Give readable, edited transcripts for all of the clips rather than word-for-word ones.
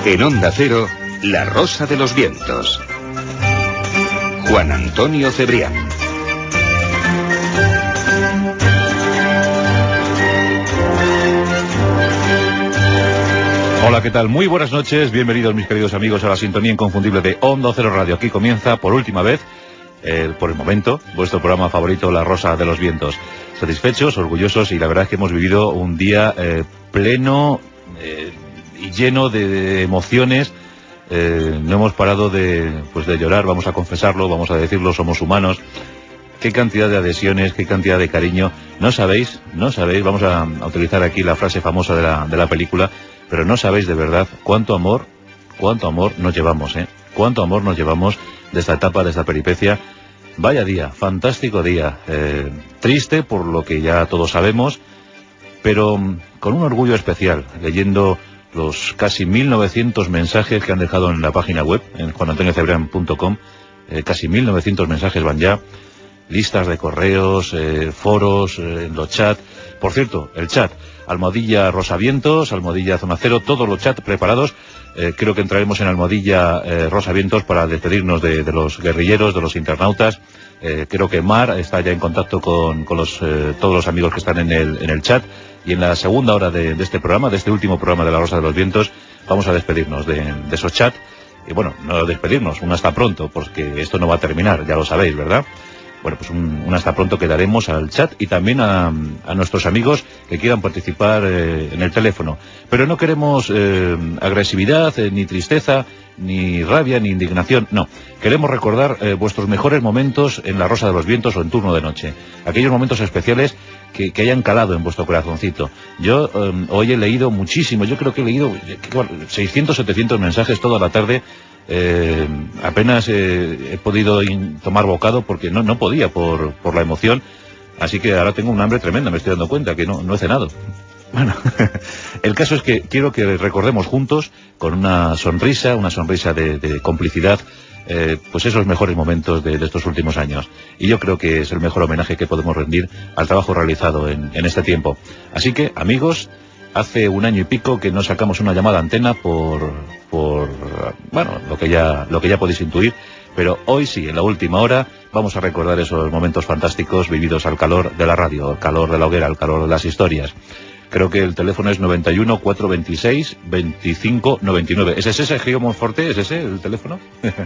En Onda Cero, La Rosa de los Vientos. Juan Antonio Cebrián. Hola, ¿qué tal? Muy buenas noches, bienvenidos mis queridos amigos a la sintonía inconfundible de Onda Cero Radio. Aquí comienza por última vez, por el momento, vuestro programa favorito, La Rosa de los Vientos. Satisfechos, orgullosos, y la verdad es que hemos vivido un día pleno y lleno de emociones. No hemos parado de llorar, vamos a confesarlo, vamos a decirlo, somos humanos. Qué cantidad de adhesiones, qué cantidad de cariño. No sabéis, vamos a utilizar aquí la frase famosa de la película, pero no sabéis de verdad cuánto amor nos llevamos, cuánto amor nos llevamos de esta etapa, de esta peripecia. Vaya día, fantástico día, triste por lo que ya todos sabemos, pero con un orgullo especial, leyendo los casi 1900 mensajes que han dejado en la página web, en juanantoniocebrian.com, casi 1900 mensajes van ya, listas de correos, foros, los chats. Por cierto, el chat, almohadilla Rosavientos, almohadilla Zona Cero, todos los chats preparados. Creo que entraremos en almohadilla Rosavientos para despedirnos de los guerrilleros, de los internautas. Creo que Mar está ya en contacto con todos los amigos que están en el chat. Y en la segunda hora de este programa, de este último programa de La Rosa de los Vientos, vamos a despedirnos de esos chats. Y bueno, no despedirnos, un hasta pronto, porque esto no va a terminar, ya lo sabéis, ¿verdad? Bueno, pues un hasta pronto que daremos al chat y también a nuestros amigos que quieran participar en el teléfono. Pero no queremos agresividad, ni tristeza, ni rabia, ni indignación, no. Queremos recordar vuestros mejores momentos en La Rosa de los Vientos o en Turno de Noche. Aquellos momentos especiales que hayan calado en vuestro corazoncito. Yo hoy he leído muchísimo, yo creo que he leído 600, 700 mensajes toda la tarde. Apenas he podido tomar bocado porque no podía por la emoción, así que ahora tengo un hambre tremenda, me estoy dando cuenta que no he cenado. Bueno, el caso es que quiero que recordemos juntos, con una sonrisa de complicidad, pues esos mejores momentos de estos últimos años. Y yo creo que es el mejor homenaje que podemos rendir al trabajo realizado en este tiempo. Así que, amigos, hace un año y pico que no sacamos una llamada antena por bueno, lo que ya podéis intuir, pero hoy sí, en la última hora, vamos a recordar esos momentos fantásticos vividos al calor de la radio, al calor de la hoguera, al calor de las historias. Creo que el teléfono es 91 426 25 99. ¿Es ese Sergio Monforte? ¿Es ese el teléfono?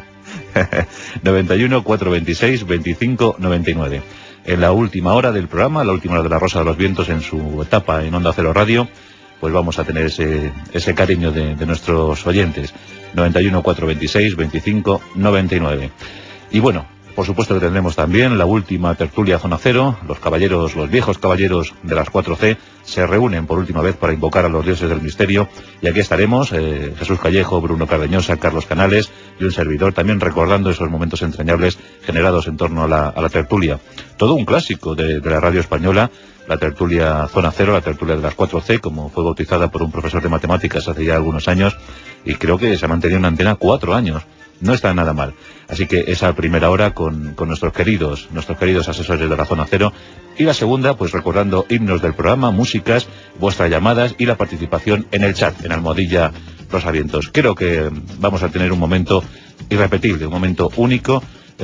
91 426 25 99. En la última hora del programa, la última hora de La Rosa de los Vientos en su etapa en Onda Cero Radio, pues vamos a tener ese cariño de nuestros oyentes. 91 426 25 99. Y bueno, por supuesto que tendremos también la última tertulia Zona Cero. Los viejos caballeros de las 4C se reúnen por última vez para invocar a los dioses del misterio. Y aquí estaremos, Jesús Callejo, Bruno Cardeñosa, Carlos Canales y un servidor, también recordando esos momentos entrañables generados en torno a la tertulia. Todo un clásico de la radio española, la tertulia Zona Cero, la tertulia de las 4C, como fue bautizada por un profesor de matemáticas hace ya algunos años, y creo que se ha mantenido en antena 4 años. No está nada mal. Así que esa primera hora con nuestros queridos asesores de la Zona Cero, y la segunda, pues recordando himnos del programa, músicas, vuestras llamadas y la participación en el chat, en almohadilla Rosavientos. Creo que vamos a tener un momento irrepetible, un momento único.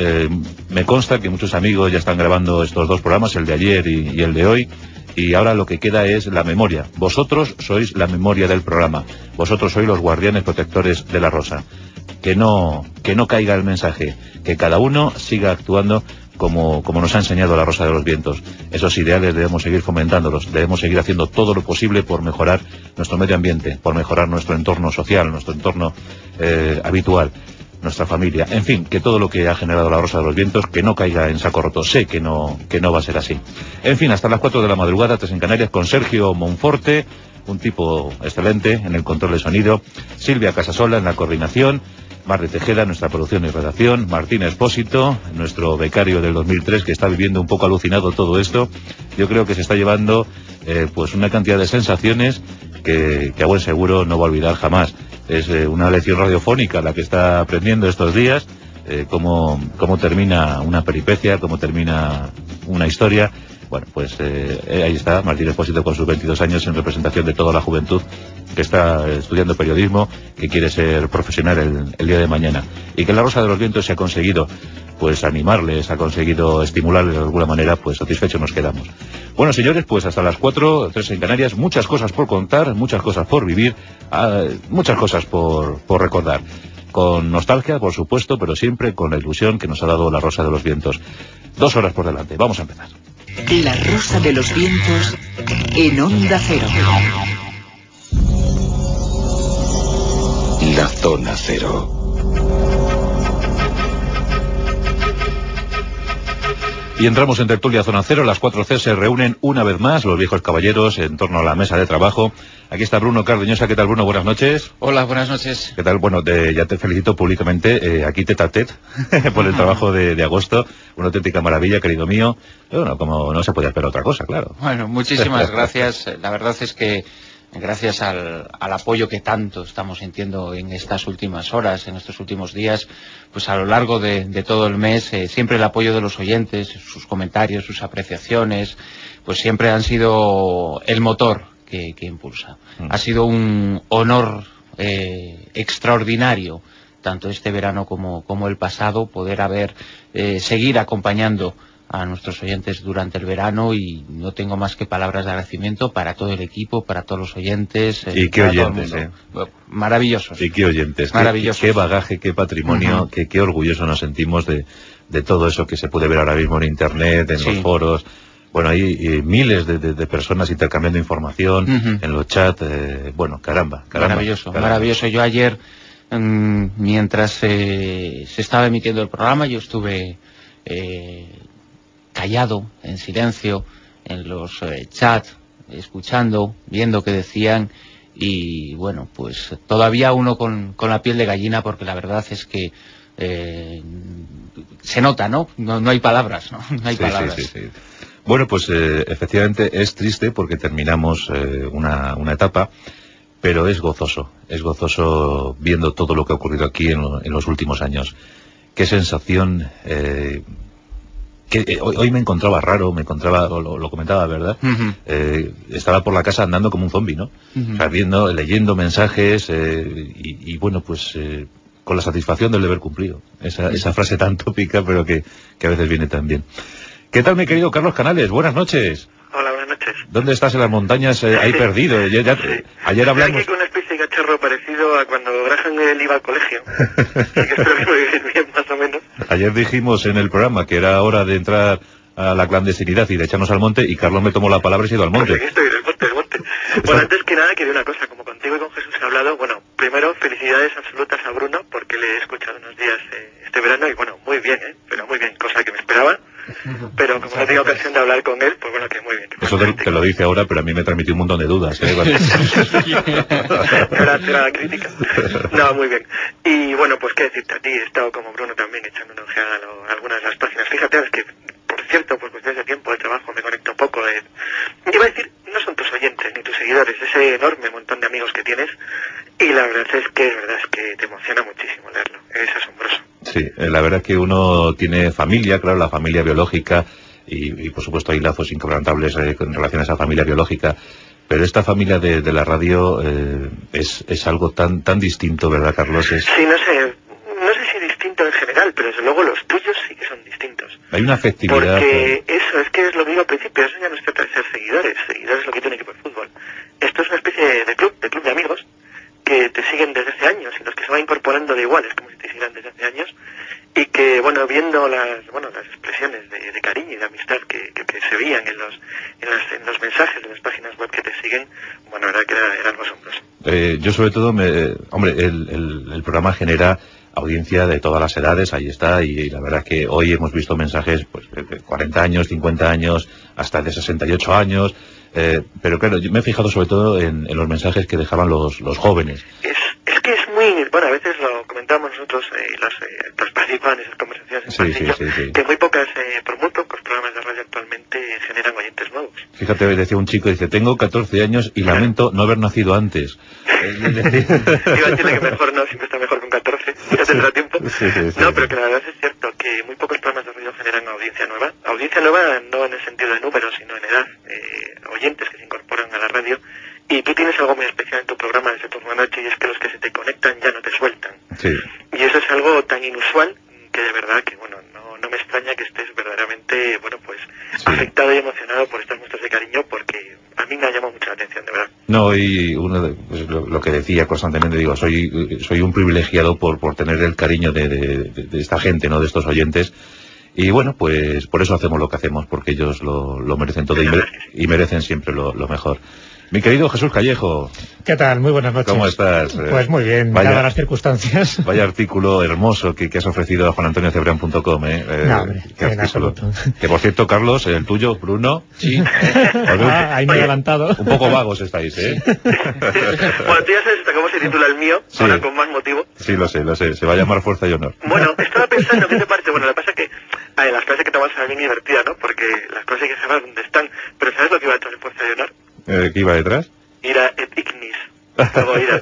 Me consta que muchos amigos ya están grabando estos dos programas, el de ayer y el de hoy, y ahora lo que queda es la memoria. Vosotros sois la memoria del programa, vosotros sois los guardianes protectores de la Rosa. Que no caiga el mensaje, que cada uno siga actuando como nos ha enseñado La Rosa de los Vientos. Esos ideales debemos seguir fomentándolos, debemos seguir haciendo todo lo posible por mejorar nuestro medio ambiente, por mejorar nuestro entorno social, nuestro entorno habitual, nuestra familia, en fin, que todo lo que ha generado La Rosa de los Vientos, que no caiga en saco roto. Sé que no va a ser así. En fin, hasta las 4 de la madrugada, 3 en Canarias, con Sergio Monforte, un tipo excelente en el control de sonido, Silvia Casasola en la coordinación, Mar de Tejeda, nuestra producción y redacción, Martín Espósito, nuestro becario del 2003, que está viviendo un poco alucinado todo esto. Yo creo que se está llevando pues una cantidad de sensaciones que a buen seguro no va a olvidar jamás. Es una lección radiofónica la que está aprendiendo estos días, cómo termina una peripecia, cómo termina una historia. Bueno, pues ahí está Martín Espósito con sus 22 años en representación de toda la juventud que está estudiando periodismo, que quiere ser profesional el día de mañana. Y que en La Rosa de los Vientos se ha conseguido pues animarles, ha conseguido estimularles de alguna manera, pues satisfechos nos quedamos. Bueno, señores, pues hasta las 4, 3 en Canarias, muchas cosas por contar, muchas cosas por vivir, muchas cosas por recordar. Con nostalgia, por supuesto, pero siempre con la ilusión que nos ha dado La Rosa de los Vientos. 2 horas por delante, vamos a empezar. La Rosa de los Vientos en Onda Cero. La Zona Cero. Y entramos en tertulia Zona Cero. Las 4C se reúnen una vez más, los viejos caballeros, en torno a la mesa de trabajo. Aquí está Bruno Cardeñosa. ¿Qué tal, Bruno? Buenas noches. Hola, buenas noches. ¿Qué tal? Bueno, ya te felicito públicamente, aquí tete a tete, por el trabajo de agosto. Una auténtica maravilla, querido mío. Bueno, como no se podía esperar otra cosa, claro. Bueno, muchísimas gracias. La verdad es que gracias al apoyo que tanto estamos sintiendo en estas últimas horas, en estos últimos días, pues a lo largo de todo el mes, siempre el apoyo de los oyentes, sus comentarios, sus apreciaciones, pues siempre han sido el motor que impulsa. Ha sido un honor extraordinario, tanto este verano como el pasado, poder seguir acompañando a nuestros oyentes durante el verano, y no tengo más que palabras de agradecimiento para todo el equipo, para todos los oyentes. Y qué oyentes, maravillosos. Y qué oyentes, maravillosos. Qué bagaje, qué patrimonio, qué orgulloso nos sentimos de todo eso que se puede ver ahora mismo en internet, en los foros. Bueno, hay miles de personas intercambiando información en los chats. Bueno, caramba. Maravilloso. Yo ayer, mientras se estaba emitiendo el programa, yo estuve callado, en silencio, en los chats, escuchando, viendo qué decían, y bueno, pues todavía uno con la piel de gallina, porque la verdad es que se nota, ¿no? No hay palabras, ¿no? No hay palabras. Sí. Bueno, pues efectivamente es triste porque terminamos una etapa, pero es gozoso viendo todo lo que ha ocurrido aquí en los últimos años. Qué sensación... que hoy me encontraba raro, lo comentaba, ¿verdad? Estaba por la casa andando como un zombi, ¿no? O sea, leyendo mensajes, y bueno, pues con la satisfacción del deber cumplido. Esa frase tan tópica, pero que a veces viene tan bien. ¿Qué tal, mi querido Carlos Canales? Buenas noches. Hola, buenas noches. ¿Dónde estás en las montañas ahí perdido? Ayer hablamos... Estoy aquí con una especie de cacharro parecido a cuando Graham iba al colegio. Así que espero que me oigáis bien, más o menos. Ayer dijimos en el programa que era hora de entrar a la clandestinidad y de echarnos al monte, y Carlos me tomó la palabra y se ha ido al monte. Pues aquí estoy, del monte. Bueno, antes que nada, quería una cosa. Como contigo y con Jesús he hablado, bueno, primero, felicidades absolutas a Bruno, porque le he escuchado unos días este verano, y bueno, muy bien, pero muy bien, cosa que me esperaba. Pero como no he tenido ocasión de hablar con él, pues bueno, que muy bien. Eso te lo dice ahora, pero a mí me transmitió un montón de dudas, Bueno. Era crítica. No, muy bien. Y bueno, pues qué decirte a ti, he estado como Bruno también echando una ojeada a algunas de las páginas. Fíjate, es que, por cierto, por cuestiones de tiempo de trabajo me conecto un poco. Iba a decir, no son tus oyentes ni tus seguidores, ese enorme montón de amigos que tienes, y la verdad es que te emociona muchísimo leerlo, es asombroso. Sí, la verdad es que uno tiene familia, claro, la familia biológica, y por supuesto hay lazos inquebrantables en relación a esa familia biológica, pero esta familia de la radio es algo tan distinto, ¿verdad, Carlos? Sí, no sé si distinto en general, pero desde luego los tuyos sí que son distintos. Hay una afectividad... Porque eso, es que es lo que digo al principio, eso ya no se trata de ser seguidores es lo que tiene un equipo de fútbol. Esto es una especie de club de amigos que te siguen desde hace años, y los que se van incorporando de iguales, como si te siguieran desde hace años, y que, bueno, viendo las expresiones de cariño y de amistad que se veían en los mensajes de las páginas web que te siguen, bueno, la verdad que era algo asombroso. Yo sobre todo, el programa genera audiencia de todas las edades, ahí está, y la verdad es que hoy hemos visto mensajes pues de 40 años, 50 años, hasta de 68 años, pero claro, yo me he fijado sobre todo en los mensajes que dejaban los jóvenes. Es que es muy, bueno, a veces lo comentamos nosotros, los participantes en esas conversaciones, sí. Que por muy pocos programas de radio actualmente generan oyentes nuevos. Fíjate, decía un chico, dice, tengo 14 años y lamento no haber nacido antes. Iba a decirle que mejor no, siempre está mejor con 14, ya tendrá tiempo. Sí. No, pero que la verdad es cierto que muy pocos programas de radio generan audiencia nueva. Audiencia nueva no en el sentido de números, sino en edad, oyentes que se incorporan a la radio, Y tú tienes algo muy especial en tu programa de ese turno de noche, y es que los que se te conectan ya no te sueltan. Sí. Y eso es algo tan inusual que de verdad que, bueno, no me extraña que estés verdaderamente, bueno, pues afectado y emocionado por estas muestras de cariño, porque a mí me ha llamado mucho la atención, de verdad. No, y pues, lo que decía constantemente, digo, soy un privilegiado por tener el cariño de esta gente, ¿no?, de estos oyentes. Y bueno, pues por eso hacemos lo que hacemos, porque ellos lo merecen todo y merecen siempre lo mejor. Mi querido Jesús Callejo. ¿Qué tal? Muy buenas noches. ¿Cómo estás? Pues muy bien, dadas las circunstancias. Vaya artículo hermoso que has ofrecido a juanantoniocebrián.com, No, hombre, en absoluto. Que por cierto, Carlos, el tuyo, Bruno. Sí. Ahí me he adelantado. Un poco vagos estáis, ¿eh? Bueno, tú ya sabes hasta cómo se titula el mío, sí. Ahora con más motivo. Sí, lo sé. Se va a llamar Fuerza y Honor. Bueno, estaba pensando, ¿qué te parece? Bueno, lo que pasa es que las clases que te van a salir bien divertidas, ¿no? Porque las cosas hay que saber dónde están. Pero ¿sabes lo que iba detrás de Fuerza y Honor? ¿Qué iba detrás? Ira et ignis. Luego ira.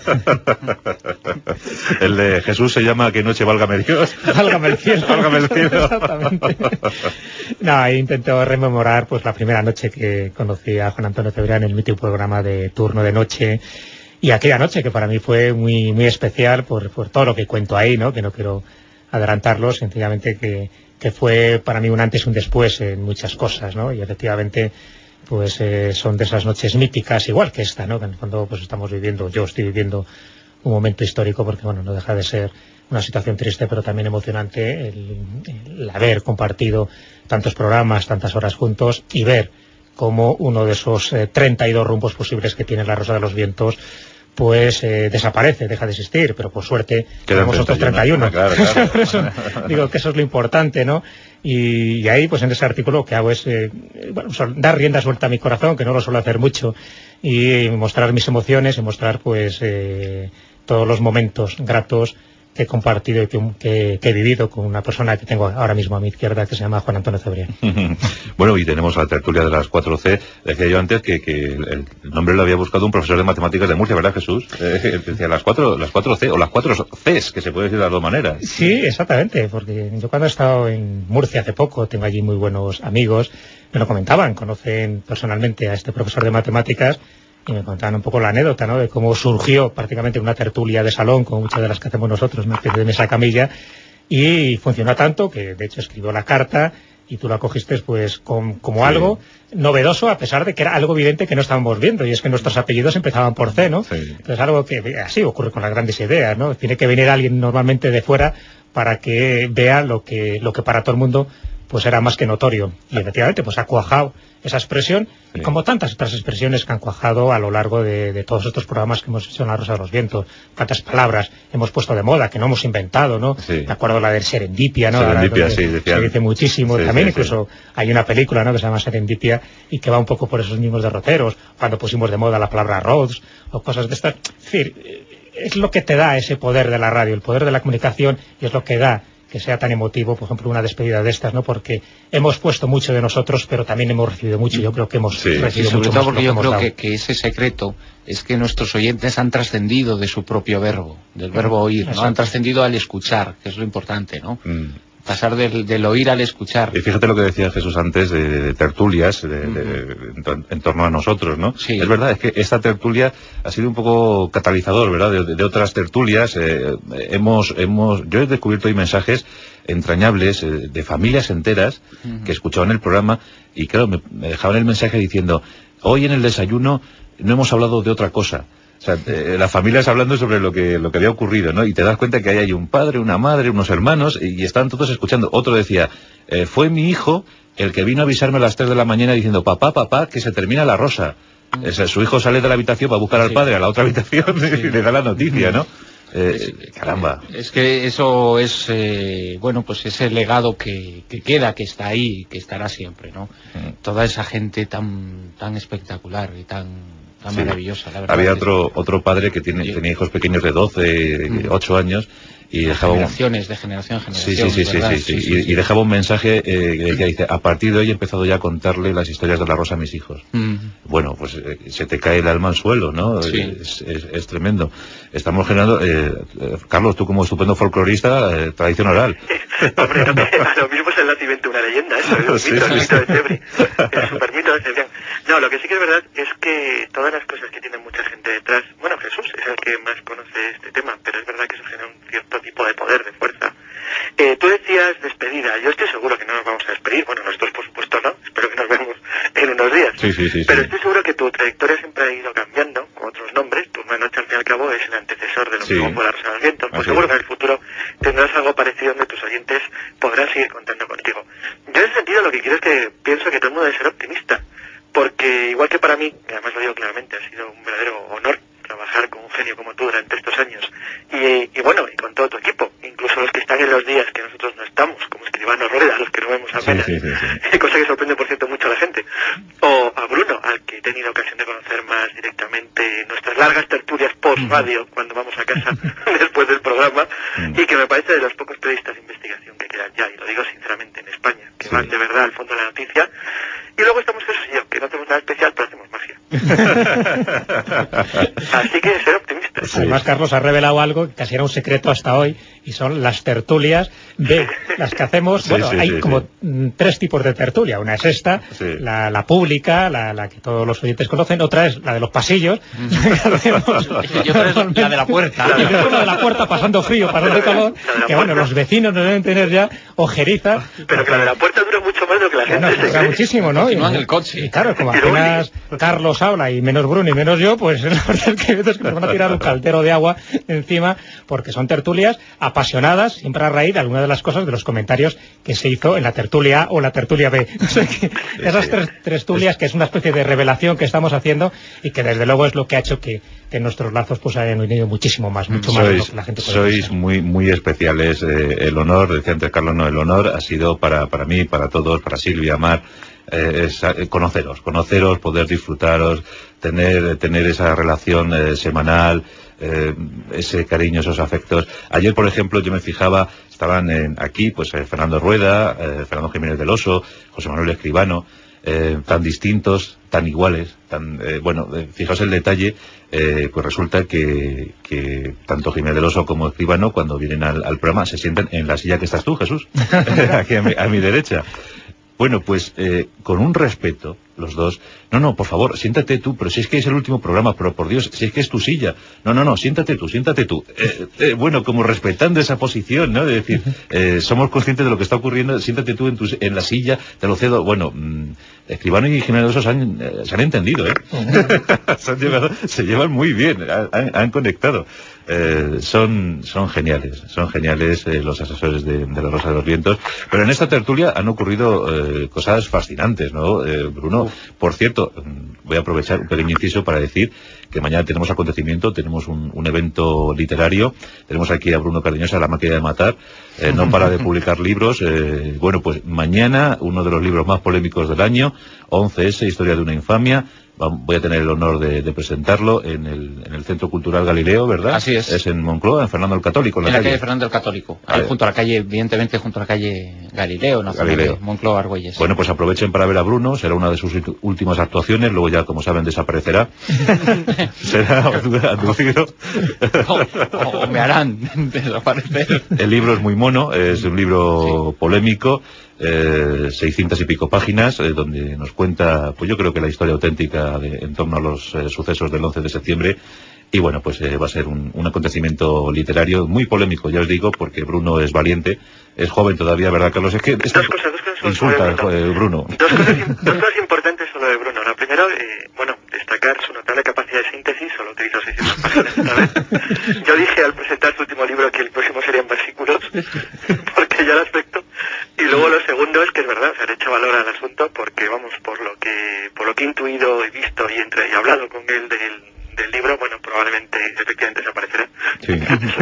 El de Jesús se llama Que noche válgame Dios. Válgame el cielo. Válgame el cielo. Exactamente. No, ahí intento rememorar pues la primera noche que conocí a Juan Antonio Cebrián en el mítico programa de Turno de Noche. Y aquella noche que para mí fue muy muy especial por todo lo que cuento ahí, ¿no? Que no quiero adelantarlo, sencillamente que fue para mí un antes y un después en muchas cosas, ¿no? Y efectivamente pues son de esas noches míticas, igual que esta, ¿no? Que en el fondo pues yo estoy viviendo un momento histórico, porque bueno, no deja de ser una situación triste, pero también emocionante el haber compartido tantos programas, tantas horas juntos, y ver cómo uno de esos 32 rumbos posibles que tiene la Rosa de los Vientos pues desaparece, deja de existir, pero por suerte tenemos otros 31. Claro. Digo que eso es lo importante, ¿no? Y ahí, pues en ese artículo lo que hago es dar rienda suelta a mi corazón, que no lo suelo hacer mucho, y mostrar mis emociones, y mostrar pues todos los momentos gratos que he compartido y que he vivido con una persona que tengo ahora mismo a mi izquierda, que se llama Juan Antonio Cebrián. Bueno, y tenemos la tertulia de las 4C. Decía yo antes que el nombre lo había buscado un profesor de matemáticas de Murcia, ¿verdad, Jesús? Decía las 4C, o las 4 Cs, que se puede decir de las dos maneras. Sí, exactamente, porque yo cuando he estado en Murcia hace poco, tengo allí muy buenos amigos, me lo comentaban, conocen personalmente a este profesor de matemáticas, y me contaban un poco la anécdota, ¿no?, de cómo surgió prácticamente una tertulia de salón, como muchas de las que hacemos nosotros, una especie de mesa camilla, y funcionó tanto que de hecho escribió la carta y tú la cogiste pues como algo novedoso, a pesar de que era algo evidente que no estábamos viendo, y es que nuestros apellidos empezaban por C, ¿no? Sí. Entonces algo que así ocurre con las grandes ideas, ¿no? Tiene que venir alguien normalmente de fuera para que vea lo que para todo el mundo pues era más que notorio, y efectivamente pues ha cuajado esa expresión, sí, como tantas otras expresiones que han cuajado a lo largo de todos estos programas que hemos hecho en La Rosa de los Vientos. Cuántas palabras hemos puesto de moda, que no hemos inventado, ¿no? Sí. Me acuerdo la del serendipia, ¿no? Serendipia, sí, se dice muchísimo, sí, también sí, incluso hay una película, ¿no?, que se llama Serendipia, y que va un poco por esos mismos derroteros, cuando pusimos de moda la palabra Rhodes, o cosas de estas. Es decir, es lo que te da ese poder de la radio, el poder de la comunicación, y es lo que da que sea tan emotivo, por ejemplo, una despedida de estas, ¿no? Porque hemos puesto mucho de nosotros, pero también hemos recibido mucho. Yo creo que hemos recibido sobre mucho todo más porque de lo yo que creo hemos que ese secreto es que nuestros oyentes han trascendido de su propio verbo, del verbo oír, ¿no? Han trascendido al escuchar, que es lo importante, ¿no? Pasar del oír al escuchar. Y fíjate lo que decía Jesús antes de tertulias en torno a nosotros, ¿no? Sí. Es verdad, es que esta tertulia ha sido un poco catalizador, ¿verdad?, de otras tertulias. Yo he descubierto hoy mensajes entrañables de familias enteras que escuchaban el programa y claro, me dejaban el mensaje diciendo: hoy en el desayuno no hemos hablado de otra cosa. O sea, las familias hablando sobre lo que había ocurrido, ¿no? Y te das cuenta que ahí hay un padre, una madre, unos hermanos, y están todos escuchando. Otro decía: fue mi hijo el que vino a avisarme a las 3 de la mañana diciendo: papá, que se termina la rosa. Su hijo sale de la habitación para buscar al padre a la otra habitación y le da la noticia, ¿no? Caramba. Es que eso es, pues ese legado que queda, que está ahí, que estará siempre, ¿no? Toda esa gente tan espectacular y tan maravillosa, la verdad. Había otro padre que tenía hijos pequeños de 12, 8 años, y dejaba de generación en generación. Sí. Y dejaba un mensaje que decía, dice: a partir de hoy he empezado ya a contarle las historias de la Rosa a mis hijos. Bueno, pues se te cae el alma al suelo, ¿no? Sí. Es tremendo. Estamos generando, Carlos, tú como estupendo folclorista, tradición oral. Hombre, lo mismo es el nacimiento de una leyenda, eso es un mito, el mito de Cebrián, el supermito de Cebrián. No, lo que sí que es verdad es que todas las cosas que tiene mucha gente detrás, bueno, Jesús es el que más conoce este tema, pero es verdad que eso genera un cierto tipo de poder, de fuerza. Tú decías despedida, yo estoy seguro que no nos vamos a despedir, bueno, nosotros por supuesto no, espero que nos vemos en unos días, Sí. pero estoy seguro que tu trayectoria siempre ha ido cambiando, con otros nombres, Turno de Noche al fin y al cabo es el antecesor de lo que fue La Rosa de los Vientos, pues seguro que en el futuro tendrás algo parecido donde tus oyentes podrán seguir contando contigo. Yo en ese sentido lo que quiero es que pienso que todo el mundo debe ser optimista, porque igual que para mí, y además lo digo claramente, ha sido un verdadero honor trabajar con un genio como tú durante estos años y bueno, y con todo tu equipo, incluso los que están en los días que nosotros no estamos, como Escribano, Rueda, los que no vemos apenas, cosa que sorprende por cierto mucho a la gente, o a Bruno, al que he tenido ocasión de conocer más directamente en nuestras largas tertulias post-radio cuando vamos a casa después del programa, y que me parece de los pocos periodistas de investigación que quedan ya, y lo digo sinceramente, en España, que van de verdad al fondo de la noticia. Y luego estamos Jesús y yo, que no hacemos nada especial, pero hacemos magia. Así que ser optimistas. Sí. Además, Carlos ha revelado algo que casi era un secreto hasta hoy, y son las tertulias de las que hacemos. Bueno, hay como 3 tipos de tertulia. Una es esta, la pública, la que todos los oyentes conocen. Otra es la de los pasillos. Y otra es la de la puerta. La de la puerta, pasando frío, pasando calor. Que bueno, los vecinos nos deben tener ya ojeriza. Pero que la de la puerta dura mucho más de lo que la gente se dura cree. Muchísimo, ¿no? Y no en el coche. Y claro, como apenas Carlos habla y menos Bruno y menos yo, pues es la verdad que hay veces que nos van a tirar un caldero de agua encima, porque son tertulias apasionadas, siempre a raíz de alguna de las cosas de los comentarios que se hizo en la tertulia A o la tertulia B. O sea que esas tres tertulias, que es una especie de revelación que estamos haciendo y que desde luego es lo que ha hecho que nuestros lazos pues hayan unido muchísimo más, mucho más de lo que la gente puede Sois pensar. muy especiales. El honor, decía antes Carlos, no, el honor ha sido para mí, para todos, para Silvia, Mar, conoceros, poder disfrutaros, tener esa relación semanal, ese cariño, esos afectos. Ayer, por ejemplo, yo me fijaba, estaban aquí pues Fernando Rueda, Fernando Jiménez del Oso, José Manuel Escribano, tan distintos, tan iguales, fijaos el detalle, pues resulta que tanto Jiménez del Oso como Escribano, cuando vienen al programa, se sientan en la silla que estás tú, Jesús, aquí a mi derecha. Bueno, pues con un respeto, los dos, no, por favor, siéntate tú, pero si es que es el último programa, pero por Dios, si es que es tu silla, no, siéntate tú. Bueno, como respetando esa posición, ¿no? De decir, somos conscientes de lo que está ocurriendo, siéntate tú en la silla, te lo cedo. Bueno, Escribano y Jiménez se han entendido, ¿eh? Se llevan muy bien, han conectado. Son geniales los asesores de La Rosa de los Vientos, pero en esta tertulia han ocurrido cosas fascinantes, ¿no? Bruno, por cierto, voy a aprovechar un pequeño inciso para decir que mañana tenemos acontecimiento, tenemos un evento literario, tenemos aquí a Bruno Cardeñosa, La Máquina de Matar, no para de publicar libros, bueno, pues mañana uno de los libros más polémicos del año, 11S, Historia de una infamia. Voy a tener el honor de presentarlo en el Centro Cultural Galileo, ¿verdad? Así es. Es en Moncloa, en Fernando el Católico. En la calle Fernando el Católico. Ahí junto a la calle, evidentemente junto a la calle Galileo, en la zona de Moncloa, Argüelles. Bueno, pues aprovechen para ver a Bruno, será una de sus últimas actuaciones, luego ya, como saben, desaparecerá. Será aducido. o me harán desaparecer. El libro es muy mono, es un libro polémico. 600 y pico páginas, donde nos cuenta, pues yo creo que la historia auténtica en torno a los sucesos del 11 de septiembre. Y bueno, pues va a ser un acontecimiento literario muy polémico, ya os digo, porque Bruno es valiente, es joven todavía, ¿verdad, Carlos? Es que dos cosas insulta Bruno. Dos cosas importantes sobre de Bruno. La primera, destacar su notable capacidad de síntesis, solo utilizo 600 páginas esta vez. Yo dije al presentar su último libro que el próximo serían versículos, porque ya el aspecto. Y luego lo segundo es que es verdad, se le echa valor al asunto, porque vamos, por lo que he intuido, he visto y hablado con él del libro, bueno, probablemente efectivamente desaparecerá. Sí.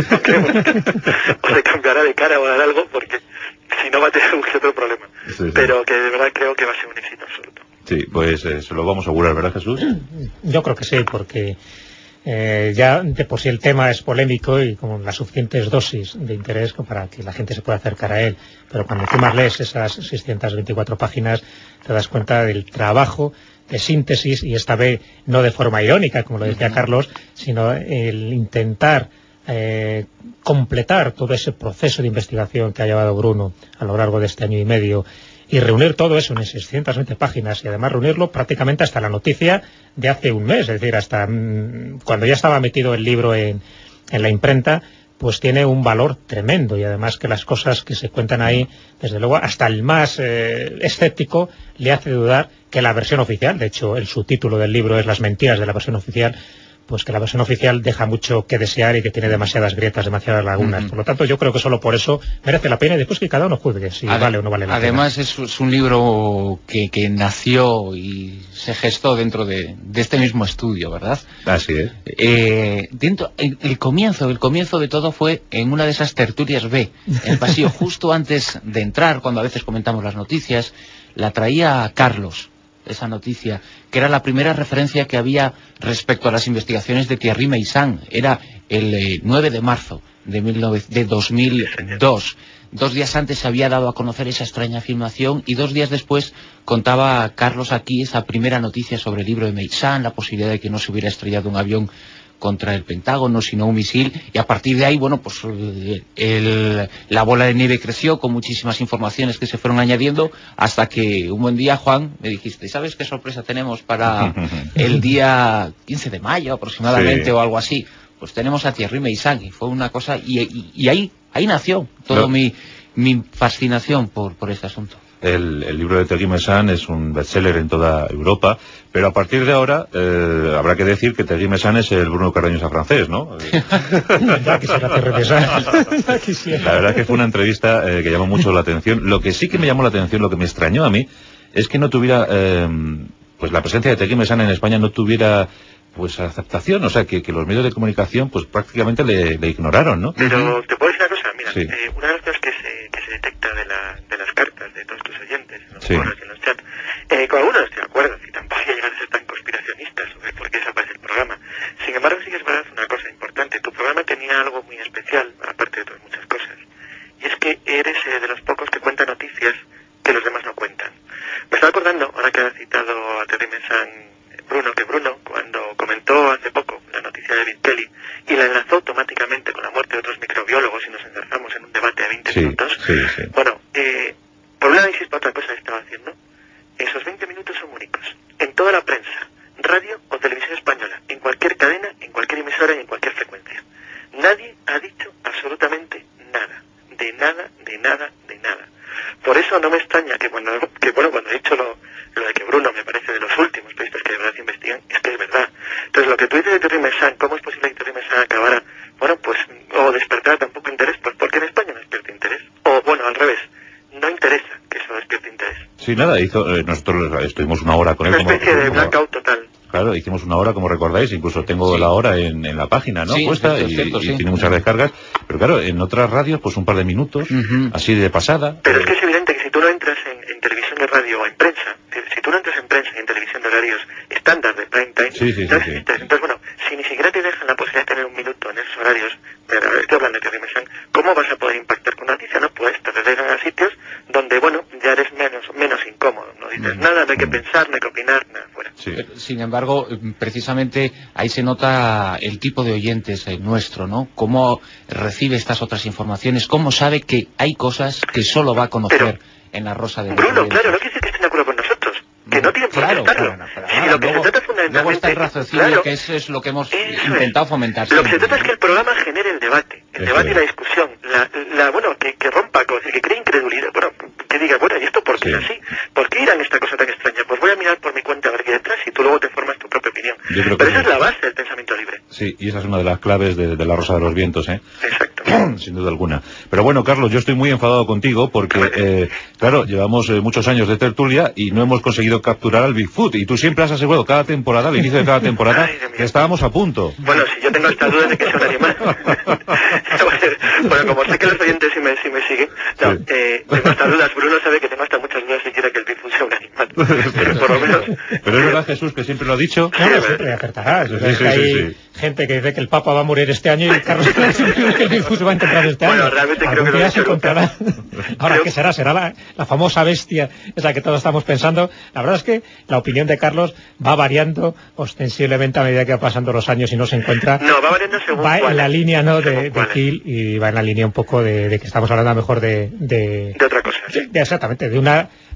O se cambiará de cara o hará algo, porque si no va a tener un otro problema. Sí. Pero que de verdad creo que va a ser un éxito absoluto. Sí, pues se lo vamos a augurar, ¿verdad, Jesús? Yo creo que sí, porque ya de por sí el tema es polémico y con las suficientes dosis de interés para que la gente se pueda acercar a él, pero cuando encima lees esas 624 páginas te das cuenta del trabajo de síntesis, y esta vez no de forma irónica, como lo decía Carlos, sino el intentar completar todo ese proceso de investigación que ha llevado Bruno a lo largo de este año y medio, y reunir todo eso en 620 páginas y además reunirlo prácticamente hasta la noticia de hace un mes, es decir, hasta cuando ya estaba metido el libro en la imprenta, pues tiene un valor tremendo, y además que las cosas que se cuentan ahí, desde luego, hasta el más escéptico le hace dudar que la versión oficial, de hecho el subtítulo del libro es Las mentiras de la versión oficial, pues que la versión oficial deja mucho que desear y que tiene demasiadas grietas, demasiadas lagunas. Por lo tanto, yo creo que solo por eso merece la pena, y después que cada uno juzgue si vale o no vale la pena. Además, es un libro que nació y se gestó dentro de este mismo estudio, ¿verdad? Así es. El comienzo de todo fue en una de esas tertulias B, en el pasillo, justo antes de entrar, cuando a veces comentamos las noticias, la traía Carlos, esa noticia, que era la primera referencia que había respecto a las investigaciones de Thierry Meyssan. Era el 9 de marzo de 2002. 2 días antes se había dado a conocer esa extraña filmación, y 2 días después contaba Carlos aquí esa primera noticia sobre el libro de Meyssan, la posibilidad de que no se hubiera estrellado un avión contra el Pentágono, sino un misil, y a partir de ahí, bueno, pues la bola de nieve creció con muchísimas informaciones que se fueron añadiendo, hasta que un buen día, Juan, me dijiste, ¿sabes qué sorpresa tenemos para el día 15 de mayo aproximadamente, sí, o algo así? Pues tenemos a Thierry Meyssan, y fue una cosa, y ahí nació toda mi fascinación por este asunto. El libro de Thierry Meyssan es un bestseller en toda Europa, pero a partir de ahora habrá que decir que Thierry Meyssan es el Bruno Cardeñosa francés, ¿no? Ya quisiera Thierry Meyssan. La verdad es que fue una entrevista que llamó mucho la atención. Lo que sí que me llamó la atención, lo que me extrañó a mí, es que no tuviera, pues la presencia de Thierry Meyssan en España no tuviera pues aceptación, o sea, que los medios de comunicación pues prácticamente le ignoraron, ¿no? Pero te puedo decir una cosa, mira, sí, una de las cosas que se detecta de las cartas de todos tus oyentes, en los sí, foros y en los chats, con algunos estoy de acuerdo, y tampoco hay que llegar a ser tan conspiracionistas sobre por qué desaparece el programa. Sin embargo, sí que es verdad una cosa importante, tu programa tenía algo muy especial, aparte de otras muchas cosas, y es que eres de los pocos que cuenta noticias que los demás no cuentan. Me estaba acordando, ahora que has citado a Thierry Meyssan, que Bruno, cuando comentó hace poco la noticia de David Kelly y la enlazó automáticamente con la muerte de otros microbiólogos, y nos enlazamos en un debate de 20 minutos, bueno, por un análisis para otra cosa que estaba haciendo, esos 20 minutos son únicos. En toda la prensa, radio o televisión española, en cualquier cadena, en cualquier emisora y en cualquier frecuencia. Nadie ha dicho absolutamente nada. De nada, de nada, de nada. Por eso no me extraña que cuando he dicho lo de que Bruno me parece de los últimos periodistas que de verdad investigan, es que es verdad. Entonces, lo que tú dices de Thierry Meyssan, ¿cómo es posible que Thierry Meyssan acabara, bueno, pues, o despertara tan poco interés? Pues porque en España no despierta interés. O, bueno, al revés, no interesa que eso despierte interés. Sí, nada, nosotros estuvimos una hora con él. Una especie de blackout total. Claro, hicimos una hora, como recordáis, incluso tengo la hora en la página, ¿no? Sí, puesta, cierto, y tiene muchas descargas, pero claro, en otras radios, pues un par de minutos, así de pasada. Pero es que es evidente que si tú no entras en televisión y radio o en prensa, si tú no entras en prensa y en televisión de horarios estándar de prime time, entonces, bueno, si ni siquiera te dejan la posibilidad de tener un minuto en esos horarios, estoy hablando de Thierry Meyssan, ¿cómo vas a poder impactar con una noticia? No puedes, te relegan a sitios donde, bueno, ya eres menos incómodo, no dices nada, no hay que pensar, no hay que opinar, nada, fuera. Sí. Sin embargo, precisamente ahí se nota el tipo de oyentes nuestro, ¿no? Cómo recibe estas otras informaciones, cómo sabe que hay cosas que solo va a conocer en la Rosa de los Bruno, Vientos. claro, no quiere decir que estén de acuerdo con nosotros, que no tienen por qué estarlo. Si lo que se trata fundamentalmente... Luego está el raciocinio, que eso es lo que hemos intentado fomentar. Lo que se trata es que el programa genere el debate y la discusión, bueno, que rompa, que cree incredulidad, bueno, que diga, bueno, ¿y esto por qué es así? ¿Por qué irán esta cosa tan extraña? Pues voy a mirar por mi cuenta a ver qué hay detrás, y tú luego te formas tu propia opinión. Pero esa es la base del pensamiento libre. Sí, y esa es una de las claves de la Rosa de los Vientos, ¿eh? Exacto. Sin duda alguna. Pero bueno, Carlos, yo estoy muy enfadado contigo porque, claro, llevamos muchos años de tertulia y no hemos conseguido capturar al Bigfoot, y tú siempre has asegurado cada temporada, al inicio de cada temporada, que estábamos a punto. Bueno, si yo tengo esta duda de que es un animal. Bueno, como sé que los oyentes sí me siguen, tengo estas dudas. Bruno sabe que tengo hasta muchas dudas si quiere que el Bigfoot sea un animal. Pero por lo menos... Pero es verdad, Jesús, que siempre lo ha dicho. Claro, siempre acertarás. Hay gente que dice que el Papa va a morir este año, y Carlos siempre que el Bigfoot se va a encontrar este año. Bueno, realmente creo que ya se encontrará. Ahora, ¿qué será? ¿Será la famosa bestia? Es la que todos estamos pensando. La verdad es que la opinión de Carlos va variando ostensiblemente a medida que va pasando los años y no se encuentra. No, va variando según va en la línea, ¿no?, de Phil, y va en la línea un poco de que estamos hablando a lo mejor de otra cosa. Exactamente, de una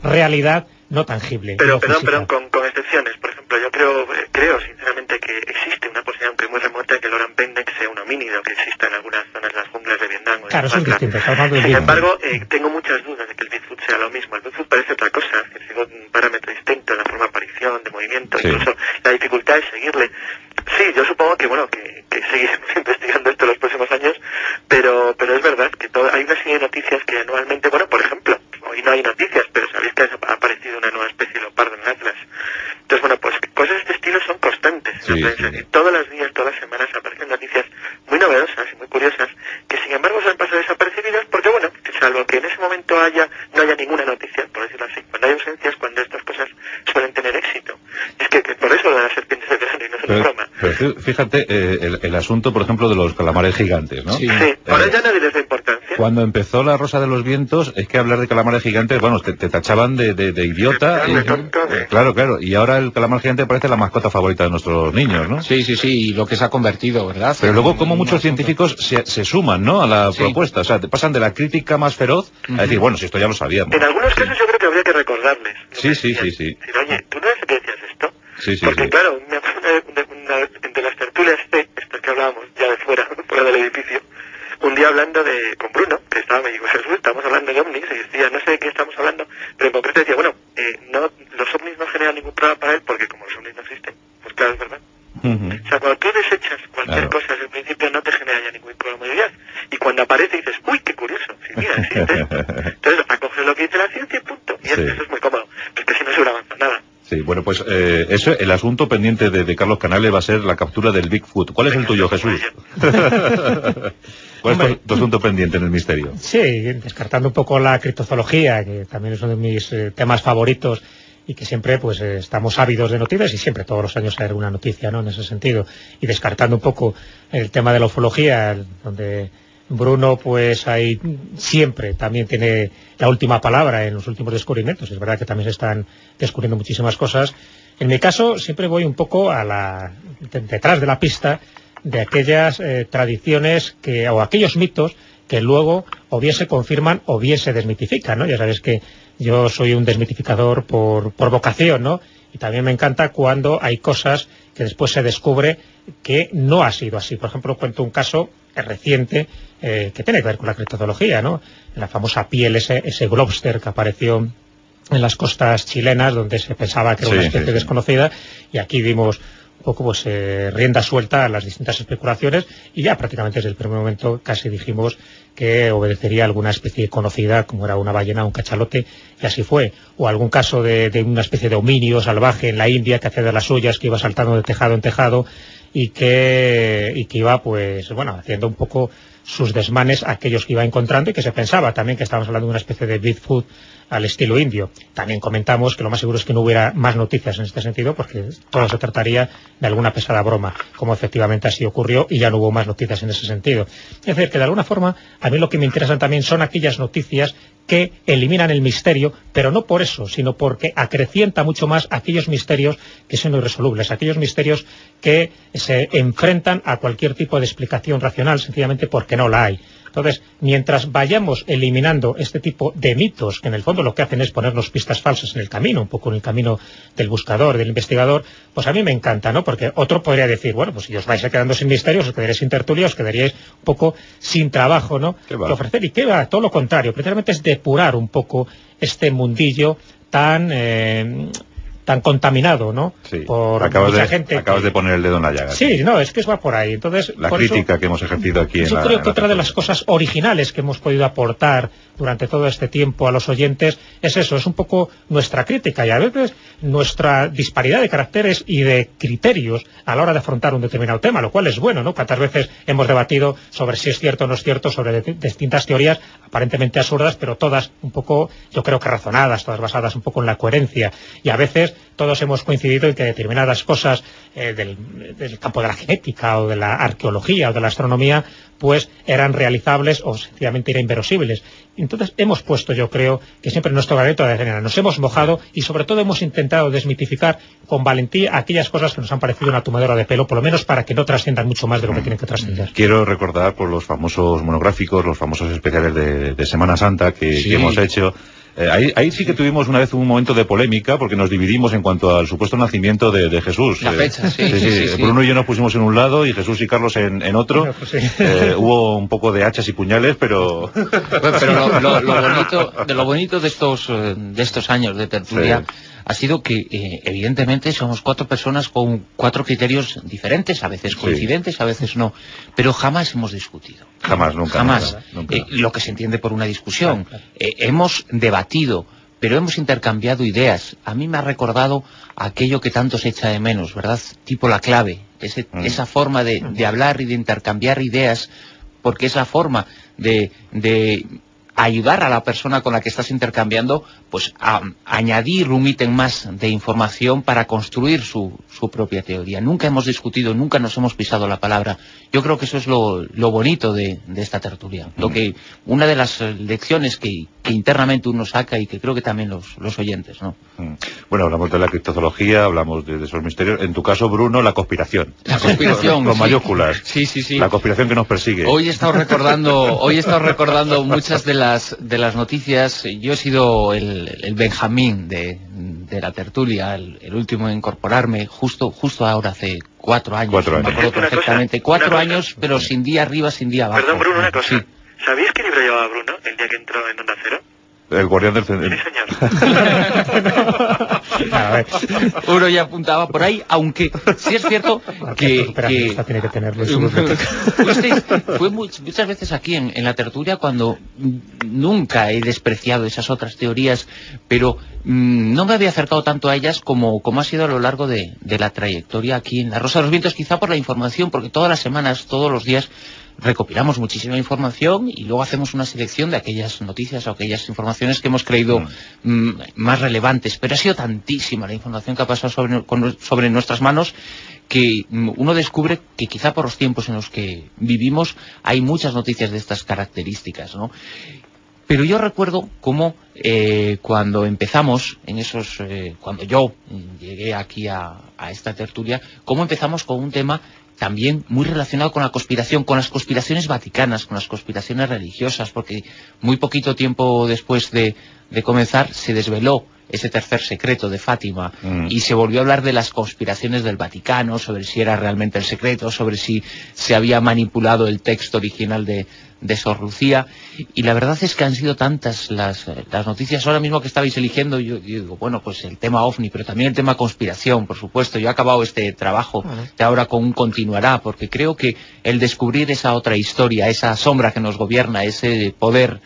realidad no tangible. Pero, perdón, con excepciones. Por ejemplo, yo creo sinceramente que existe una posibilidad, aunque muy remota, que el Oran Pendek sea un homínido, que exista en algunas zonas de las junglas de Vietnam. Claro, eso es distinto. Sin embargo, tengo muchas dudas de que el Bigfoot sea lo mismo. El Bigfoot parece otra cosa, que sigue un parámetro distinto en la forma de aparición, de movimiento, incluso la dificultad de seguirle. Sí, yo supongo que, que seguiremos investigando esto en los próximos años, pero es verdad que hay una serie de noticias que anualmente, por ejemplo, hoy no hay noticias, pero sabéis que ha aparecido una nueva especie de leopardo en el Atlas. Entonces, pues cosas de este estilo son constantes en la prensa. Y todos los días, todas las semanas aparecen noticias muy novedosas y muy curiosas que, sin embargo, suelen pasar desapercibidas porque, salvo que en ese momento no haya ninguna noticia, por decirlo así, cuando hay ausencias, cuando estas cosas suelen tener éxito. Es que por eso lo de las serpientes de verano y no es una broma. Pero fíjate, el asunto, por ejemplo, de los calamares gigantes, ¿no? Sí, ahora ya nadie les da importancia. Cuando empezó La Rosa de los Vientos, es que hablar de calamares gigantes, te tachaban de idiota. Claro, y ahora el calamar gigante parece la mascota favorita de nuestros niños, ¿no? Sí, y lo que se ha convertido, ¿verdad? Pero luego, como muchos científicos se suman, ¿no?, a la propuesta, o sea, te pasan de la crítica más feroz a decir, si esto ya lo sabíamos. En algunos casos yo creo que habría que recordarles. Sí. Decir, oye, ¿tú no sabes que decías esto? Porque claro, me acuerdo de las tertulias estas que hablábamos ya de fuera del edificio, un día hablando con Bruno, que me dijo, Jesús, estamos hablando de ovnis, y decía, no sé de qué estamos hablando, pero en concreto decía, los ovnis no generan ningún problema para él, porque como los ovnis no existen, pues claro, es verdad. O sea, cuando tú desechas cualquier cosa desde el principio, no te genera ya ningún probabilidad. Y cuando aparece dices, uy, qué curioso, sí, mira, existe. Entonces, acoges lo que dice la ciencia y punto. Y eso es muy cómodo, porque si no se hubiera avanzado nada. Sí, pues el asunto pendiente de Carlos Canales va a ser la captura del Bigfoot. ¿Cuál es el tuyo, Jesús? ¿Cuál es tu asunto pendiente en el misterio? Sí, descartando un poco la criptozoología, que también es uno de mis temas favoritos, y que siempre estamos ávidos de noticias, y siempre todos los años hay alguna noticia, ¿no?, en ese sentido, y descartando un poco el tema de la ufología, donde Bruno ahí siempre también tiene la última palabra en los últimos descubrimientos. Es verdad que también se están descubriendo muchísimas cosas. En mi caso siempre voy un poco detrás de la pista de aquellas tradiciones o aquellos mitos que luego o bien se confirman o bien se desmitifican, ¿no? Ya sabes que yo soy un desmitificador por vocación, ¿no? Y también me encanta cuando hay cosas que después se descubre que no ha sido así. Por ejemplo, cuento un caso reciente que tiene que ver con la criptozoología, ¿no? La famosa piel, ese globster que apareció en las costas chilenas, donde se pensaba que era una especie desconocida, y aquí vimos un poco rienda suelta a las distintas especulaciones, y ya prácticamente desde el primer momento casi dijimos que obedecería a alguna especie conocida, como era una ballena o un cachalote, y así fue. O algún caso de una especie de hominio salvaje en la India que hacía de las suyas, que iba saltando de tejado en tejado y que iba haciendo un poco sus desmanes a aquellos que iba encontrando, y que se pensaba también que estábamos hablando de una especie de Bigfoot al estilo indio. También comentamos que lo más seguro es que no hubiera más noticias en este sentido, porque todo se trataría de alguna pesada broma, como efectivamente así ocurrió, y ya no hubo más noticias en ese sentido. Es decir, que de alguna forma a mí lo que me interesan también son aquellas noticias que eliminan el misterio, pero no por eso, sino porque acrecienta mucho más aquellos misterios que son irresolubles, aquellos misterios que se enfrentan a cualquier tipo de explicación racional, sencillamente porque no la hay. Entonces, mientras vayamos eliminando este tipo de mitos, que en el fondo lo que hacen es ponernos pistas falsas en el camino, un poco en el camino del buscador, del investigador, pues a mí me encanta, ¿no? Porque otro podría decir, si os vais quedando sin misterios, os quedaréis sin tertulia, os quedaríais un poco sin trabajo, ¿no?, que ofrecer. Y que va, todo lo contrario, precisamente es depurar un poco este mundillo tan contaminado, ¿no? Sí. Por mucha gente. Acabas de poner el dedo en la llaga. Sí, es que va por ahí. Entonces, la crítica que hemos ejercido aquí en yo creo que otra de las cosas originales que hemos podido aportar durante todo este tiempo a los oyentes es eso, es un poco nuestra crítica, y a veces nuestra disparidad de caracteres y de criterios a la hora de afrontar un determinado tema, lo cual es bueno, ¿no? Cuántas veces hemos debatido sobre si es cierto o no es cierto, sobre distintas teorías aparentemente absurdas, pero todas un poco, yo creo que razonadas, todas basadas un poco en la coherencia, y a veces todos hemos coincidido en que determinadas cosas del campo de la genética o de la arqueología o de la astronomía pues eran realizables o sencillamente eran inverosímiles. Entonces hemos puesto, yo creo, que siempre nuestro granito de arena, nos hemos mojado y sobre todo hemos intentado desmitificar con valentía aquellas cosas que nos han parecido una tomadura de pelo, por lo menos para que no trasciendan mucho más de lo que tienen que trascender. Quiero recordar por los famosos monográficos, los famosos especiales de Semana Santa que hemos hecho. Ahí sí que tuvimos una vez un momento de polémica, porque nos dividimos en cuanto al supuesto nacimiento de Jesús. La fecha, sí. Bruno y yo nos pusimos en un lado y Jesús y Carlos en otro. Hubo un poco de hachas y puñales, pero... Pero lo bonito de estos años de tertulia ha sido que, evidentemente, somos 4 personas con 4 criterios diferentes, a veces coincidentes, a veces no, pero jamás hemos discutido. Jamás, nunca. Jamás. Nunca. Lo que se entiende por una discusión. Hemos debatido, pero hemos intercambiado ideas. A mí me ha recordado aquello que tanto se echa de menos, ¿verdad? Tipo la clave, esa forma de hablar y de intercambiar ideas, porque es la forma de ayudar a la persona con la que estás intercambiando, pues a añadir un ítem más de información para construir su propia teoría. Nunca hemos discutido, nunca nos hemos pisado la palabra. Yo creo que eso es lo bonito de esta tertulia. Una de las lecciones que internamente uno saca y que creo que también los oyentes, ¿no? Bueno, hablamos de la criptozoología, hablamos de esos misterios. En tu caso, Bruno, la conspiración. La conspiración. Con mayúsculas. Sí. La conspiración que nos persigue. Hoy he estado recordando muchas de las noticias. Yo he sido el Benjamín de la tertulia, el último en incorporarme, justo ahora hace 4 años. 4 años. Me acuerdo perfectamente. 4 años, pero sin día arriba, sin día abajo. Perdón, Bruno, una cosa. Sí. ¿Sabías qué libro llevaba Bruno el día que entró en Onda Cero? El guardián del centro. Sí, señor. Uno ya apuntaba por ahí, aunque sí es cierto que tiene que tenerlo en su biblioteca. Fue muchas veces aquí en la tertulia cuando nunca he despreciado esas otras teorías, pero no me había acercado tanto a ellas como ha sido a lo largo de la trayectoria aquí en La Rosa de los Vientos, quizá por la información, porque todas las semanas, todos los días recopilamos muchísima información y luego hacemos una selección de aquellas noticias o aquellas informaciones que hemos creído más relevantes, pero ha sido tantísima la información que ha pasado sobre nuestras manos que uno descubre que quizá por los tiempos en los que vivimos hay muchas noticias de estas características, ¿no? Pero yo recuerdo cómo cuando empezamos cuando yo llegué aquí a esta tertulia, cómo empezamos con un tema también muy relacionado con la conspiración, con las conspiraciones vaticanas, con las conspiraciones religiosas, porque muy poquito tiempo después de comenzar se desveló ese tercer secreto de Fátima y se volvió a hablar de las conspiraciones del Vaticano, sobre si era realmente el secreto, sobre si se había manipulado el texto original de Sor Lucía, y la verdad es que han sido tantas las noticias. Ahora mismo que estabais eligiendo, yo digo, bueno, pues el tema OVNI, pero también el tema conspiración, por supuesto. Yo he acabado este trabajo de ahora con un continuará, porque creo que el descubrir esa otra historia, esa sombra que nos gobierna, ese poder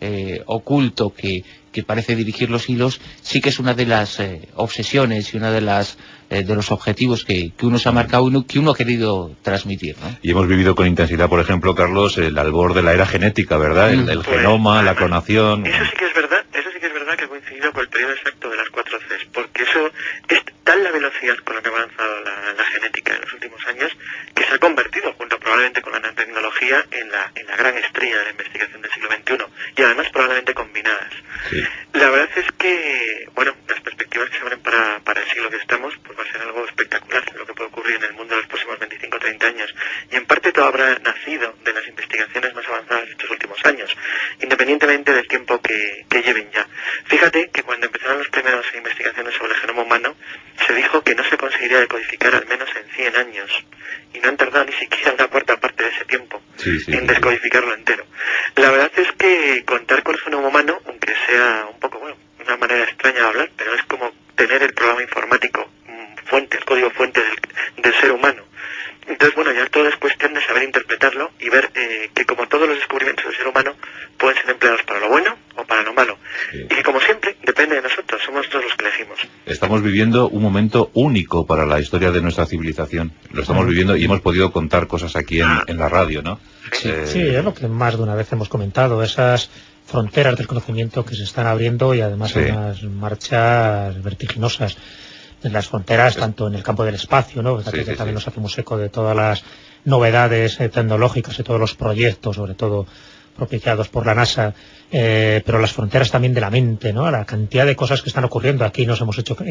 oculto que parece dirigir los hilos, sí que es una de las obsesiones y una de los objetivos que uno se ha marcado y que uno ha querido transmitir, ¿no? Y hemos vivido con intensidad, por ejemplo, Carlos, el albor de la era genética, ¿verdad? El genoma, la clonación. Eso sí que es verdad que ha coincidido con el periodo exacto de las 4 Cs, porque eso es tal la velocidad con la que ha avanzado la genética en los últimos años que se ha convertido, junto probablemente con la nanotecnología, en la gran estrella de la investigación del siglo XXI, y además probablemente combinadas. Sí. La verdad es que, bueno, las perspectivas que se abren para el siglo que estamos, pues va a ser algo espectacular lo que puede ocurrir en el mundo en los próximos 25 o 30 años, y en parte todo habrá nacido de las investigaciones más avanzadas de estos últimos años, independientemente del tiempo que lleven ya. Fíjate que cuando empezaron las primeras investigaciones sobre el genoma humano, se dijo que no se conseguiría decodificar al menos en 100 años, y no han tardado ni siquiera una cuarta parte de ese tiempo en descodificarlo entero. La verdad es que contar con el genoma humano, aunque sea un poco, bueno, una manera extraña de hablar, pero es como tener el programa informático fuente, el código fuente del ser humano. Entonces, bueno, ya todo es cuestión de saber interpretarlo y ver que, como todos los descubrimientos del ser humano, pueden ser empleados para lo bueno o para lo malo. Sí. Y que, como siempre, depende de nosotros, somos nosotros los que elegimos. Estamos viviendo un momento único para la historia de nuestra civilización. Lo estamos viviendo y hemos podido contar cosas aquí en la radio, ¿no? Sí, es lo que más de una vez hemos comentado, esas fronteras del conocimiento que se están abriendo y además unas marchas vertiginosas en las fronteras, tanto en el campo del espacio, ¿no? Que también nos hacemos eco de todas las novedades tecnológicas y todos los proyectos, sobre todo propiciados por la NASA, pero las fronteras también de la mente, ¿no? La cantidad de cosas que están ocurriendo. Aquí nos hemos hecho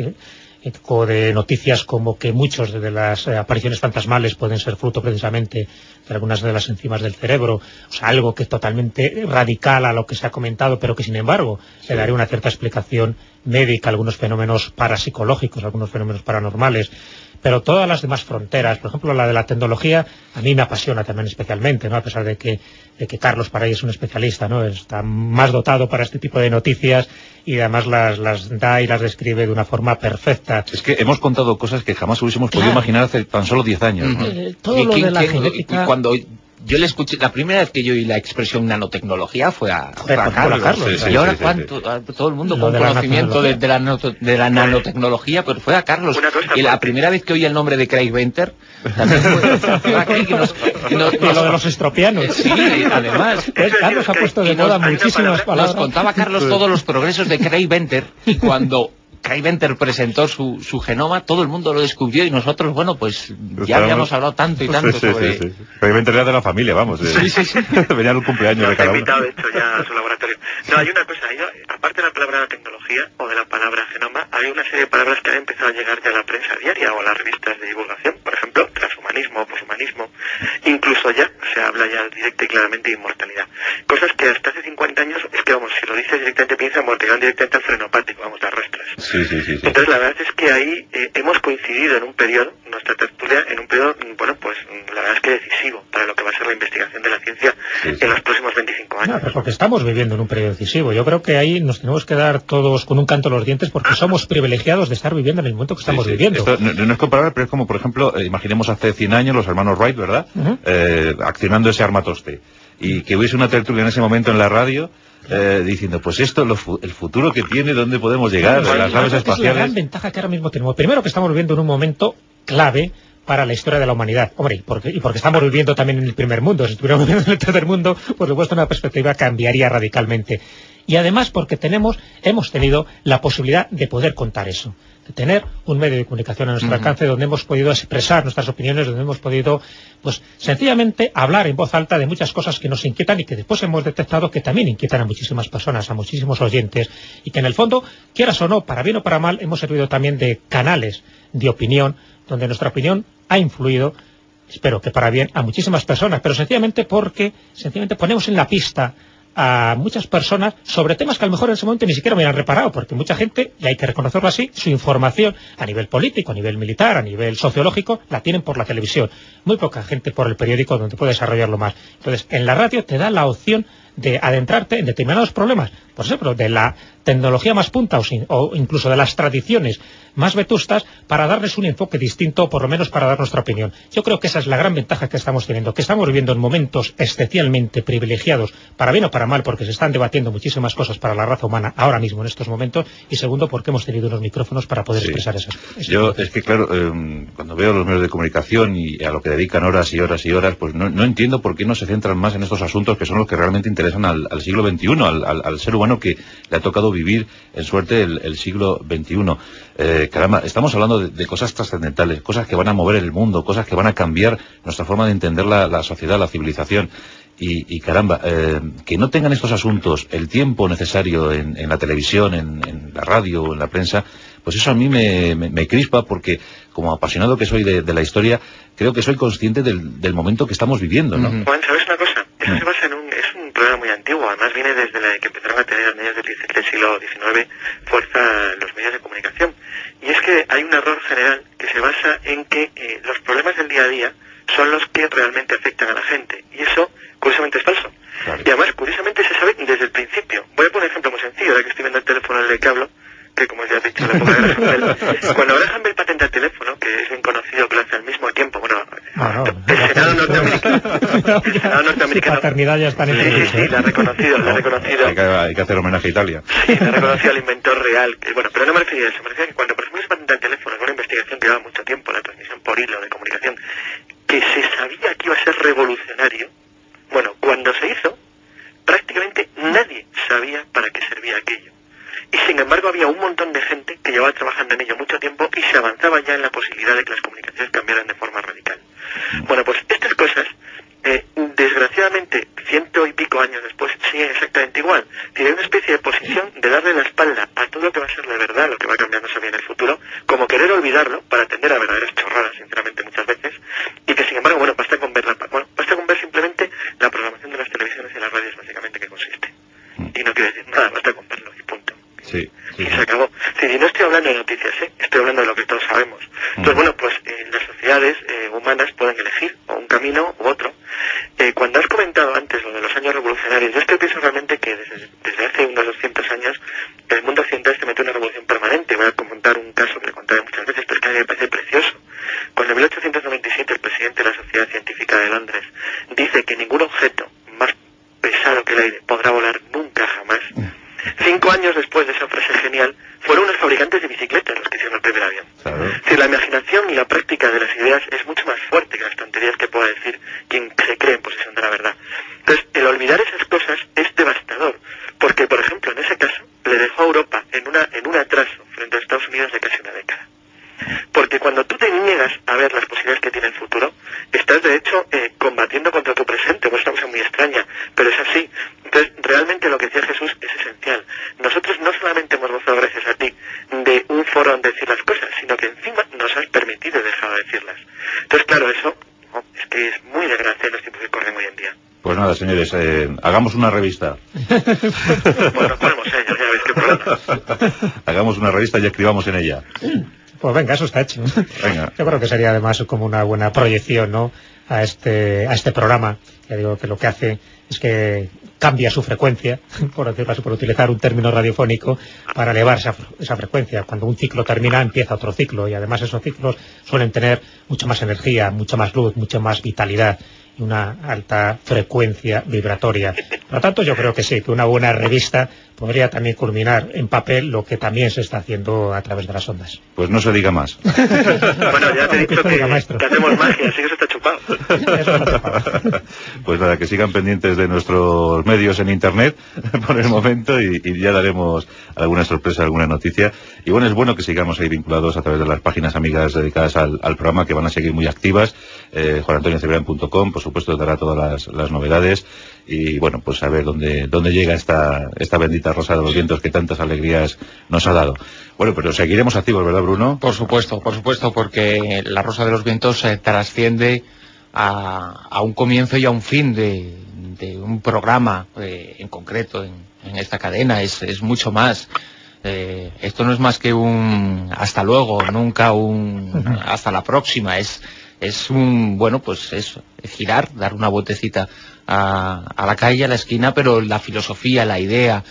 eco de noticias como que muchos de las apariciones fantasmales pueden ser fruto precisamente de algunas de las enzimas del cerebro, o sea, algo que es totalmente radical a lo que se ha comentado, pero que sin embargo le daría una cierta explicación médica a algunos fenómenos parapsicológicos, algunos fenómenos paranormales. Pero todas las demás fronteras, por ejemplo la de la tecnología, a mí me apasiona también especialmente, ¿no? A pesar de que Carlos para ahí es un especialista, ¿no? Está más dotado para este tipo de noticias y además las da y las describe de una forma perfecta. Es que hemos contado cosas que jamás hubiésemos podido imaginar hace tan solo 10 años, ¿no? Todo lo de la genética... Cuando yo le escuché, la primera vez que yo oí la expresión nanotecnología fue a Carlos. Sí, y ahora sí. todo el mundo Lo con de la conocimiento de la nanotecnología, pero fue a Carlos. Y la primera vez que oí el nombre de Craig Venter, también fue aquí que nos lo de los estropianos. Sí, además. Pues Carlos ha puesto de moda muchísimas palabras. Nos contaba Carlos todos los progresos de Craig Venter, y cuando Craig Venter presentó su genoma, todo el mundo lo descubrió y nosotros, bueno, pues ya habíamos hablado tanto y tanto sobre... Sí. Craig Venter era de la familia, vamos. Sí. Venía al cumpleaños de cada uno. invitado, de hecho, ya a su laboratorio. No, hay una cosa, aparte de la palabra tecnología o de la palabra genoma, hay una serie de palabras que han empezado a llegar ya a la prensa diaria o a las revistas de divulgación, por ejemplo, transhumanismo, poshumanismo, incluso ya se habla ya directa y claramente de inmortalidad. Cosas que hasta hace 50 años, es que vamos, si lo dices directamente piensa muerte, directamente al frenopático, vamos, las rastras. Sí. Entonces la verdad es que ahí hemos coincidido en un periodo, nuestra tertulia, en un periodo, bueno, pues la verdad es que decisivo para lo que va a ser la investigación de la ciencia en los próximos 25 años. No, pero porque estamos viviendo en un periodo decisivo. Yo creo que ahí nos tenemos que dar todos con un canto a los dientes porque somos privilegiados de estar viviendo en el momento que estamos viviendo. Esto no es comparable, pero es como, por ejemplo, imaginemos hace 100 años los hermanos Wright, ¿verdad? Accionando ese armatoste. Y que hubiese una tertulia en ese momento en la radio diciendo, pues esto, el futuro que tiene, dónde podemos llegar, las naves espaciales. Es la gran ventaja que ahora mismo tenemos. Primero que estamos viviendo en un momento clave para la historia de la humanidad. Hombre, y porque estamos viviendo también en el primer mundo. Si estuviéramos viviendo en el tercer mundo, por supuesto una perspectiva cambiaría radicalmente. Y además porque hemos tenido la posibilidad de poder contar eso, de tener un medio de comunicación a nuestro alcance donde hemos podido expresar nuestras opiniones, donde hemos podido, pues, sencillamente hablar en voz alta de muchas cosas que nos inquietan y que después hemos detectado que también inquietan a muchísimas personas, a muchísimos oyentes, y que en el fondo, quieras o no, para bien o para mal, hemos servido también de canales de opinión, donde nuestra opinión ha influido, espero que para bien, a muchísimas personas, pero sencillamente porque ponemos en la pista a muchas personas sobre temas que a lo mejor en ese momento ni siquiera me hubieran reparado, porque mucha gente, y hay que reconocerlo así, su información a nivel político, a nivel militar, a nivel sociológico, la tienen por la televisión. Muy poca gente por el periódico donde puede desarrollarlo más. Entonces, en la radio te da la opción de adentrarte en determinados problemas, por ejemplo, de la tecnología más punta o incluso de las tradiciones más vetustas, para darles un enfoque distinto, o por lo menos para dar nuestra opinión. Yo creo que esa es la gran ventaja que estamos teniendo, que estamos viviendo en momentos especialmente privilegiados, para bien o para mal, porque se están debatiendo muchísimas cosas para la raza humana ahora mismo en estos momentos, y segundo, porque hemos tenido unos micrófonos para poder expresar esas cosas. Yo, es que claro, cuando veo los medios de comunicación y a lo que dedican horas y horas y horas, pues no entiendo por qué no se centran más en estos asuntos que son los que realmente interesan al siglo XXI, al ser humano que le ha tocado vivir en suerte el siglo XXI. Caramba, estamos hablando de cosas trascendentales, cosas que van a mover el mundo, cosas que van a cambiar nuestra forma de entender la sociedad, la civilización. Y caramba, que no tengan estos asuntos el tiempo necesario en la televisión, en la radio, en la prensa, pues eso a mí me crispa, porque como apasionado que soy de la historia, creo que soy consciente del momento que estamos viviendo, ¿no? Juan, ¿sabes una cosa? Eso se basa es un problema muy antiguo, además viene desde la que empezaron a tener a mediados del siglo XIX fuerza los medios de comunicación. Y es que hay un error general que se basa en que los problemas del día a día son los que realmente afectan a la gente. Y eso, curiosamente, es falso. Claro. Y además, curiosamente, se sabe desde el principio. Voy a poner un ejemplo muy sencillo, ahora que estoy viendo el teléfono en el que hablo, que como ya has dicho, la época de Graham Bell. Cuando Graham Bell patenta el teléfono, que es bien conocido que lo hace al mismo tiempo, bueno, el Senado norteamericano... paternidad ya está en el sí, la ha reconocido. Hay que hacer homenaje a Italia. Sí, la ha reconocido al inventor real. Bueno, pero no me refería a eso, me refería a que cuando, por ejemplo, se patenta el teléfono, que una investigación que lleva mucho tiempo, la transmisión por hilo de comunicación, que se sabía que iba a ser revolucionario, bueno, cuando se hizo, prácticamente nadie sabía para qué servía aquello. Y sin embargo había un montón de gente que llevaba trabajando en ello mucho tiempo y se avanzaba ya en la posibilidad de que las comunicaciones cambiaran de forma radical. Bueno, pues estas cosas, desgraciadamente, 100 y pico años después, solo para atender a verdaderas chorradas, sinceramente, muchas veces, y que sin embargo, bueno, basta con ver simplemente la programación de las televisiones y las radios, básicamente, que consiste. Y no quiero decir nada, basta con verlo y punto. Sí. Y se acabó. Sí, y no estoy hablando de noticias, estoy hablando de lo que todos sabemos. Entonces, bueno, pues las sociedades humanas pueden elegir o un camino u otro. Cuando has comentado antes lo de los años revolucionarios, yo es que pienso realmente que desde hace unos 200 años el mundo occidental se mete en una revolución permanente. Voy a comentar un caso que le contaré muchas veces, pero es que a mí me parece precioso. Cuando en 1897 el presidente de la Sociedad Científica de Londres dice que ningún objeto más pesado que el aire podrá volar nunca jamás, 5 años después de esa frase genial, fueron unos fabricantes de bicicletas los que hicieron el primer avión. Claro. Es decir, la imaginación y la práctica de las ideas es mucho más fuerte que las tonterías que pueda decir quien se cree en posesión de la verdad. Entonces, el olvidar esas cosas es devastador, porque, por ejemplo, en ese caso, le dejó a Europa en un atraso frente a Estados Unidos de casi una década. Porque cuando tú te niegas a ver las posibilidades que tiene el futuro, estás de hecho combatiendo contra tu presente, pues es una cosa muy extraña, pero es así. Entonces, realmente lo que decía Jesús es esencial. Nosotros no solamente hemos gozado, gracias a ti, de un foro donde decir las cosas, sino que encima nos has permitido dejar de decirlas. Entonces, claro, eso es que es muy desgraciado en los tiempos que corren hoy en día. Pues nada, señores, hagamos una revista. Bueno, ponemos ellos, ya ves qué problema. Hagamos una revista y escribamos en ella. Pues venga, eso está hecho. Venga. Yo creo que sería además como una buena proyección, ¿no?, a este programa. Ya digo que lo que hace es que cambia su frecuencia, por utilizar un término radiofónico, para elevar esa frecuencia. Cuando un ciclo termina, empieza otro ciclo, y además esos ciclos suelen tener mucha más energía, mucha más luz, mucha más vitalidad y una alta frecuencia vibratoria. Por lo tanto, yo creo que sí, que una buena revista podría también culminar en papel lo que también se está haciendo a través de las ondas. Pues no se diga más. Bueno, ya te he dicho que hacemos magia, así que eso está chupado. Eso está chupado. Pues nada, que sigan pendientes de nuestros medios en internet por el momento y ya daremos alguna sorpresa, alguna noticia. Y bueno, es bueno que sigamos ahí vinculados a través de las páginas amigas dedicadas al programa, que van a seguir muy activas. JuanAntonioCebrián.com, por supuesto, dará todas las novedades. Y bueno, pues a ver dónde llega esta bendita Rosa de los Vientos que tantas alegrías nos ha dado. Bueno, pero seguiremos activos, ¿verdad, Bruno? Por supuesto, porque la Rosa de los Vientos trasciende a un comienzo y a un fin de un programa en concreto en esta cadena. Es mucho más. Esto no es más que un hasta luego, nunca un hasta la próxima. Es un, bueno, pues es girar, dar una vueltecita a la calle, a la esquina, pero la filosofía, la idea,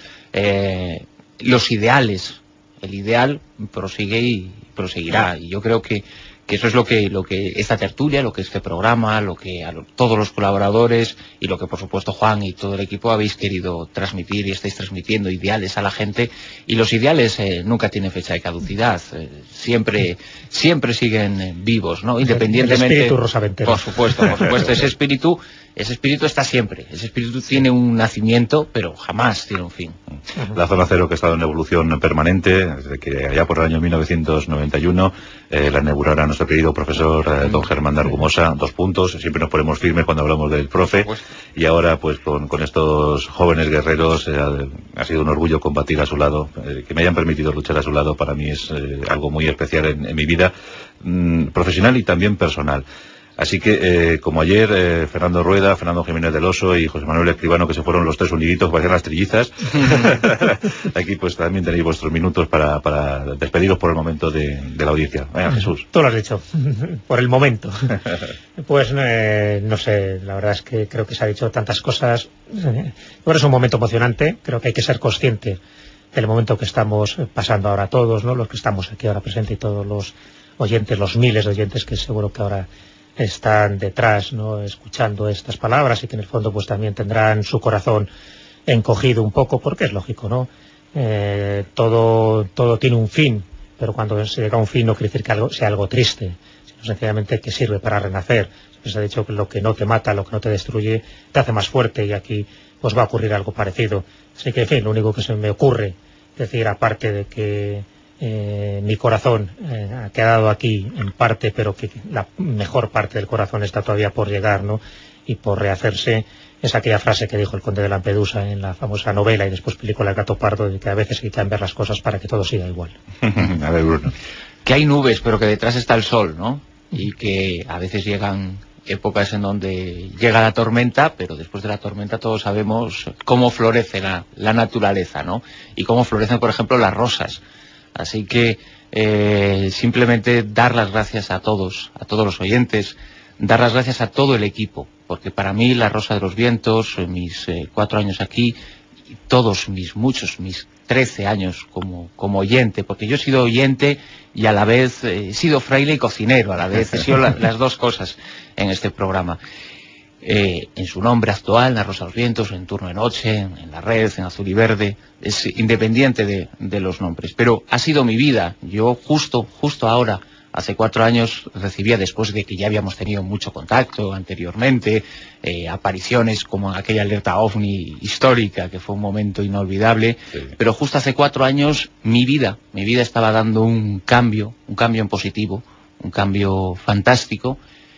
los ideales, el ideal prosigue y proseguirá. Y yo creo que eso es lo que esta tertulia, lo que este programa, lo que todos los colaboradores y lo que por supuesto Juan y todo el equipo habéis querido transmitir y estáis transmitiendo, ideales a la gente. Y los ideales nunca tienen fecha de caducidad, siempre siguen vivos, ¿no? Independientemente. El espíritu rosaventero. Por supuesto, ese espíritu está siempre. Ese espíritu tiene un nacimiento, pero jamás tiene un fin. La Zona Cero, que ha estado en evolución permanente, desde que allá por el año 1991 la inaugurara nuestro querido profesor don Germán de Argumosa. 2 puntos, siempre nos ponemos firmes cuando hablamos del profe, y ahora pues con estos jóvenes guerreros ha sido un orgullo combatir a su lado, que me hayan permitido luchar a su lado. Para mí es algo muy especial en mi vida profesional y también personal. Así que, como ayer, Fernando Rueda, Fernando Jiménez del Oso y José Manuel Escribano, que se fueron los 3 uniditos, que parecían las trillizas, aquí pues también tenéis vuestros minutos para despediros por el momento de la audiencia. Venga, Jesús. Tú lo has dicho, por el momento. Pues no sé, la verdad es que creo que se ha dicho tantas cosas. Ahora es un momento emocionante, creo que hay que ser consciente del momento que estamos pasando ahora todos, ¿no? Los que estamos aquí ahora presentes y todos los oyentes, los miles de oyentes que seguro que ahora están detrás, ¿no?, escuchando estas palabras, y que en el fondo pues también tendrán su corazón encogido un poco, porque es lógico, ¿no? Todo tiene un fin, pero cuando se llega a un fin no quiere decir que sea algo triste, sino sencillamente que sirve para renacer. Se ha dicho que lo que no te mata, lo que no te destruye, te hace más fuerte, y aquí pues va a ocurrir algo parecido. Así que, en fin, lo único que se me ocurre decir, aparte de que mi corazón ha quedado aquí en parte, pero que la mejor parte del corazón está todavía por llegar, ¿no?, y por rehacerse, es aquella frase que dijo el conde de Lampedusa en la famosa novela y después película El gato pardo, de que a veces hay que cambiar las cosas para que todo siga igual. A ver, Bruno. que hay nubes, pero que detrás está el sol, ¿no? Y que a veces llegan épocas en donde llega la tormenta, pero después de la tormenta todos sabemos cómo florece la naturaleza, ¿no? Y cómo florecen, por ejemplo, las rosas. Así que simplemente dar las gracias a todos los oyentes, dar las gracias a todo el equipo, porque para mí La Rosa de los Vientos, mis 4 años aquí, y todos mis 13 años como oyente, porque yo he sido oyente y a la vez he sido fraile y cocinero, a la vez he sido las dos cosas en este programa. En su nombre actual, La Rosa de los Vientos, en Turno de Noche, en La Red, en Azul y Verde, es independiente de los nombres, pero ha sido mi vida. Yo justo ahora, hace 4 años, recibía, después de que ya habíamos tenido mucho contacto anteriormente, apariciones como en aquella alerta OVNI histórica, que fue un momento inolvidable, sí. Pero justo hace 4 años mi vida estaba dando un cambio en positivo, un cambio fantástico,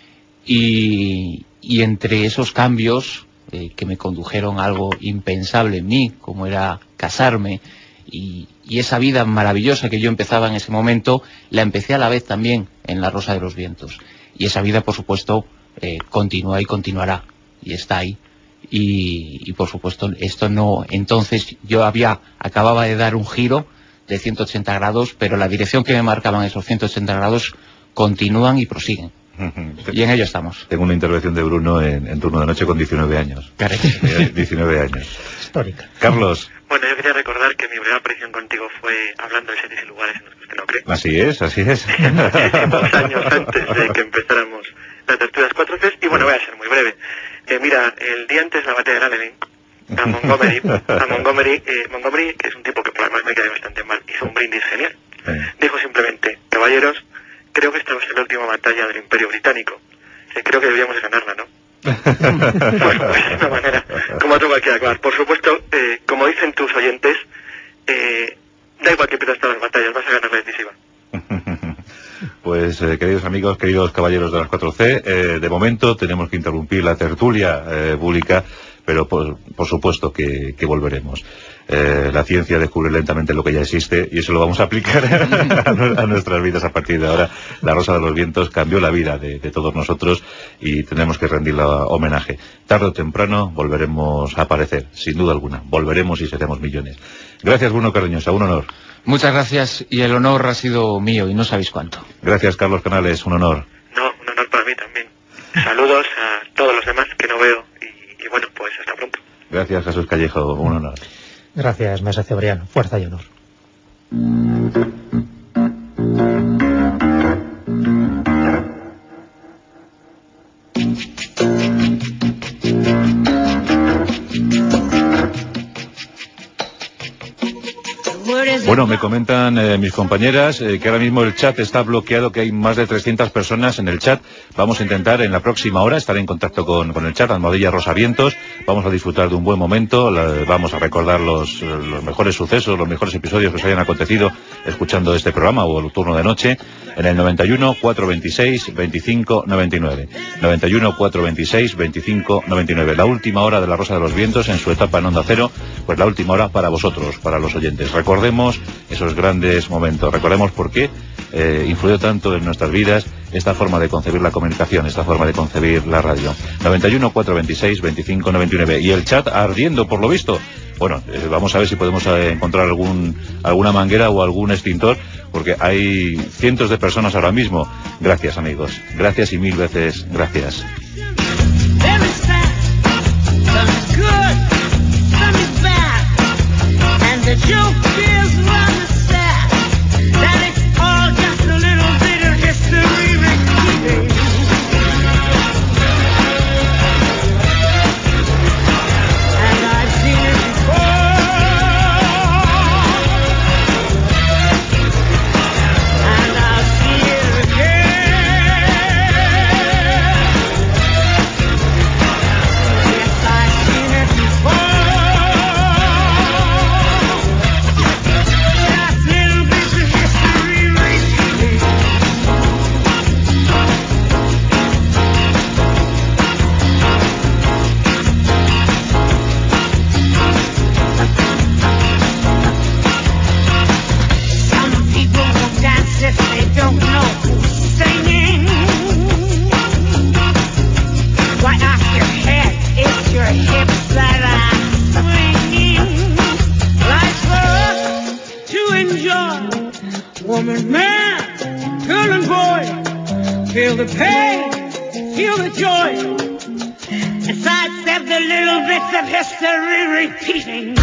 y entre esos cambios que me condujeron a algo impensable en mí, como era casarme, y esa vida maravillosa que yo empezaba en ese momento, la empecé a la vez también en La Rosa de los Vientos. Y esa vida, por supuesto, continúa y continuará, y está ahí. Y por supuesto, esto no... Entonces yo acababa de dar un giro de 180 grados, pero la dirección que me marcaban esos 180 grados continúan y prosiguen. Y en ello estamos. Tengo una intervención de Bruno en Turno de Noche con 19 años. 19 años. Histórica. Carlos. Bueno, yo quería recordar que mi primera aparición contigo fue hablando de sitios y lugares en los que usted no cree. Así es. Muchísimos años antes de que empezáramos las tertulias 4Cs. Y bueno, voy a ser muy breve. Mira, el día antes de la batalla de Alamein, Montgomery, que es un tipo que por además me cae bastante mal, hizo un brindis genial. Dijo simplemente: caballeros, creo que esta va a ser la última batalla del Imperio Británico. Creo que debíamos de ganarla, ¿no? Bueno, pues es una manera como otro cualquiera acabar. Por supuesto, como dicen tus oyentes, da igual que pierdas todas las batallas, vas a ganar la decisiva. Pues queridos amigos, queridos caballeros de las 4C, de momento tenemos que interrumpir la tertulia pública, pero por supuesto que volveremos. La ciencia descubre lentamente lo que ya existe y eso lo vamos a aplicar a nuestras vidas a partir de ahora. La Rosa de los Vientos cambió la vida de todos nosotros y tenemos que rendirle homenaje. Tarde o temprano volveremos a aparecer, sin duda alguna. Volveremos y seremos millones. Gracias, Bruno Cardeñosa, un honor. Muchas gracias, y el honor ha sido mío y no sabéis cuánto. Gracias, Carlos Canales, un honor. No, un honor para mí también. Saludos a todos los demás que no veo y bueno, pues hasta pronto. Gracias, Jesús Callejo, un honor. Gracias, Mesa Cebrián, fuerza y honor. Bueno, me comentan mis compañeras que ahora mismo el chat está bloqueado, que hay más de 300 personas en el chat. Vamos a intentar en la próxima hora estar en contacto con el chat, Almohadilla Rosa Vientos. Vamos a disfrutar de un buen momento, vamos a recordar los mejores sucesos, los mejores episodios que os hayan acontecido escuchando este programa o el Turno de Noche en el 91 426 25 99. 91 426 25 99. La última hora de La Rosa de los Vientos en su etapa en Onda Cero, pues la última hora para vosotros, para los oyentes. Recordemos esos grandes momentos, recordemos por qué influyó tanto en nuestras vidas esta forma de concebir la comunicación, esta forma de concebir la radio. 91 426 25 99. Y el chat ardiendo, por lo visto. Bueno, vamos a ver si podemos encontrar alguna manguera o algún extintor, porque hay cientos de personas ahora mismo. Gracias, amigos. Gracias y mil veces gracias. Feel the pain, feel the joy, and sidestep the little bits of history repeating.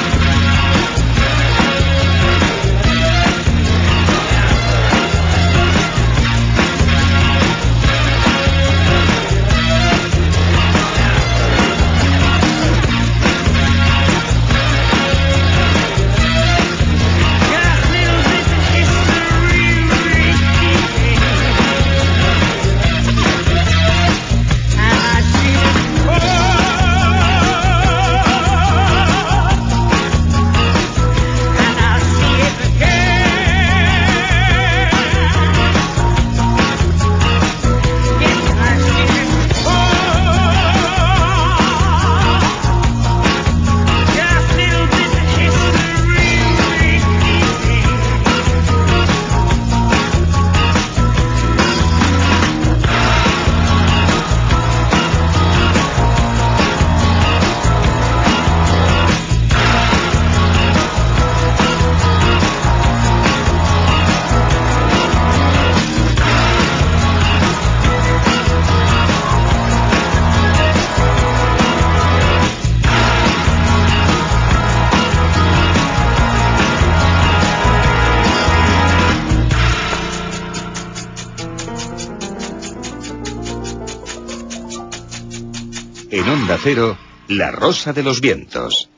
En Onda Cero, La Rosa de los Vientos.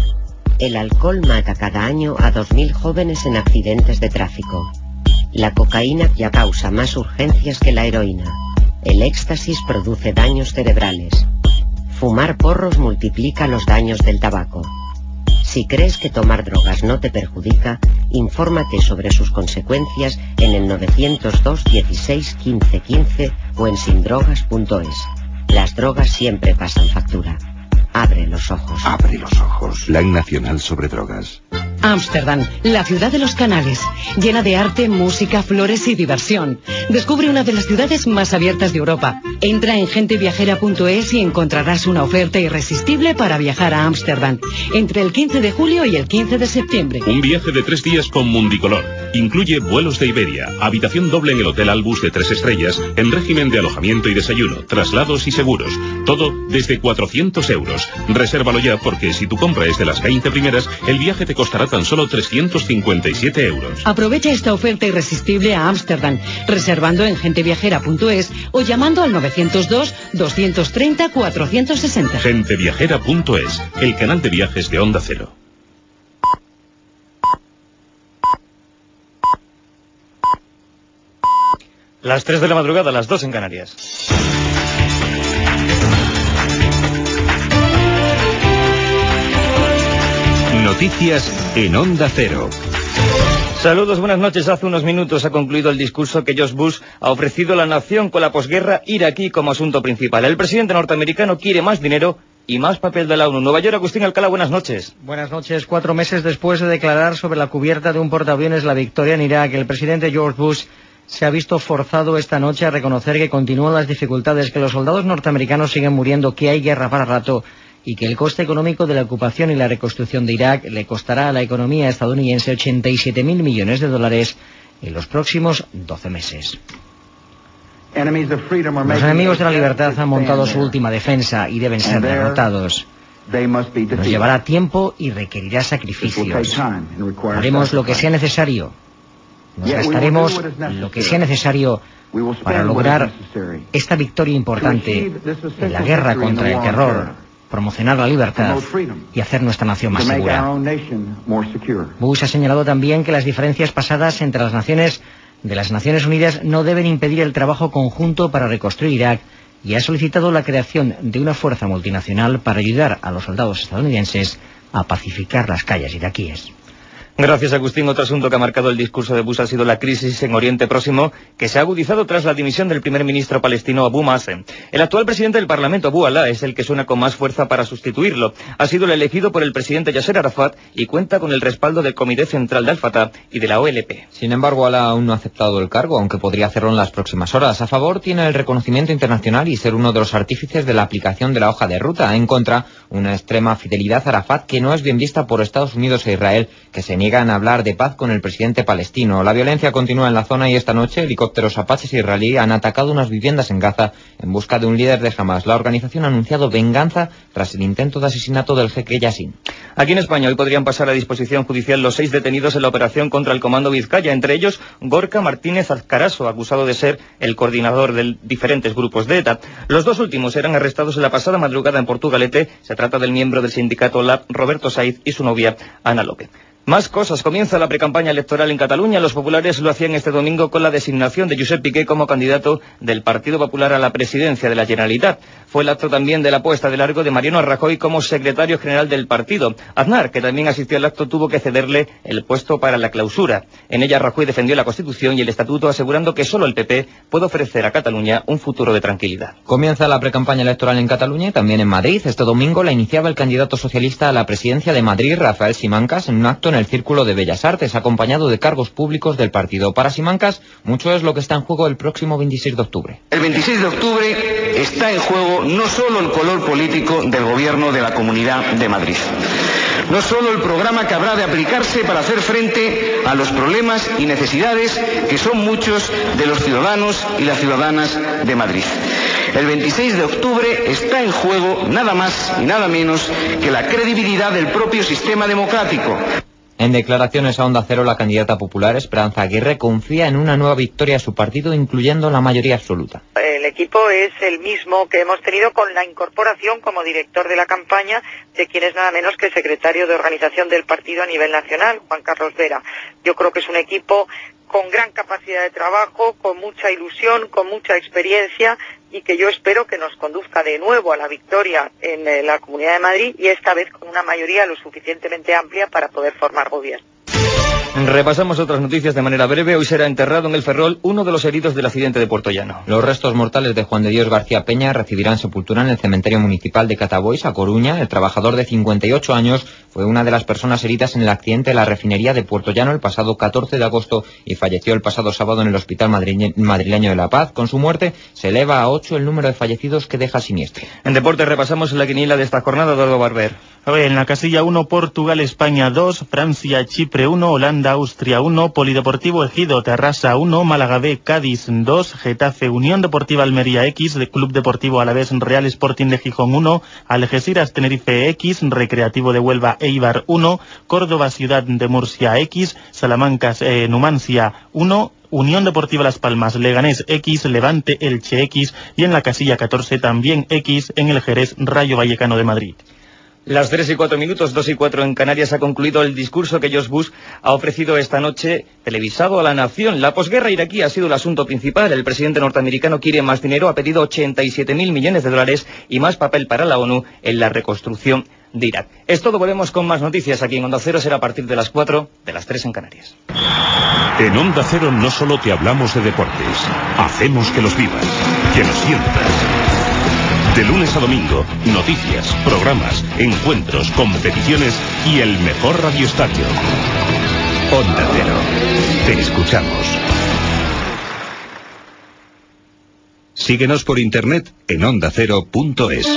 El alcohol mata cada año a 2.000 jóvenes en accidentes de tráfico. La cocaína ya causa más urgencias que la heroína. El éxtasis produce daños cerebrales. Fumar porros multiplica los daños del tabaco. Si crees que tomar drogas no te perjudica, infórmate sobre sus consecuencias en el 902 16 15 15 o en sindrogas.es. Las drogas siempre pasan factura. Abre los ojos. Abre los ojos. Plan Nacional sobre Drogas. Ámsterdam, la ciudad de los canales, llena de arte, música, flores y diversión. Descubre una de las ciudades más abiertas de Europa. Entra en genteviajera.es y encontrarás una oferta irresistible para viajar a Ámsterdam entre el 15 de julio y el 15 de septiembre. Un viaje de 3 días con Mundicolor. Incluye vuelos de Iberia, habitación doble en el Hotel Albus de 3 estrellas, en régimen de alojamiento y desayuno, traslados y seguros. Todo desde 400 euros. Resérvalo ya porque si tu compra es de las 20 primeras, el viaje te costará tan solo 357 euros. Aprovecha esta oferta irresistible a Ámsterdam, reservando en genteviajera.es o llamando al 902 230 460. Genteviajera.es, el canal de viajes de Onda Cero. Las 3 de la madrugada, las 2 en Canarias. Noticias en Onda Cero. Saludos, buenas noches. Hace unos minutos ha concluido el discurso que George Bush ha ofrecido a la nación con la posguerra iraquí como asunto principal. El presidente norteamericano quiere más dinero y más papel de la ONU. Nueva York, Agustín Alcalá, buenas noches. Buenas noches. 4 meses después de declarar sobre la cubierta de un portaaviones la victoria en Irak, el presidente George Bush se ha visto forzado esta noche a reconocer que continúan las dificultades, que los soldados norteamericanos siguen muriendo, que hay guerra para rato y que el coste económico de la ocupación y la reconstrucción de Irak le costará a la economía estadounidense 87.000 millones de dólares en los próximos 12 meses. Los enemigos de la libertad han montado su última defensa y deben ser derrotados. Nos llevará tiempo y requerirá sacrificios. Haremos lo que sea necesario. Nos gastaremos lo que sea necesario para lograr esta victoria importante en la guerra contra el terror, promocionar la libertad y hacer nuestra nación más segura. Bush ha señalado también que las diferencias pasadas entre las naciones de las Naciones Unidas no deben impedir el trabajo conjunto para reconstruir Irak y ha solicitado la creación de una fuerza multinacional para ayudar a los soldados estadounidenses a pacificar las calles iraquíes. Gracias, Agustín. Otro asunto que ha marcado el discurso de Bush ha sido la crisis en Oriente Próximo, que se ha agudizado tras la dimisión del primer ministro palestino Abu Mazen. El actual presidente del Parlamento, Abu Alá, es el que suena con más fuerza para sustituirlo. Ha sido el elegido por el presidente Yasser Arafat y cuenta con el respaldo del Comité Central de Al-Fatah y de la OLP. Sin embargo, Alá aún no ha aceptado el cargo, aunque podría hacerlo en las próximas horas. A favor tiene el reconocimiento internacional y ser uno de los artífices de la aplicación de la hoja de ruta. En contra, una extrema fidelidad a Arafat que no es bien vista por Estados Unidos e Israel, que se niegan niegan a hablar de paz con el presidente palestino. La violencia continúa en la zona y esta noche helicópteros apaches israelí han atacado unas viviendas en Gaza en busca de un líder de Hamas. La organización ha anunciado venganza tras el intento de asesinato del jeque Yassin. Aquí en España hoy podrían pasar a disposición judicial los 6 detenidos en la operación contra el Comando Vizcaya, entre ellos Gorka Martínez Azcaraso, acusado de ser el coordinador de diferentes grupos de ETA. Los dos últimos eran arrestados en la pasada madrugada en Portugalete. Se trata del miembro del sindicato LAB, Roberto Saiz, y su novia, Ana López. Más cosas. Comienza la precampaña electoral en Cataluña. Los populares lo hacían este domingo con la designación de Josep Piqué como candidato del Partido Popular a la presidencia de la Generalitat. Fue el acto también de la puesta de largo de Mariano Rajoy como secretario general del partido. Aznar, que también asistió al acto, tuvo que cederle el puesto para la clausura. En ella Rajoy defendió la Constitución y el Estatuto, asegurando que solo el PP puede ofrecer a Cataluña un futuro de tranquilidad. Comienza la precampaña electoral en Cataluña y también en Madrid. Este domingo la iniciaba el candidato socialista a la presidencia de Madrid, Rafael Simancas, en un acto en el Círculo de Bellas Artes, acompañado de cargos públicos del partido. Para Simancas, mucho es lo que está en juego el próximo 26 de octubre. El 26 de octubre está en juego no solo el color político del gobierno de la Comunidad de Madrid, no solo el programa que habrá de aplicarse para hacer frente a los problemas y necesidades que son muchos de los ciudadanos y las ciudadanas de Madrid. El 26 de octubre está en juego nada más y nada menos que la credibilidad del propio sistema democrático. En declaraciones a Onda Cero, la candidata popular Esperanza Aguirre confía en una nueva victoria a su partido, incluyendo la mayoría absoluta. El equipo es el mismo que hemos tenido con la incorporación como director de la campaña de quien es nada menos que secretario de organización del partido a nivel nacional, Juan Carlos Vera. Yo creo que es un equipo con gran capacidad de trabajo, con mucha ilusión, con mucha experiencia y que yo espero que nos conduzca de nuevo a la victoria en la Comunidad de Madrid y esta vez con una mayoría lo suficientemente amplia para poder formar gobierno. Repasamos otras noticias de manera breve. Hoy será enterrado en el Ferrol uno de los heridos del accidente de Puertollano. Los restos mortales de Juan de Dios García Peña recibirán sepultura en el cementerio municipal de Catabois, a Coruña. El trabajador de 58 años fue una de las personas heridas en el accidente de la refinería de Puertollano el pasado 14 de agosto y falleció el pasado sábado en el Hospital Madrileño de La Paz. Con su muerte se eleva a 8 el número de fallecidos que deja el siniestro. En deportes repasamos la quiniela de esta jornada, Eduardo Barber. En la casilla 1, Portugal, España 2, Francia, Chipre 1, Holanda, Austria 1, Polideportivo Ejido, Terrassa 1, Málaga B, Cádiz 2, Getafe, Unión Deportiva Almería X, de Club Deportivo Alavés, Real Sporting de Gijón 1, Algeciras Tenerife X, Recreativo de Huelva Eibar 1, Córdoba Ciudad de Murcia X, Salamanca Numancia 1, Unión Deportiva Las Palmas, Leganés X, Levante Elche X y en la casilla 14 también X en el Jerez Rayo Vallecano de Madrid. Las 3 y 4 minutos, 2 y 4 en Canarias, ha concluido el discurso que George Bush ha ofrecido esta noche televisado a la nación. La posguerra iraquí ha sido el asunto principal. El presidente norteamericano quiere más dinero, ha pedido 87.000 millones de dólares y más papel para la ONU en la reconstrucción de Irak. Es todo, volvemos con más noticias aquí en Onda Cero. Será a partir de las 4, de las 3 en Canarias. En Onda Cero no solo te hablamos de deportes, hacemos que los vivas, que los sientas. De lunes a domingo, noticias, programas, encuentros, competiciones y el mejor radioestadio. Onda Cero. Te escuchamos. Síguenos por internet en ondacero.es.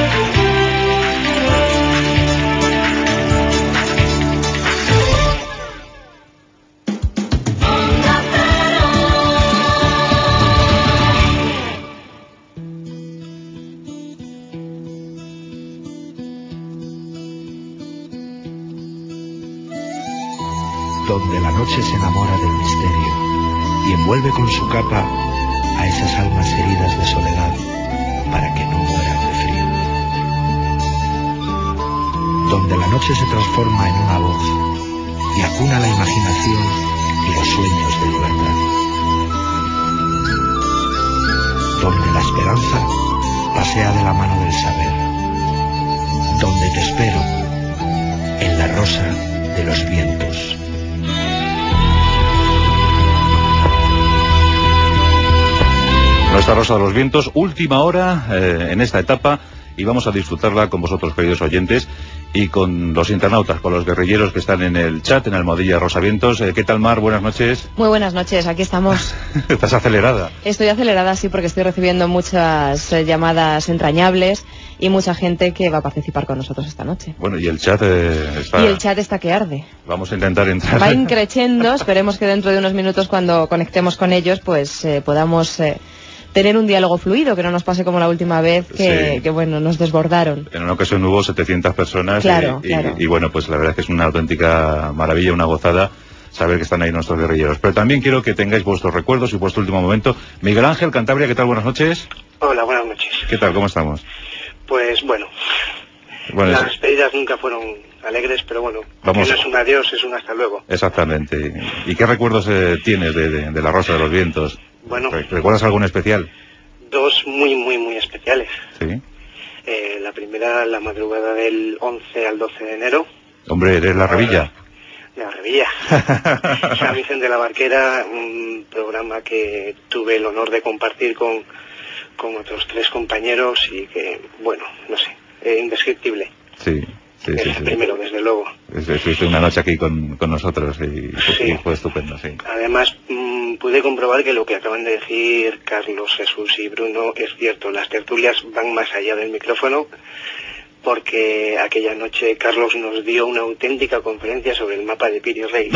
Donde la noche se enamora del misterio y envuelve con su capa a esas almas heridas de soledad para que no mueran de frío. Donde la noche se transforma en una voz y acuna la imaginación y los sueños de libertad. Donde la esperanza pasea de la mano del saber. Donde te espero, en la rosa de los vientos. Nuestra Rosa de los Vientos, última hora en esta etapa y vamos a disfrutarla con vosotros, queridos oyentes. y con los internautas, con los guerrilleros que están en el chat, en Almohadilla Rosavientos. ¿Qué tal, Mar? Buenas noches. Muy buenas noches, aquí estamos. ¿Estás acelerada? Estoy acelerada, sí, porque estoy recibiendo muchas llamadas entrañables y mucha gente que va a participar con nosotros esta noche. Bueno, y el chat está... Y el chat está que arde. Vamos a intentar entrar... Va increciendo, esperemos que dentro de unos minutos, cuando conectemos con ellos, pues podamos... tener un diálogo fluido, que no nos pase como la última vez que bueno, nos desbordaron. En una ocasión hubo 700 personas. Claro. Y bueno, pues la verdad es que es una auténtica maravilla, una gozada saber que están ahí nuestros guerrilleros. Pero también quiero que tengáis vuestros recuerdos y vuestro último momento. Miguel Ángel, Cantabria, ¿qué tal? Buenas noches. Hola, buenas noches. ¿Qué tal? ¿Cómo estamos? Pues bueno, las despedidas nunca fueron alegres, pero bueno, vamos. No es un adiós, es un hasta luego. Exactamente. ¿Y qué recuerdos tienes de la Rosa de los Vientos? Bueno, ¿recuerdas algún especial? Dos muy especiales. Sí. La primera, la madrugada del 11 al 12 de enero. Hombre, ¿eres la Revilla? La Revilla. San Vicente de la Barquera, un programa que tuve el honor de compartir con otros 3 compañeros y que, bueno, no sé, indescriptible. Sí. Primero, desde luego. Estuviste una noche aquí con nosotros y fue estupendo, sí. Además, pude comprobar que lo que acaban de decir Carlos, Jesús y Bruno es cierto. Las tertulias van más allá del micrófono, porque aquella noche Carlos nos dio una auténtica conferencia sobre el mapa de Piri Reis.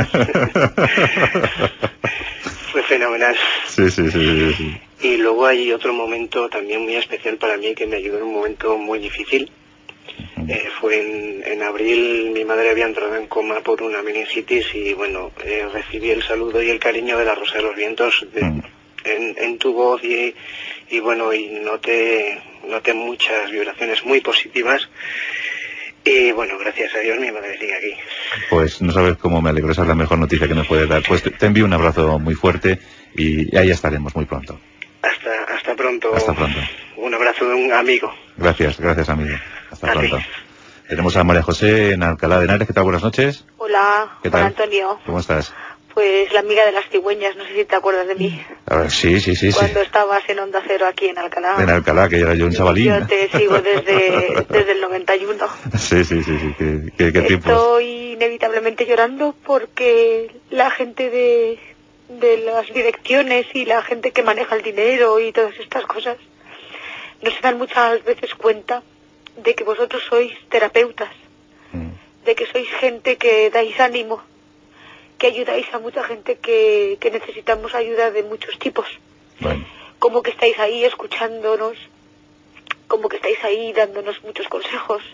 Fue fenomenal. Sí. Y luego hay otro momento también muy especial para mí que me ayudó en un momento muy difícil. Fue en abril, mi madre había entrado en coma por una meningitis y bueno, recibí el saludo y el cariño de la Rosa de los Vientos en tu voz y bueno, y noté muchas vibraciones muy positivas y bueno, gracias a Dios mi madre sigue aquí. Pues no sabes cómo me alegro, esa es la mejor noticia que me puedes dar. Pues te envío un abrazo muy fuerte y ahí estaremos muy pronto. Hasta pronto. Hasta pronto. Un abrazo de un amigo. Gracias amigo. Hasta pronto. Tenemos a María José en Alcalá de Henares. ¿Qué tal? Buenas noches. Hola, ¿Qué tal? Juan Antonio. ¿Cómo estás? Pues la amiga de las cigüeñas, no sé si te acuerdas de mí. A ver, sí. Cuando estabas en Onda Cero aquí en Alcalá. En Alcalá, que era yo un chavalín. Yo te sigo desde el 91. Sí, qué tiempos. Estoy inevitablemente llorando porque la gente de las direcciones y la gente que maneja el dinero y todas estas cosas no se dan muchas veces cuenta de que vosotros sois terapeutas, de que sois gente que dais ánimo, que ayudáis a mucha gente que necesitamos ayuda de muchos tipos. Bueno. Como que estáis ahí escuchándonos, como que estáis ahí dándonos muchos consejos.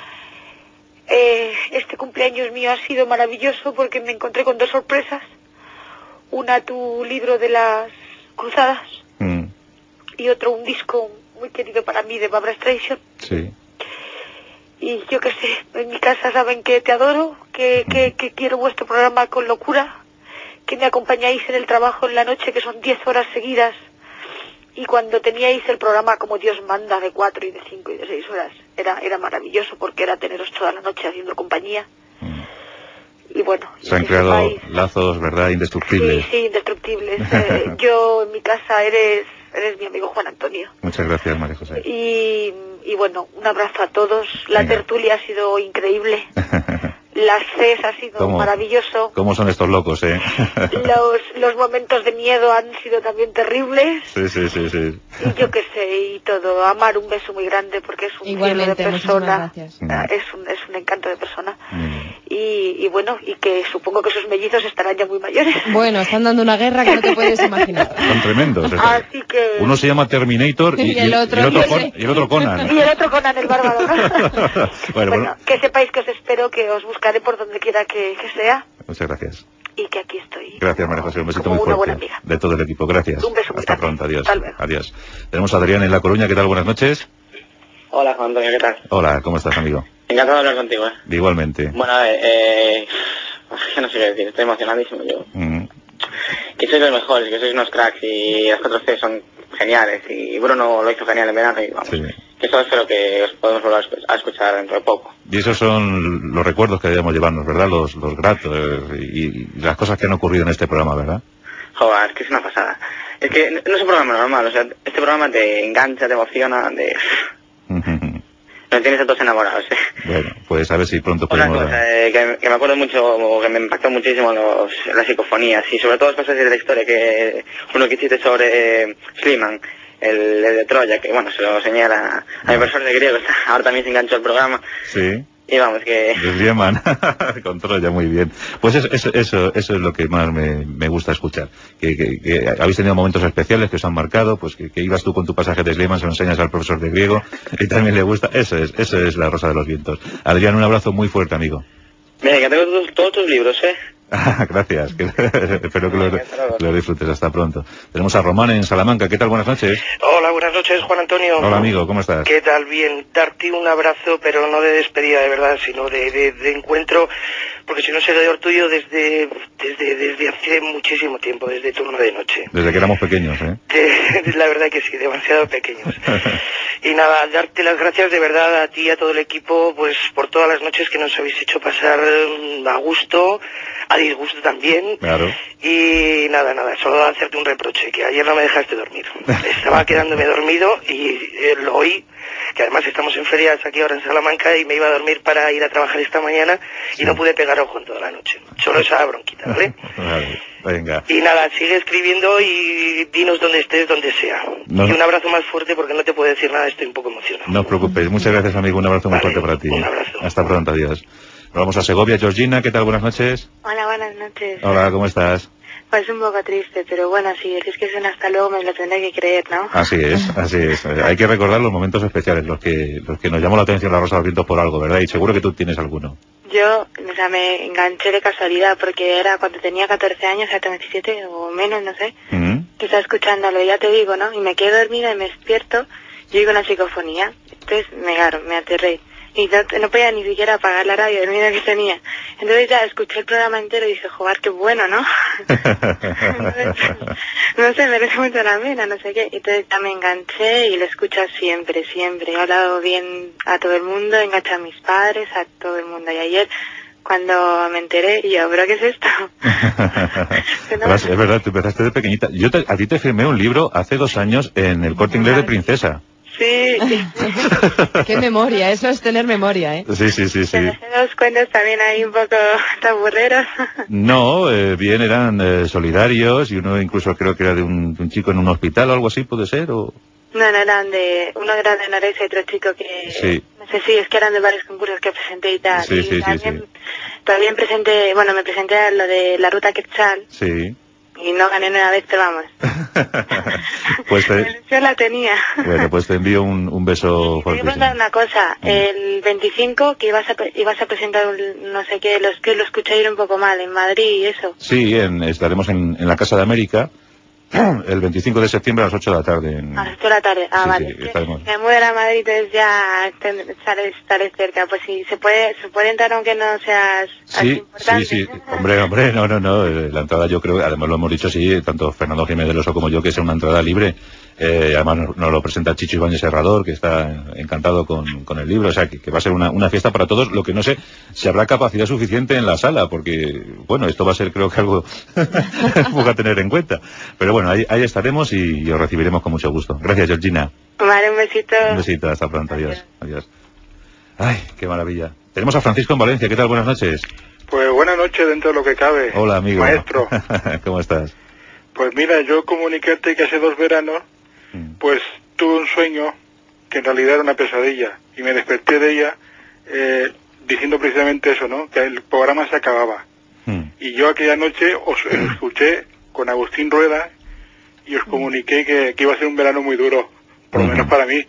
Este cumpleaños mío ha sido maravilloso porque me encontré con 2 sorpresas. Una, tu libro de las cruzadas, y otro, un disco muy querido para mí de Barbra Streisand. Sí. Y yo qué sé, en mi casa saben que te adoro, que quiero vuestro programa con locura, que me acompañáis en el trabajo en la noche, que son 10 horas seguidas, y cuando teníais el programa como Dios manda, de 4 y de 5 y de 6 horas, era maravilloso porque era teneros toda la noche haciendo compañía. Y bueno, se han creado lazos, ¿verdad? Indestructibles. Sí, indestructibles. Yo en mi casa eres mi amigo Juan Antonio. Muchas gracias, María José. Y bueno, un abrazo a todos. La tertulia ha sido increíble. Las Cs ha sido maravilloso. ¿Cómo son estos locos, Los momentos de miedo han sido también terribles. Sí. Y yo qué sé, y todo. Amar, un beso muy grande porque es un cielo de persona. Es un encanto de persona. Y bueno, y que supongo que esos mellizos estarán ya muy mayores. Bueno, están dando una guerra que no te puedes imaginar. Son tremendos. Así que... Uno se llama Terminator y el otro Conan. Y el otro Conan, el bárbaro. Bueno, que sepáis que os espero, que os buscaré por donde quiera que sea. Muchas gracias. Y que aquí estoy. Gracias, María José. Un besito muy fuerte. De todo el equipo. Gracias. Un beso. Hasta pronto. Adiós. Adiós. Tenemos a Adrián en La Coruña. ¿Qué tal? Buenas noches. Hola, Juan Antonio. ¿Qué tal? Hola. ¿Cómo estás, amigo? Encantado de hablar contigo. Igualmente. Bueno, a ver, no sé qué decir. Estoy emocionadísimo yo. Que sois los mejores, que sois unos cracks y las 4C son geniales y Bruno lo hizo genial en verano y vamos. Sí. Que eso espero que os podemos volver a escuchar dentro de poco. Y esos son los recuerdos que debemos llevarnos, ¿verdad? Los gratos y las cosas que han ocurrido en este programa, ¿verdad? Joder, es que es una pasada. Es que no es un programa normal, o sea, este programa te engancha, te emociona, no Me tienes a todos enamorados, ¿eh? Bueno, pues a ver si pronto Una podemos... cosa, que me acuerdo mucho, que me impactó muchísimo las psicofonías, y sobre todo las cosas de la historia, que uno que hiciste sobre Schliemann, el de Troya, que bueno, se lo enseñé a mi profesor de griego, ahora también se enganchó el programa. Sí. Y vamos, que... Schliemann, con Troya, muy bien. Pues eso es lo que más me gusta escuchar. Que habéis tenido momentos especiales que os han marcado, pues que ibas tú con tu pasaje de Schliemann, se lo enseñas al profesor de griego, y también le gusta. Eso es la Rosa de los Vientos. Adrián, un abrazo muy fuerte, amigo. Mira, que tengo todos tus libros, ¿eh? Gracias, espero que lo disfrutes. Hasta pronto. Tenemos a Román en Salamanca. ¿Qué tal? Buenas noches. Hola, buenas noches, Juan Antonio. Hola, amigo, ¿cómo estás? ¿Qué tal? Bien, darte un abrazo, pero no de despedida de verdad, sino de encuentro, porque si no seguidor tuyo desde hace muchísimo tiempo, desde turno de noche. Desde que éramos pequeños, ¿eh? La verdad que sí, demasiado pequeños. Y nada, darte las gracias de verdad a ti y a todo el equipo, pues por todas las noches que nos habéis hecho pasar a gusto, a disgusto también. Claro. Y nada, solo hacerte un reproche, que ayer no me dejaste dormir. Estaba quedándome dormido y lo oí, que además estamos en ferias aquí ahora en Salamanca, y me iba a dormir para ir a trabajar esta mañana y no pude pegar ojo en toda la noche. Solo esa bronquita, ¿vale? Vale, venga. Y nada, sigue escribiendo y dinos donde estés, donde sea. No. Y un abrazo más fuerte, porque no te puedo decir nada, estoy un poco emocionado. No os preocupéis. Muchas gracias, amigo. Un abrazo muy fuerte para ti. Un abrazo. Hasta pronto, adiós. Vamos a Segovia. Georgina, ¿qué tal? Buenas noches. Hola, buenas noches. Hola, ¿cómo estás? Pues un poco triste, pero bueno, si decís que suena hasta luego me lo tendré que creer, ¿no? Así es. Hay que recordar los momentos especiales, los que nos llamó la atención la Rosa de los Vientos por algo, ¿verdad? Y seguro que tú tienes alguno. Yo, o sea, me enganché de casualidad, porque era cuando tenía 14 años, o sea, 17 o menos, no sé, que estaba escuchándolo, ya te digo, ¿no? Y me quedo dormida y me despierto y oigo una psicofonía. Entonces, me aterré. Y no podía ni siquiera apagar la radio del miedo que tenía. Entonces ya escuché el programa entero y dije, joder, qué bueno, ¿no? No sé, merece mucho la pena, no sé qué. Entonces ya me enganché y lo escucho siempre. He hablado bien a todo el mundo, he enganchado a mis padres, a todo el mundo. Y ayer, cuando me enteré, yo, ¿pero qué es esto? Es verdad, tú empezaste de pequeñita. A ti te firmé un libro hace 2 años en el Corte Inglés de Princesa. Sí. Qué memoria, eso es tener memoria, ¿eh? Sí. Los cuentos también hay un poco taburreros. No, bien, eran solidarios, y uno incluso creo que era de un chico en un hospital o algo así, ¿puede ser? ¿O? No, eran uno era de anorexia y otro chico que... Sí. No sé, sí, es que eran de varios concursos que presenté y tal. Sí. También presenté, me presenté a lo de la Ruta Quetzal. Sí. Y no gané una vez, pero vamos. Pues yo la tenía. Bueno, pues te envío un beso fuerte. Te voy a preguntar una cosa. El 25 que ibas a presentar no sé qué, que lo escuché ir un poco mal, en Madrid y eso. Sí, estaremos en la Casa de América el 25 de septiembre a las 8 de la tarde. A las 8 de la tarde, vale. Sí, estaremos. Me muero a Madrid, entonces ya estaré cerca. Pues sí, se puede entrar aunque no seas importante. Sí. Hombre, no. La entrada, yo creo, además lo hemos dicho, sí, tanto Fernando Jiménez Deloso como yo, que es una entrada libre. Además nos lo presenta Chicho Ibáñez Serrador, que está encantado con el libro. O sea, que va a ser una fiesta para todos. Lo que no sé si habrá capacidad suficiente en la sala, porque, bueno, esto va a ser, creo que algo a tener en cuenta. Pero bueno, ahí estaremos y os recibiremos con mucho gusto. Gracias, Georgina. Vale, un besito. Un besito, hasta pronto. Adiós. Ay, qué maravilla. Tenemos a Francisco en Valencia. ¿Qué tal? Buenas noches. Pues buenas noches, dentro de lo que cabe. Hola, amigo. Maestro. ¿Cómo estás? Pues mira, yo comunicarte que hace 2 veranos, pues tuve un sueño que en realidad era una pesadilla, y me desperté de ella diciendo precisamente eso, ¿no? Que el programa se acababa. Y yo aquella noche os escuché con Agustín Rueda y os comuniqué que iba a ser un verano muy duro, por lo menos para mí.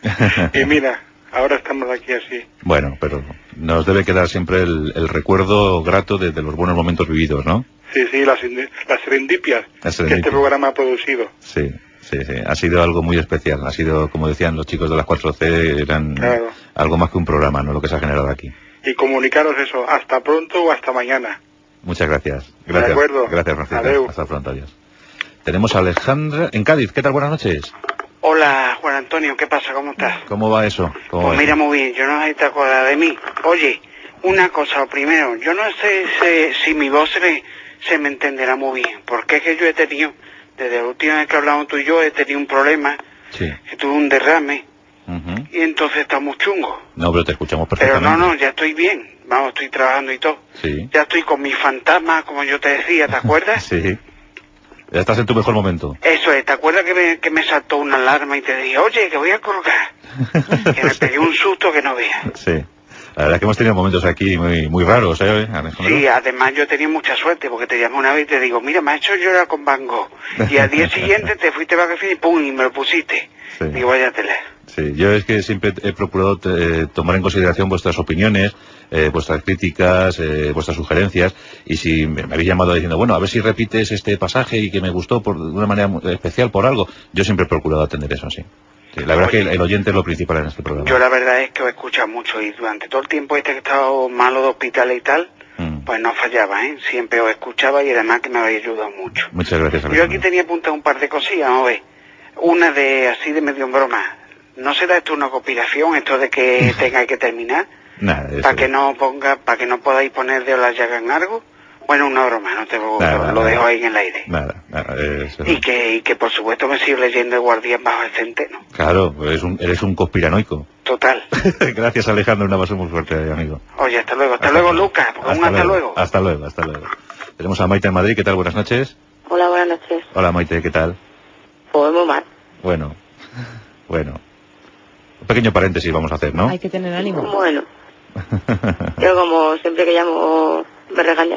Y mira, ahora estamos aquí así. Bueno, pero nos debe quedar siempre el recuerdo grato de los buenos momentos vividos, ¿no? Sí, las serendipias que este programa ha producido. Sí. Ha sido algo muy especial. Ha sido, como decían los chicos de las 4C, eran algo más que un programa, ¿no? Lo que se ha generado aquí. Y comunicaros eso, hasta pronto o hasta mañana. Muchas gracias. De acuerdo. Gracias, Francisco. Adeu. Hasta pronto, adiós. Tenemos a Alejandra en Cádiz. ¿Qué tal? Buenas noches. Hola, Juan Antonio, ¿qué pasa? ¿Cómo estás? ¿Cómo va eso? Pues mira, muy bien, yo no sé si te acuerdas de mí. Oye, una cosa, lo primero, yo no sé si mi voz se me entenderá muy bien, porque es que yo he tenido, desde la última vez que hablamos tú y yo, he tenido un problema, que tuve un derrame, y entonces estamos chungos. No, pero te escuchamos Pero perfectamente. no, ya estoy bien. Vamos, estoy trabajando y todo. Sí. Ya estoy con mi fantasma, como yo te decía, ¿te acuerdas? Sí. Ya estás en tu mejor momento. Eso es, ¿te acuerdas que me saltó una alarma y te dije, oye, que voy a colgar? Que me pegué un susto que no veas. Sí. La verdad es que hemos tenido momentos aquí muy raros, ¿eh, Alejandro? Sí, además yo he tenido mucha suerte, porque te llamé una vez y te digo, mira, me ha hecho llorar con Van Gogh. Y al día siguiente te fuiste a vacaciones y pum, y me lo pusiste. Sí. Digo, váyatela. Sí, yo es que siempre he procurado tomar en consideración vuestras opiniones, vuestras críticas, vuestras sugerencias, y si me habéis llamado diciendo, bueno, a ver si repites este pasaje y que me gustó de una manera especial por algo, yo siempre he procurado atender eso, sí. Sí, la verdad es que el oyente es lo principal en este programa. Yo la verdad es que os he escuchado mucho y durante todo el tiempo que he estado malo de hospitales y tal, pues no fallaba, ¿eh? Siempre os escuchaba y además que me habéis ayudado mucho. Muchas gracias, Alejandro. Yo aquí tenía apuntado un par de cosillas, vamos a ver. Una de así de medio en broma. ¿No será esto una conspiración, esto de que tengáis que terminar? Nada, eso. Para que no podáis poner de la llaga en algo. Bueno, una broma, no te lo dejo ahí en el aire. Nada, eso. Y que por supuesto me sigo leyendo El Guardián bajo el centeno. Claro, eres un conspiranoico. Total. Gracias, Alejandro, un abrazo muy fuerte, amigo. Oye, hasta luego, Lucas, hasta luego. Hasta luego. Tenemos a Maite en Madrid, ¿qué tal? Buenas noches. Hola, buenas noches. Hola, Maite, ¿qué tal? Pues muy mal. Bueno. Un pequeño paréntesis vamos a hacer, ¿no? Hay que tener ánimo. Bueno. Yo como siempre que llamo me regañas.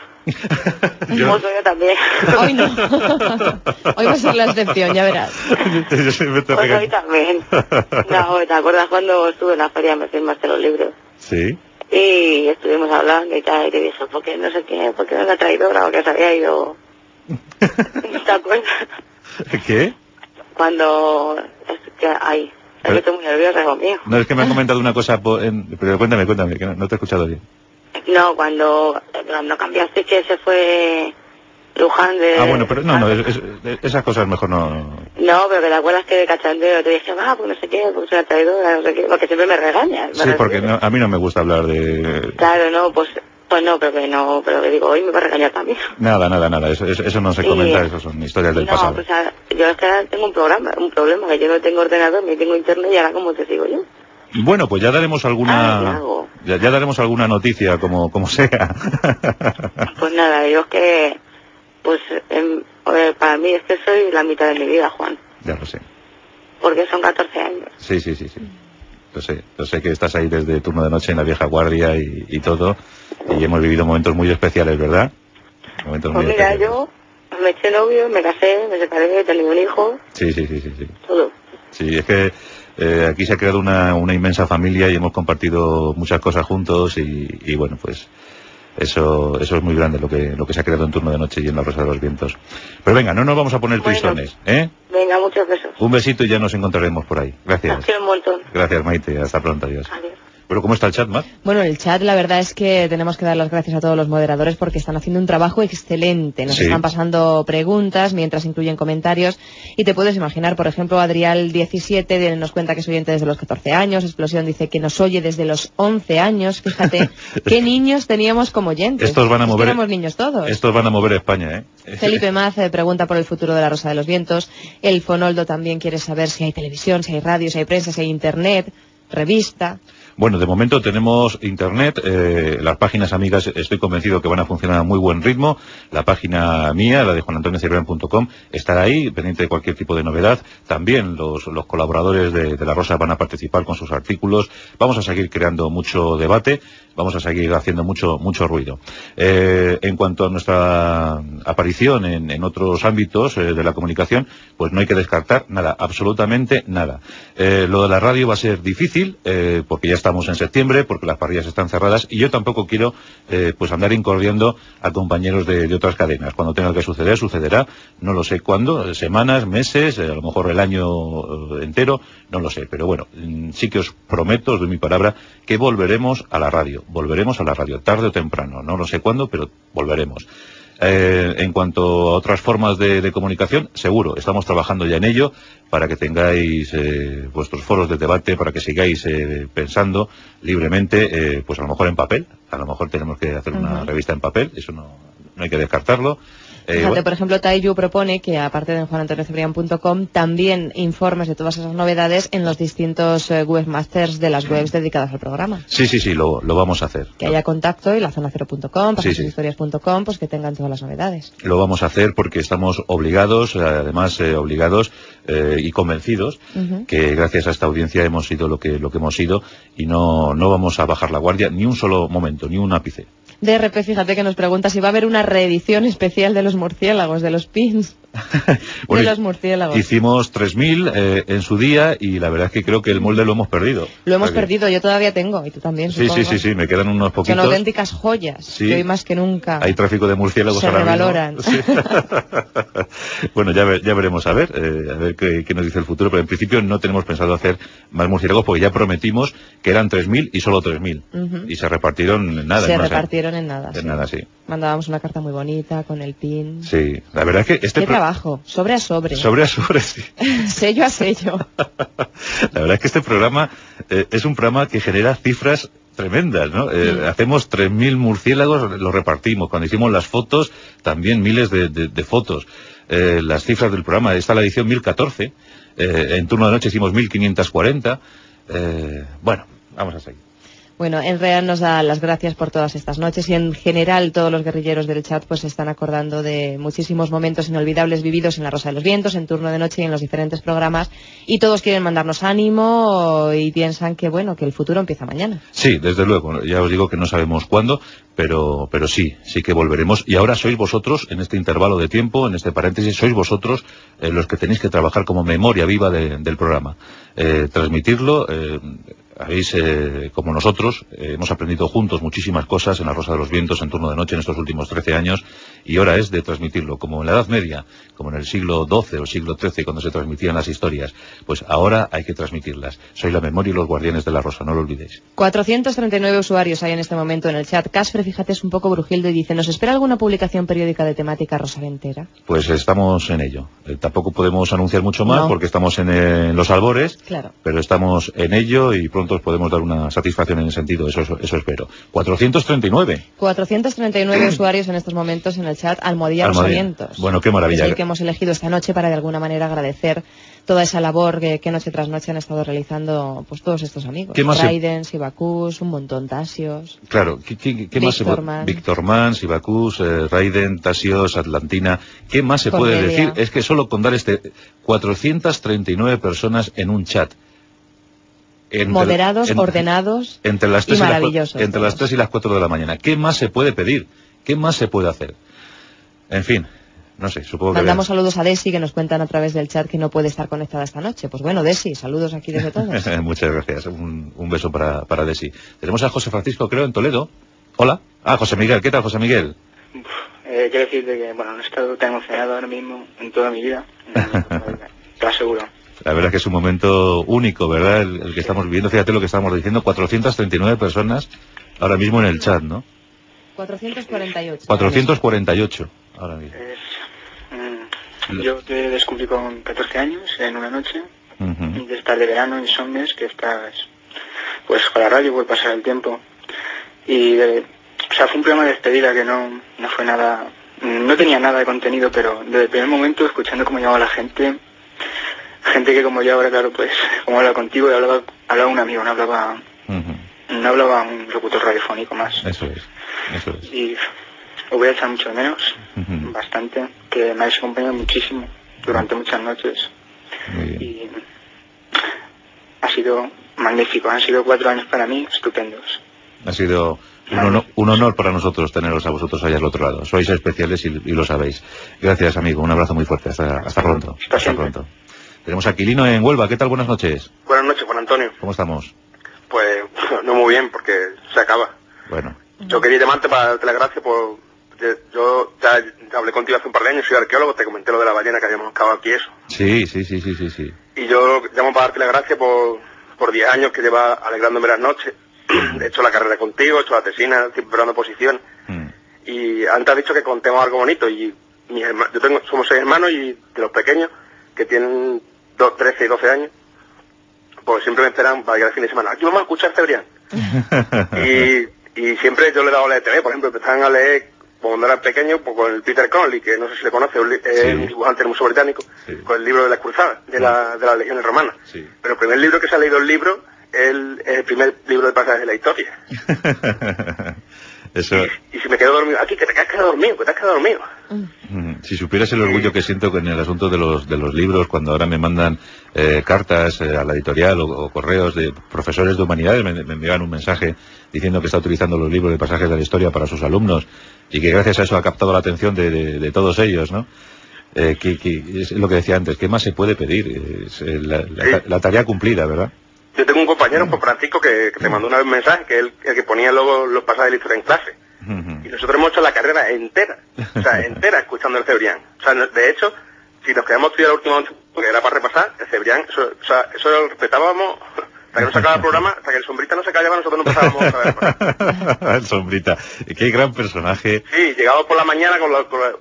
Como soy yo también. Hoy no. Hoy va a ser la excepción, ya verás. Yo siempre te Pues hoy también. No, ¿te acuerdas cuando estuve en la feria me firmaste los libros? Sí. Y estuvimos hablando y tal, y te dije, ¿por qué no sé qué? ¿Por qué no la traidora? Porque se había ido. ¿Te acuerdas? ¿Qué? Cuando... Ay, estoy muy nerviosa, hijo mío. No, es que me han comentado una cosa, pero cuéntame, que no te he escuchado bien. No, cuando cambiaste que se fue Luján de... Ah, bueno, pero no, esas cosas mejor no... No, pero que te acuerdas que de cachondeo te dije, pues no sé qué, porque soy la traidora, no sé qué, porque siempre me regañas. Sí, porque a mí no me gusta hablar de... Claro, no, pues no, pero que digo, hoy me va a regañar también. Nada, eso no se comenta, eso son historias del pasado. No, pues yo es que ahora tengo un problema, que yo no tengo ordenador, ni tengo internet, y ahora ¿cómo te sigo yo? Bueno, pues ya daremos alguna ya daremos alguna noticia como sea. Pues nada, yo es que pues para mí es que soy la mitad de mi vida, Juan. Ya lo sé. Porque son 14 años. Sí. Lo sé que estás ahí desde turno de noche en la vieja guardia y todo, y hemos vivido momentos muy especiales, ¿verdad? Momentos pues muy mira, especiales. yo me eché novio, me casé, me separé, tenía un hijo. Sí. Todo. Sí, es que aquí se ha creado una inmensa familia y hemos compartido muchas cosas juntos y bueno, pues eso es muy grande lo que se ha creado en turno de noche y en la Rosa de los Vientos. Pero venga, no nos vamos a poner tristones, ¿eh? Venga, muchos besos. Un besito y ya nos encontraremos por ahí. Gracias. Te quiero un montón. Gracias, Maite. Hasta pronto, adiós. Adiós. Pero ¿cómo está el chat, Mar? Bueno, el chat, la verdad es que tenemos que dar las gracias a todos los moderadores porque están haciendo un trabajo excelente. Nos están pasando preguntas mientras incluyen comentarios. Y te puedes imaginar, por ejemplo, Adrial17 nos cuenta que es oyente desde los 14 años. Explosión dice que nos oye desde los 11 años. Fíjate, qué niños teníamos como oyentes. Estos van a mover... éramos niños todos. Estos van a mover España, ¿eh? Felipe Maz pregunta por el futuro de la Rosa de los Vientos. El Fonoldo también quiere saber si hay televisión, si hay radio, si hay prensa, si hay internet, revista... Bueno, de momento tenemos internet, las páginas amigas estoy convencido que van a funcionar a muy buen ritmo. La página mía, la de juanantoniocirben.com, estará ahí, pendiente de cualquier tipo de novedad. También los colaboradores de La Rosa van a participar con sus artículos. Vamos a seguir creando mucho debate, vamos a seguir haciendo mucho ruido. En cuanto a nuestra aparición en otros ámbitos de la comunicación, pues no hay que descartar nada, absolutamente nada. Lo de la radio va a ser difícil, porque ya estamos en septiembre, porque las parrillas están cerradas y yo tampoco quiero pues andar incordiando a compañeros de otras cadenas. Cuando tenga que suceder, sucederá, no lo sé cuándo, semanas, meses, a lo mejor el año entero, no lo sé, pero bueno, sí que os prometo, os doy mi palabra, que volveremos a la radio, tarde o temprano, no lo sé cuándo, pero volveremos. En cuanto a otras formas de comunicación, seguro, estamos trabajando ya en ello para que tengáis vuestros foros de debate, para que sigáis pensando libremente, pues a lo mejor en papel, a lo mejor tenemos que hacer una revista en papel, eso no hay que descartarlo. Fíjate, por ejemplo, Taiyu propone que, aparte de en juanantoniocebrián.com, también informes de todas esas novedades en los distintos webmasters de las webs dedicadas al programa. Sí, lo vamos a hacer. Que haya contacto y la zonacero.com, pasashistorias.com, pues que tengan todas las novedades. Lo vamos a hacer porque estamos obligados, además obligados y convencidos que gracias a esta audiencia hemos sido lo que hemos sido y no vamos a bajar la guardia ni un solo momento, ni un ápice. DRP, fíjate que nos pregunta si va a haber una reedición especial de los murciélagos, de los pins. Bueno, de los murciélagos. Hicimos 3.000 en su día y la verdad es que creo que el molde lo hemos perdido. Lo hemos perdido, yo todavía tengo, y tú también, supongo. Sí, me quedan unos poquitos. Son auténticas joyas, sí. Que hoy más que nunca hay tráfico de murciélagos se ahora revaloran. Mismo. Sí. Bueno, ya veremos a ver qué nos dice el futuro, pero en principio no tenemos pensado hacer más murciélagos porque ya prometimos que eran 3.000 y solo 3.000. Y se repartieron en nada. Se repartieron en nada, En nada, sí. Mandábamos una carta muy bonita con el pin. Sí, la verdad es que ¿Qué trabajo? Sobre a sobre. Sobre a sobre, sí. Sello a sello. La verdad es que este programa es un programa que genera cifras tremendas, ¿no? Hacemos 3.000 murciélagos, los repartimos. Cuando hicimos las fotos, también miles de fotos. Las cifras del programa, esta es la edición 1014. En turno de noche hicimos 1.540. Bueno, vamos a seguir. Bueno, en Real nos da las gracias por todas estas noches y en general todos los guerrilleros del chat pues se están acordando de muchísimos momentos inolvidables vividos en La Rosa de los Vientos, en turno de noche y en los diferentes programas, y todos quieren mandarnos ánimo y piensan que bueno, que el futuro empieza mañana. Sí, desde luego, ya os digo que no sabemos cuándo, pero sí que volveremos, y ahora sois vosotros, en este intervalo de tiempo, en este paréntesis, sois vosotros los que tenéis que trabajar como memoria viva del programa, transmitirlo. Habéis, como nosotros, hemos aprendido juntos muchísimas cosas en La Rosa de los Vientos en turno de noche en estos últimos 13 años, y hora es de transmitirlo, como en la Edad Media, como en el siglo XII o siglo XIII, cuando se transmitían las historias. Pues ahora hay que transmitirlas. Sois la memoria y los guardianes de La Rosa, no lo olvidéis. 439 usuarios hay en este momento en el chat. Casfre, fíjate, es un poco brujildo y dice, ¿nos espera alguna publicación periódica de temática rosaventera? Pues estamos en ello. Tampoco podemos anunciar mucho más porque estamos en los albores, claro. Pero estamos en ello y pronto os podemos dar una satisfacción en ese sentido, eso espero. 439 usuarios en estos momentos en el chat, Almohadilla Rosavientos. Bueno, qué maravilla. Es el que hemos elegido esta noche para de alguna manera agradecer toda esa labor que noche tras noche han estado realizando pues todos estos amigos. Raiden, Sibacus, un montón, Tasios. Claro, ¿qué más se puede? Víctor Mann, Sibacus, Raiden, Tasios, Atlantina. ¿Qué más se puede decir? Es que solo con dar 439 personas en un chat. Moderados, ordenados entre las 3 y maravillosos. Entre las 3 y las 4 de la mañana. ¿Qué más se puede pedir? ¿Qué más se puede hacer? En fin, no sé, supongo que... Mandamos saludos a Desi, que nos cuentan a través del chat que no puede estar conectada esta noche. Pues bueno, Desi, saludos aquí desde todos. Muchas gracias, un beso para Desi. Tenemos a José Francisco, creo, en Toledo. Hola. José Miguel, ¿qué tal, José Miguel? Quiero decirte que, bueno, no he estado tan emocionado ahora mismo en toda mi vida. Te lo aseguro. La verdad es que es un momento único, ¿verdad? El que estamos viviendo, fíjate lo que estamos diciendo, 439 personas ahora mismo en el chat, ¿no? 448. 448 ahora mismo. Yo te descubrí con 14 años en una noche, de estar de verano, insomnes, que estás pues con la radio, por pasar el tiempo. Y fue un programa de despedida que no fue nada, no tenía nada de contenido, pero desde el primer momento, escuchando cómo llamaba la gente que como yo ahora, claro, pues como hablaba contigo, y hablaba un amigo, no hablaba un locutor radiofónico más. Eso es. Y os voy a echar mucho de menos, bastante, que me habéis acompañado muchísimo durante muchas noches. Y ha sido magnífico, han sido 4 años para mí estupendos. Ha sido un honor para nosotros teneros a vosotros allá al otro lado. Sois especiales y lo sabéis. Gracias, amigo, un abrazo muy fuerte, hasta pronto. Hasta pronto. Tenemos a Quilino en Huelva. ¿Qué tal? Buenas noches. Buenas noches, Juan Antonio. ¿Cómo estamos? Pues no muy bien, porque se acaba. Bueno. Yo quería llamarte para darte las gracias por... Yo ya hablé contigo hace un par de años, soy arqueólogo, te comenté lo de la ballena que habíamos cavado aquí, eso. Sí. Y yo llamo para darte las gracias por 10 años que llevas alegrándome las noches. He hecho la carrera contigo, he hecho la tesina, estoy preparando posición. Y antes has dicho que contemos algo bonito, y somos 6 hermanos, y de los pequeños, que tienen 13 y 12 años, pues siempre me esperan para llegar el fin de semana. Aquí vamos a escuchar Cebrián. y siempre yo le he dado a leer TV, por ejemplo, empezaban a leer cuando era pequeño, pues, con el Peter Conley, que no sé si le conoce, un dibujante del Museo Británico, con el libro de las cruzadas, de las legiones romanas. Pero el primer libro que se ha leído el libro es el primer libro de pasajes de la historia. Eso... Y si me quedo dormido, aquí que te has quedado dormido. Si supieras el orgullo que siento con el asunto de los libros, cuando ahora me mandan cartas a la editorial o correos de profesores de humanidades, me envían un mensaje diciendo que está utilizando los libros de pasajes de la historia para sus alumnos y que gracias a eso ha captado la atención de todos ellos, ¿no? Que es lo que decía antes, ¿qué más se puede pedir? Es la tarea cumplida, ¿verdad? Yo tengo un compañero, pues Francisco, que te mandó una vez un mensaje, que él el que ponía luego los pasajes de la historia en clase. Y nosotros hemos hecho la carrera entera, entera escuchando el Cebrián. O sea, de hecho, si nos quedamos estudiar el último que era para repasar, el Cebrián, eso lo respetábamos hasta que no se acababa el programa, hasta que el Sombrita no se callaba, nosotros no empezábamos a ver. El Sombrita, qué gran personaje. Sí, llegamos por la mañana con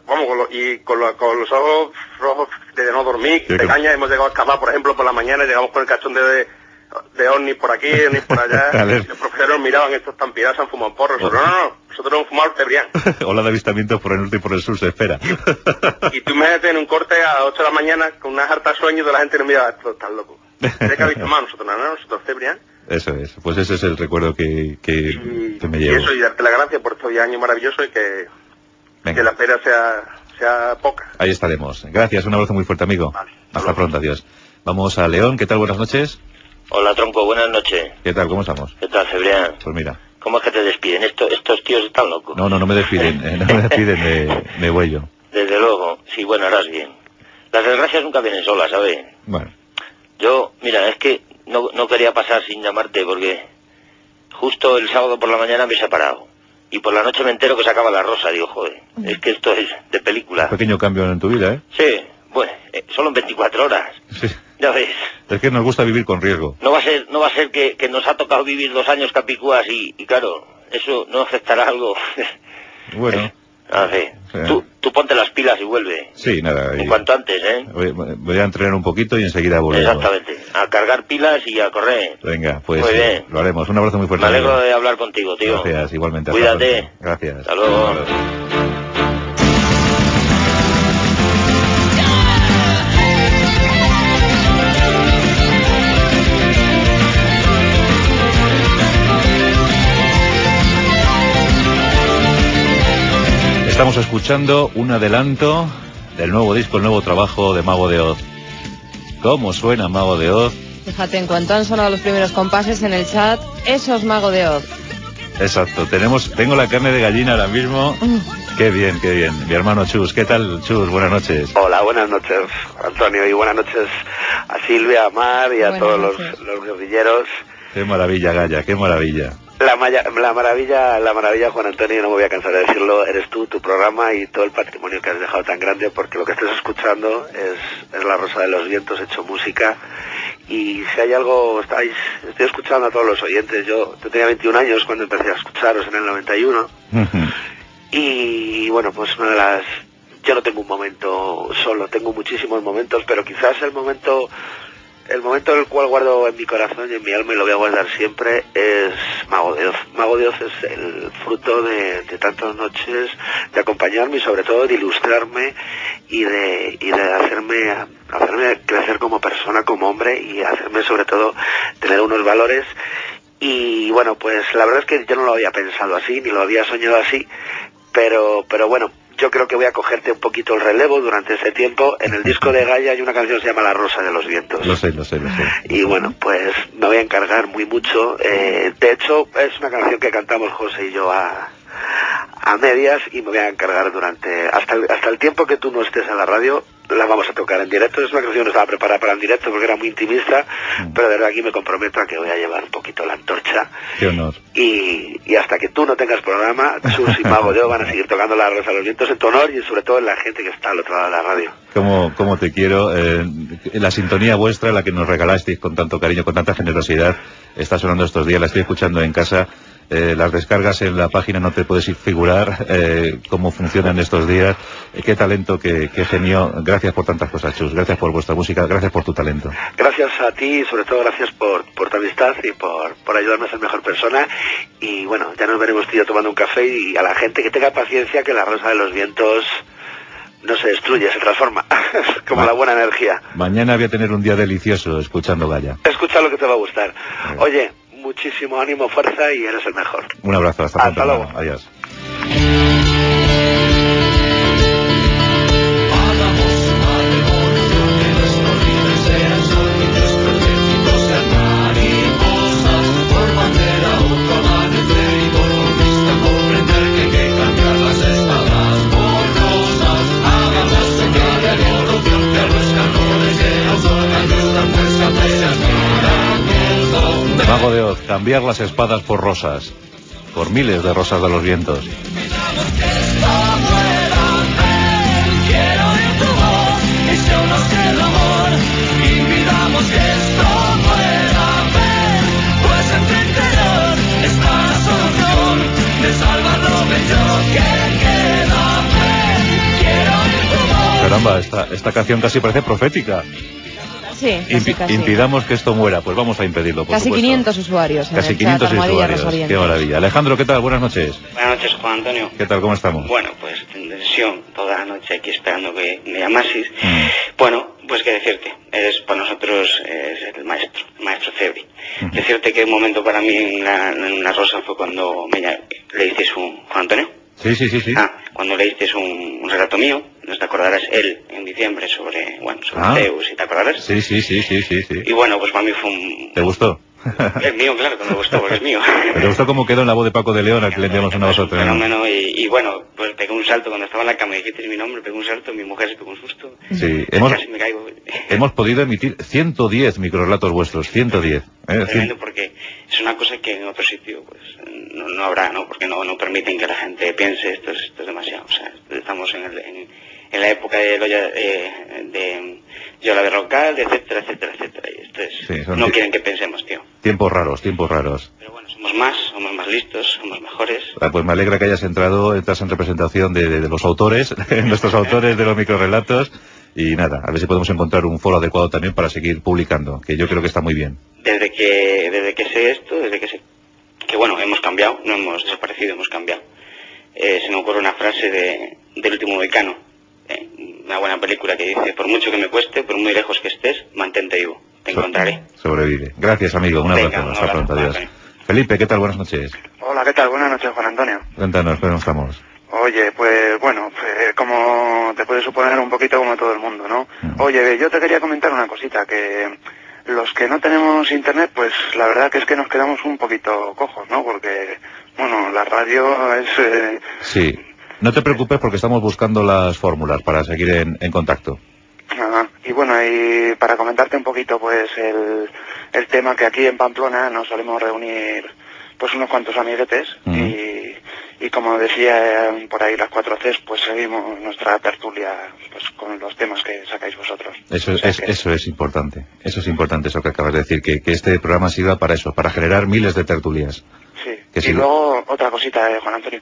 los ojos rojos de no dormir, de caña, hemos llegado a escapar, por ejemplo, por la mañana, llegamos con el cachón de ovnis por aquí, ovnis por allá, y los profesores nos miraban, estos están pirados, han fumado porros. Nosotros hemos fumado el Cebrián. Ola de avistamientos por el norte y por el sur se espera. Y tú imagínate en un corte a 8 de la mañana, con una harta sueño, de la gente nos mira, esto estás loco. ¿Qué ha visto más? Nosotros Cebrián. Eso es, pues ese es el recuerdo que me llevo. Y eso, y darte la gracia por estos 10 años maravillosos y que la espera sea poca. Ahí estaremos. Gracias, un abrazo muy fuerte, amigo. Vale, hasta pronto, adiós. Vamos a León, ¿qué tal? Buenas noches. Hola, tronco, buenas noches. ¿Qué tal? ¿Cómo estamos? ¿Qué tal, Cebrián? Pues mira. ¿Cómo es que te despiden? Estos tíos están locos. No me despiden, me voy yo. Desde luego, sí, bueno, harás bien. Las desgracias nunca vienen solas, ¿sabes? Bueno. Yo, mira, es que no quería pasar sin llamarte porque justo el sábado por la mañana me he separado. Y por la noche me entero que se acaba La Rosa. Digo, joder, es que esto es de película. Un pequeño cambio en tu vida, ¿eh? Sí, bueno, solo en 24 horas. Sí. Ya ves. Es que nos gusta vivir con riesgo. No va a ser que nos ha tocado vivir 2 años capicúas y claro, eso no afectará algo. Bueno. A ver, tú ponte las pilas y vuelve. Sí, nada. En cuanto antes, ¿eh? Voy a entrenar un poquito y enseguida volvemos. Exactamente. A cargar pilas y a correr. Venga, pues muy bien. Lo haremos. Un abrazo muy fuerte. Me alegro de hablar contigo, tío. Gracias, igualmente. Cuídate. Gracias. Hasta luego. Estamos escuchando un adelanto del nuevo disco, el nuevo trabajo de Mago de Oz. ¿Cómo suena Mago de Oz? Fíjate, en cuanto han sonado los primeros compases en el chat, eso es Mago de Oz. Exacto, tengo la carne de gallina ahora mismo. Qué bien, qué bien. Mi hermano Chus, ¿qué tal, Chus? Buenas noches. Hola, buenas noches, Antonio, y buenas noches a Silvia, a Mar y a todos los guerrilleros. Qué maravilla, Gaya, qué maravilla. La maravilla, Juan Antonio, no me voy a cansar de decirlo, eres tú, tu programa y todo el patrimonio que has dejado tan grande, porque lo que estás escuchando es La Rosa de los Vientos hecho música. Y si hay algo, estoy escuchando a todos los oyentes. Yo tenía 21 años cuando empecé a escucharos en el 91. Y bueno, pues yo no tengo un momento solo, tengo muchísimos momentos, pero quizás el momento el cual guardo en mi corazón y en mi alma y lo voy a guardar siempre es Mago de Oz. Mago de Oz es el fruto de tantas noches de acompañarme y sobre todo de ilustrarme y de hacerme crecer como persona, como hombre, y hacerme sobre todo tener unos valores. Y bueno, pues la verdad es que yo no lo había pensado así, ni lo había soñado así, pero bueno, yo creo que voy a cogerte un poquito el relevo durante ese tiempo. En el disco de Gaia hay una canción que se llama La Rosa de los Vientos. Lo sé. Y bueno, pues me voy a encargar muy mucho. De hecho, es una canción que cantamos José y yo a medias, y me voy a encargar hasta el tiempo que tú no estés en la radio. La vamos a tocar en directo. Es una canción que no estaba preparada para el directo porque era muy intimista, pero de verdad aquí me comprometo a que voy a llevar un poquito la antorcha. Qué honor. Y hasta que tú no tengas programa, Chus y Mago de Oz van a seguir tocando La Rosa de los Vientos en tu honor y sobre todo en la gente que está al otro lado de la radio. Cómo te quiero. La sintonía vuestra, la que nos regalasteis con tanto cariño, con tanta generosidad, está sonando estos días. La estoy escuchando en casa. las descargas en la página, no te puedes figurar cómo funcionan estos días. Qué talento, qué genio. Gracias por tantas cosas, Chus. Gracias por vuestra música, gracias por tu talento. Gracias a ti y sobre todo gracias por tu amistad y por ayudarme a ser mejor persona. Y bueno, ya nos veremos tú y yo tomando un café, y a la gente que tenga paciencia, que la Rosa de los Vientos no se destruye, se transforma, como la buena energía. Mañana voy a tener un día delicioso escuchando Gaia. Escucha lo que te va a gustar. Oye, muchísimo ánimo, fuerza, y eres el mejor. Un abrazo, hasta pronto. Luego. Adiós. Mago de Oz, cambiar las espadas por rosas, por miles de rosas de los vientos. Caramba, esta canción casi parece profética. Sí, casi. Impidamos que esto muera, pues vamos a impedirlo, por casi supuesto. 500 usuarios. Casi 500 usuarios, qué maravilla. Alejandro, ¿qué tal? Buenas noches. Buenas noches, Juan Antonio. ¿Qué tal? ¿Cómo estamos? Bueno, pues en tensión toda la noche aquí esperando que me llamases. Bueno, pues qué decirte, eres para nosotros el maestro Cebri. Decirte que un momento para mí en la Rosa fue cuando leísteis un... ¿Juan Antonio? Sí. Cuando leísteis un relato mío, no te acordarás, él en diciembre sobre Zeus, ¿y te acordarás? Sí. Y bueno, pues para mí fue un... ¿Te gustó? Es mío, claro que me gustó, porque es mío. ¿Te gustó cómo quedó en la voz de Paco de León, al que le enviamos una voz otra? Fenómeno, y bueno, pues pegué un salto cuando estaba en la cama y dijiste mi nombre, pegué un salto, mi mujer se pegó un susto. Sí, casi me caigo. Hemos podido emitir 110 microrelatos vuestros, 110. Tremendo, porque es una cosa que en otro sitio pues no habrá, ¿no? Porque no permiten que la gente piense esto es demasiado. O sea, estamos en la época de Yola de Rocal, etcétera. Y esto es, no quieren que pensemos, tío. Tiempos raros. Pero bueno, somos más listos, somos mejores. Pues me alegra que entras en representación de los autores, nuestros autores de los microrelatos. Y nada, a ver si podemos encontrar un foro adecuado también para seguir publicando, que yo creo que está muy bien. Desde que sé esto, que bueno, hemos cambiado, no hemos desaparecido, hemos cambiado. Se me ocurre una frase del Último Mohicano, una buena película que dice: por mucho que me cueste, por muy lejos que estés, mantente vivo, te encontraré. Sobrevive. Gracias, amigo, un abrazo, hasta pronto, adiós. Felipe, ¿qué tal? Buenas noches. Hola, ¿qué tal? Buenas noches, Juan Antonio. Cuéntanos, ¿cómo estamos? Oye, pues bueno, como te puedes suponer, un poquito como todo el mundo, ¿no? Oye, yo te quería comentar una cosita, que los que no tenemos internet, pues la verdad que es que nos quedamos un poquito cojos, ¿no? Porque, bueno, la radio es... Sí, no te preocupes porque estamos buscando las fórmulas para seguir en contacto. Y bueno, y para comentarte un poquito, pues el tema que aquí en Pamplona nos solemos reunir pues unos cuantos amiguetes y como decía por ahí las 4 Cs, pues seguimos nuestra tertulia pues con los temas que sacáis vosotros. Eso es importante, eso que acabas de decir, que este programa sirva para eso, para generar miles de tertulias. Sí, y luego otra cosita, Juan Antonio,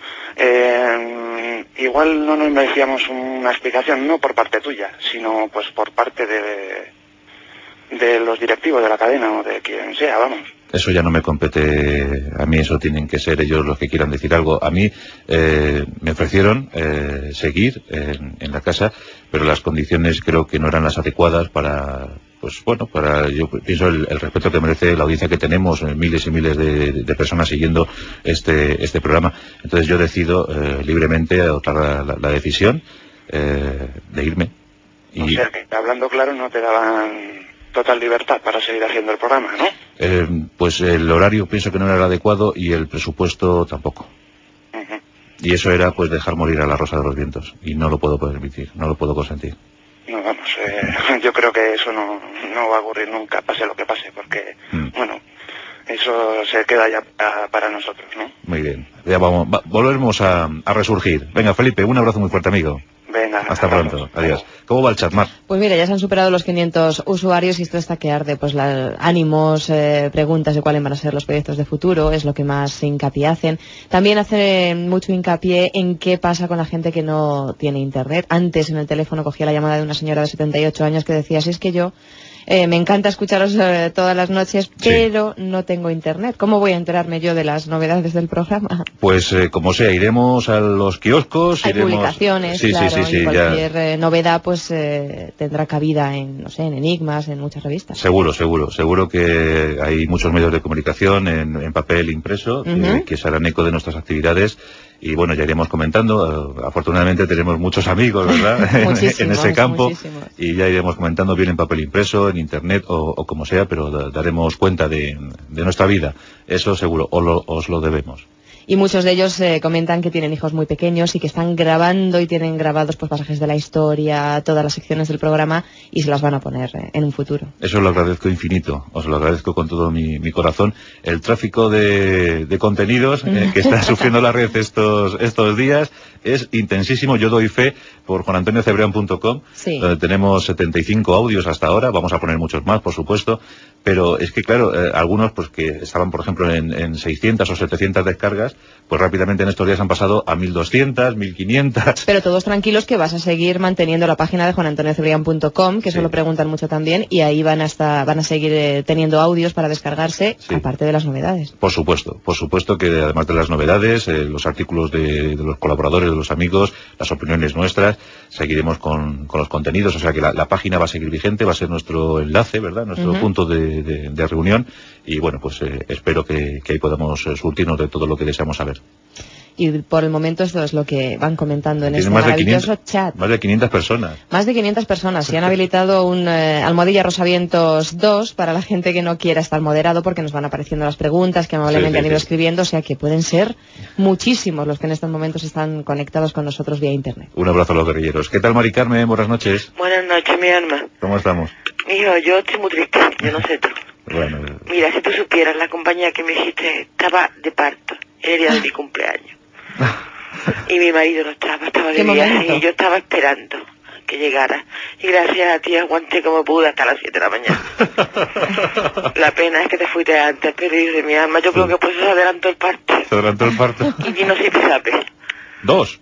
igual no nos merecíamos una explicación, no por parte tuya, sino pues por parte de los directivos de la cadena o de quien sea, vamos. Eso ya no me compete a mí, eso tienen que ser ellos los que quieran decir algo. A mí me ofrecieron seguir en la casa, pero las condiciones creo que no eran las adecuadas para yo pienso el respeto que merece la audiencia que tenemos, miles y miles de personas siguiendo este programa. Entonces yo decido libremente adoptar la decisión de irme. O sea que, hablando claro, no te daban total libertad para seguir haciendo el programa, ¿no? Pues el horario pienso que no era el adecuado y el presupuesto tampoco. Y eso era pues dejar morir a la Rosa de los Vientos, y no lo puedo permitir, no lo puedo consentir. No, vamos, yo creo que eso no va a ocurrir nunca, pase lo que pase, porque, bueno, eso se queda ya para nosotros, ¿no? Muy bien, ya volveremos a resurgir. Venga, Felipe, un abrazo muy fuerte, amigo. Venga. Hasta pronto. Adiós. ¿Cómo va el chat, Mar? Pues mira, ya se han superado los 500 usuarios y esto está que arde. Pues ánimos, preguntas de cuáles van a ser los proyectos de futuro, es lo que más hincapié hacen. También hacen mucho hincapié en qué pasa con la gente que no tiene internet. Antes en el teléfono cogía la llamada de una señora de 78 años que decía, si es que yo me encanta escucharos todas las noches, pero no tengo internet. ¿Cómo voy a enterarme yo de las novedades del programa? Pues como sea, iremos a los kioscos, Hay iremos... publicaciones, sí, claro, sí, y cualquier ya... novedad pues tendrá cabida en, no sé, en Enigmas, en muchas revistas. Seguro que hay muchos medios de comunicación en papel impreso que se harán eco de nuestras actividades. Y bueno, ya iremos comentando. Afortunadamente tenemos muchos amigos, ¿verdad? en ese campo. Muchísimos. Y ya iremos comentando bien en papel impreso, en internet o como sea, pero daremos cuenta de nuestra vida. Eso seguro, os lo debemos. Y muchos de ellos comentan que tienen hijos muy pequeños y que están grabando y tienen grabados pues pasajes de la historia, todas las secciones del programa y se las van a poner en un futuro. Eso lo agradezco infinito, os lo agradezco con todo mi corazón. El tráfico de contenidos que está sufriendo la red estos días es intensísimo. Yo doy fe por juanantoniocebrián.com, donde tenemos 75 audios hasta ahora, vamos a poner muchos más, por supuesto, pero es que claro, algunos pues que estaban por ejemplo en 600 o 700 descargas, pues rápidamente en estos días han pasado a 1200, 1500. Pero todos tranquilos que vas a seguir manteniendo la página de juanantoniocebrián.com, que eso lo preguntan mucho también, y ahí van a seguir teniendo audios para descargarse, aparte de las novedades. Por supuesto que además de las novedades, los artículos de los colaboradores, de los amigos, las opiniones nuestras, seguiremos con los contenidos, o sea que la página va a seguir vigente, va a ser nuestro enlace, ¿verdad? Nuestro punto de reunión, y bueno, pues espero que ahí podamos surtirnos de todo lo que deseamos saber. Y por el momento esto es lo que van comentando en este maravilloso chat. Más de 500 personas. Más de 500 personas. Y han habilitado un Almohadilla Rosavientos 2 para la gente que no quiera estar moderado, porque nos van apareciendo las preguntas que amablemente han ido escribiendo. O sea que pueden ser muchísimos los que en estos momentos están conectados con nosotros vía internet. Un abrazo a los guerrilleros. ¿Qué tal, Mari Carmen? Buenas noches. Buenas noches, mi alma. ¿Cómo estamos? Hijo, yo estoy muy triste. Yo no sé tú. Bueno. Mira, si tú supieras, la compañía que me hiciste estaba de parto. Era el día de mi cumpleaños. Y mi marido no estaba de viaje y yo estaba esperando que llegara. Y gracias a ti aguanté como pude hasta las 7 de la mañana. La pena es que te fuiste antes, pero hijo de mi alma, yo creo que pues se adelantó el parto. ¿Se adelantó el parto? Y no sé si sabes. ¿Dos?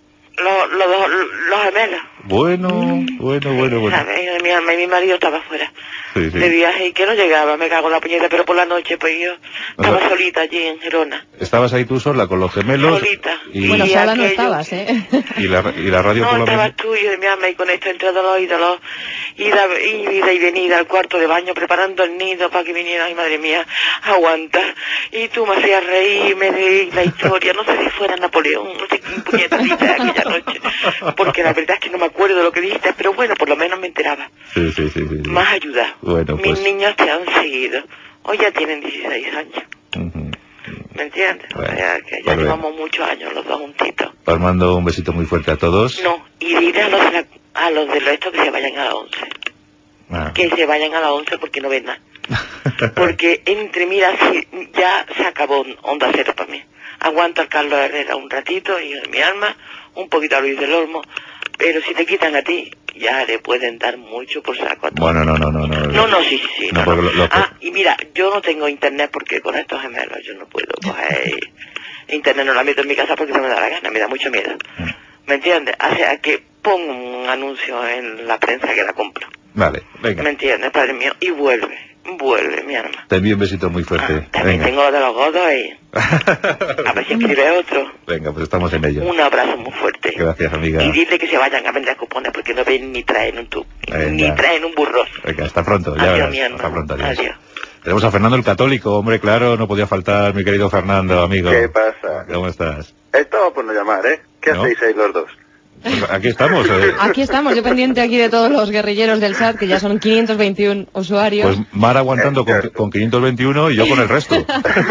Los gemelos. Bueno. ¿Sabes? Hijo de mi alma, y mi marido estaba afuera de viaje y que no llegaba, me cago en la puñeta, pero por la noche pues yo estaba solita allí en Gerona. ¿Estabas ahí tú sola con los gemelos? Solita. Bueno, sola no estabas, ¿eh? ¿Y la radio por la mañana? No, estabas tú, hijo de mi alma, y con esto entre dolor y dolor, ida y venida al cuarto de baño preparando el nido para que viniera. Ay, madre mía, aguanta. Y tú me hacías reírme de la historia, no sé si fuera Napoleón, no sé qué puñeta dijiste aquella noche, porque la verdad es que no me acuerdo de lo que dijiste, pero bueno, por lo menos me enteraba. Sí. Más ayuda. Bueno, mis niños te han seguido. Hoy ya tienen 16 años. ¿Me entiendes? Bueno, o sea, que ya llevamos muchos años los dos juntitos. Os mando un besito muy fuerte a todos. No, y dile a los del resto que se vayan a las 11. Que se vayan a las 11 porque no ven nada. Porque mira, si ya se acabó Onda Cero para mí. Aguanto al Carlos Herrera un ratito, hijo de mi alma, un poquito a Luis del Olmo, pero si te quitan a ti, ya le pueden dar mucho por saco a todos. Bueno, no. Sí. Y mira, yo no tengo internet porque con estos gemelos yo no puedo coger internet, no la meto en mi casa porque no me da la gana, me da mucho miedo. ¿Me entiendes? O sea, que pongo un anuncio en la prensa que la compro. Vale, venga. ¿Me entiendes, padre mío? Y vuelve, mi alma. Te envío un besito muy fuerte. También tengo lo de los godos ahí. A ver si escribe otro. Venga, pues estamos en ello. Un abrazo muy fuerte. Gracias, amiga. Y dile que se vayan a vender cupones porque no ven ni traen un tubo, ni traen un burro. Venga, hasta pronto. Adiós, hasta pronto, adiós. Tenemos a Fernando el Católico, hombre, claro, no podía faltar mi querido Fernando, amigo. ¿Qué pasa? ¿Cómo estás? Estaba por no llamar, ¿eh? ¿Qué hacéis ahí los dos? Pues aquí estamos. Aquí estamos, yo pendiente aquí de todos los guerrilleros del chat, que ya son 521 usuarios. Pues Mar aguantando con 521 y yo con el resto.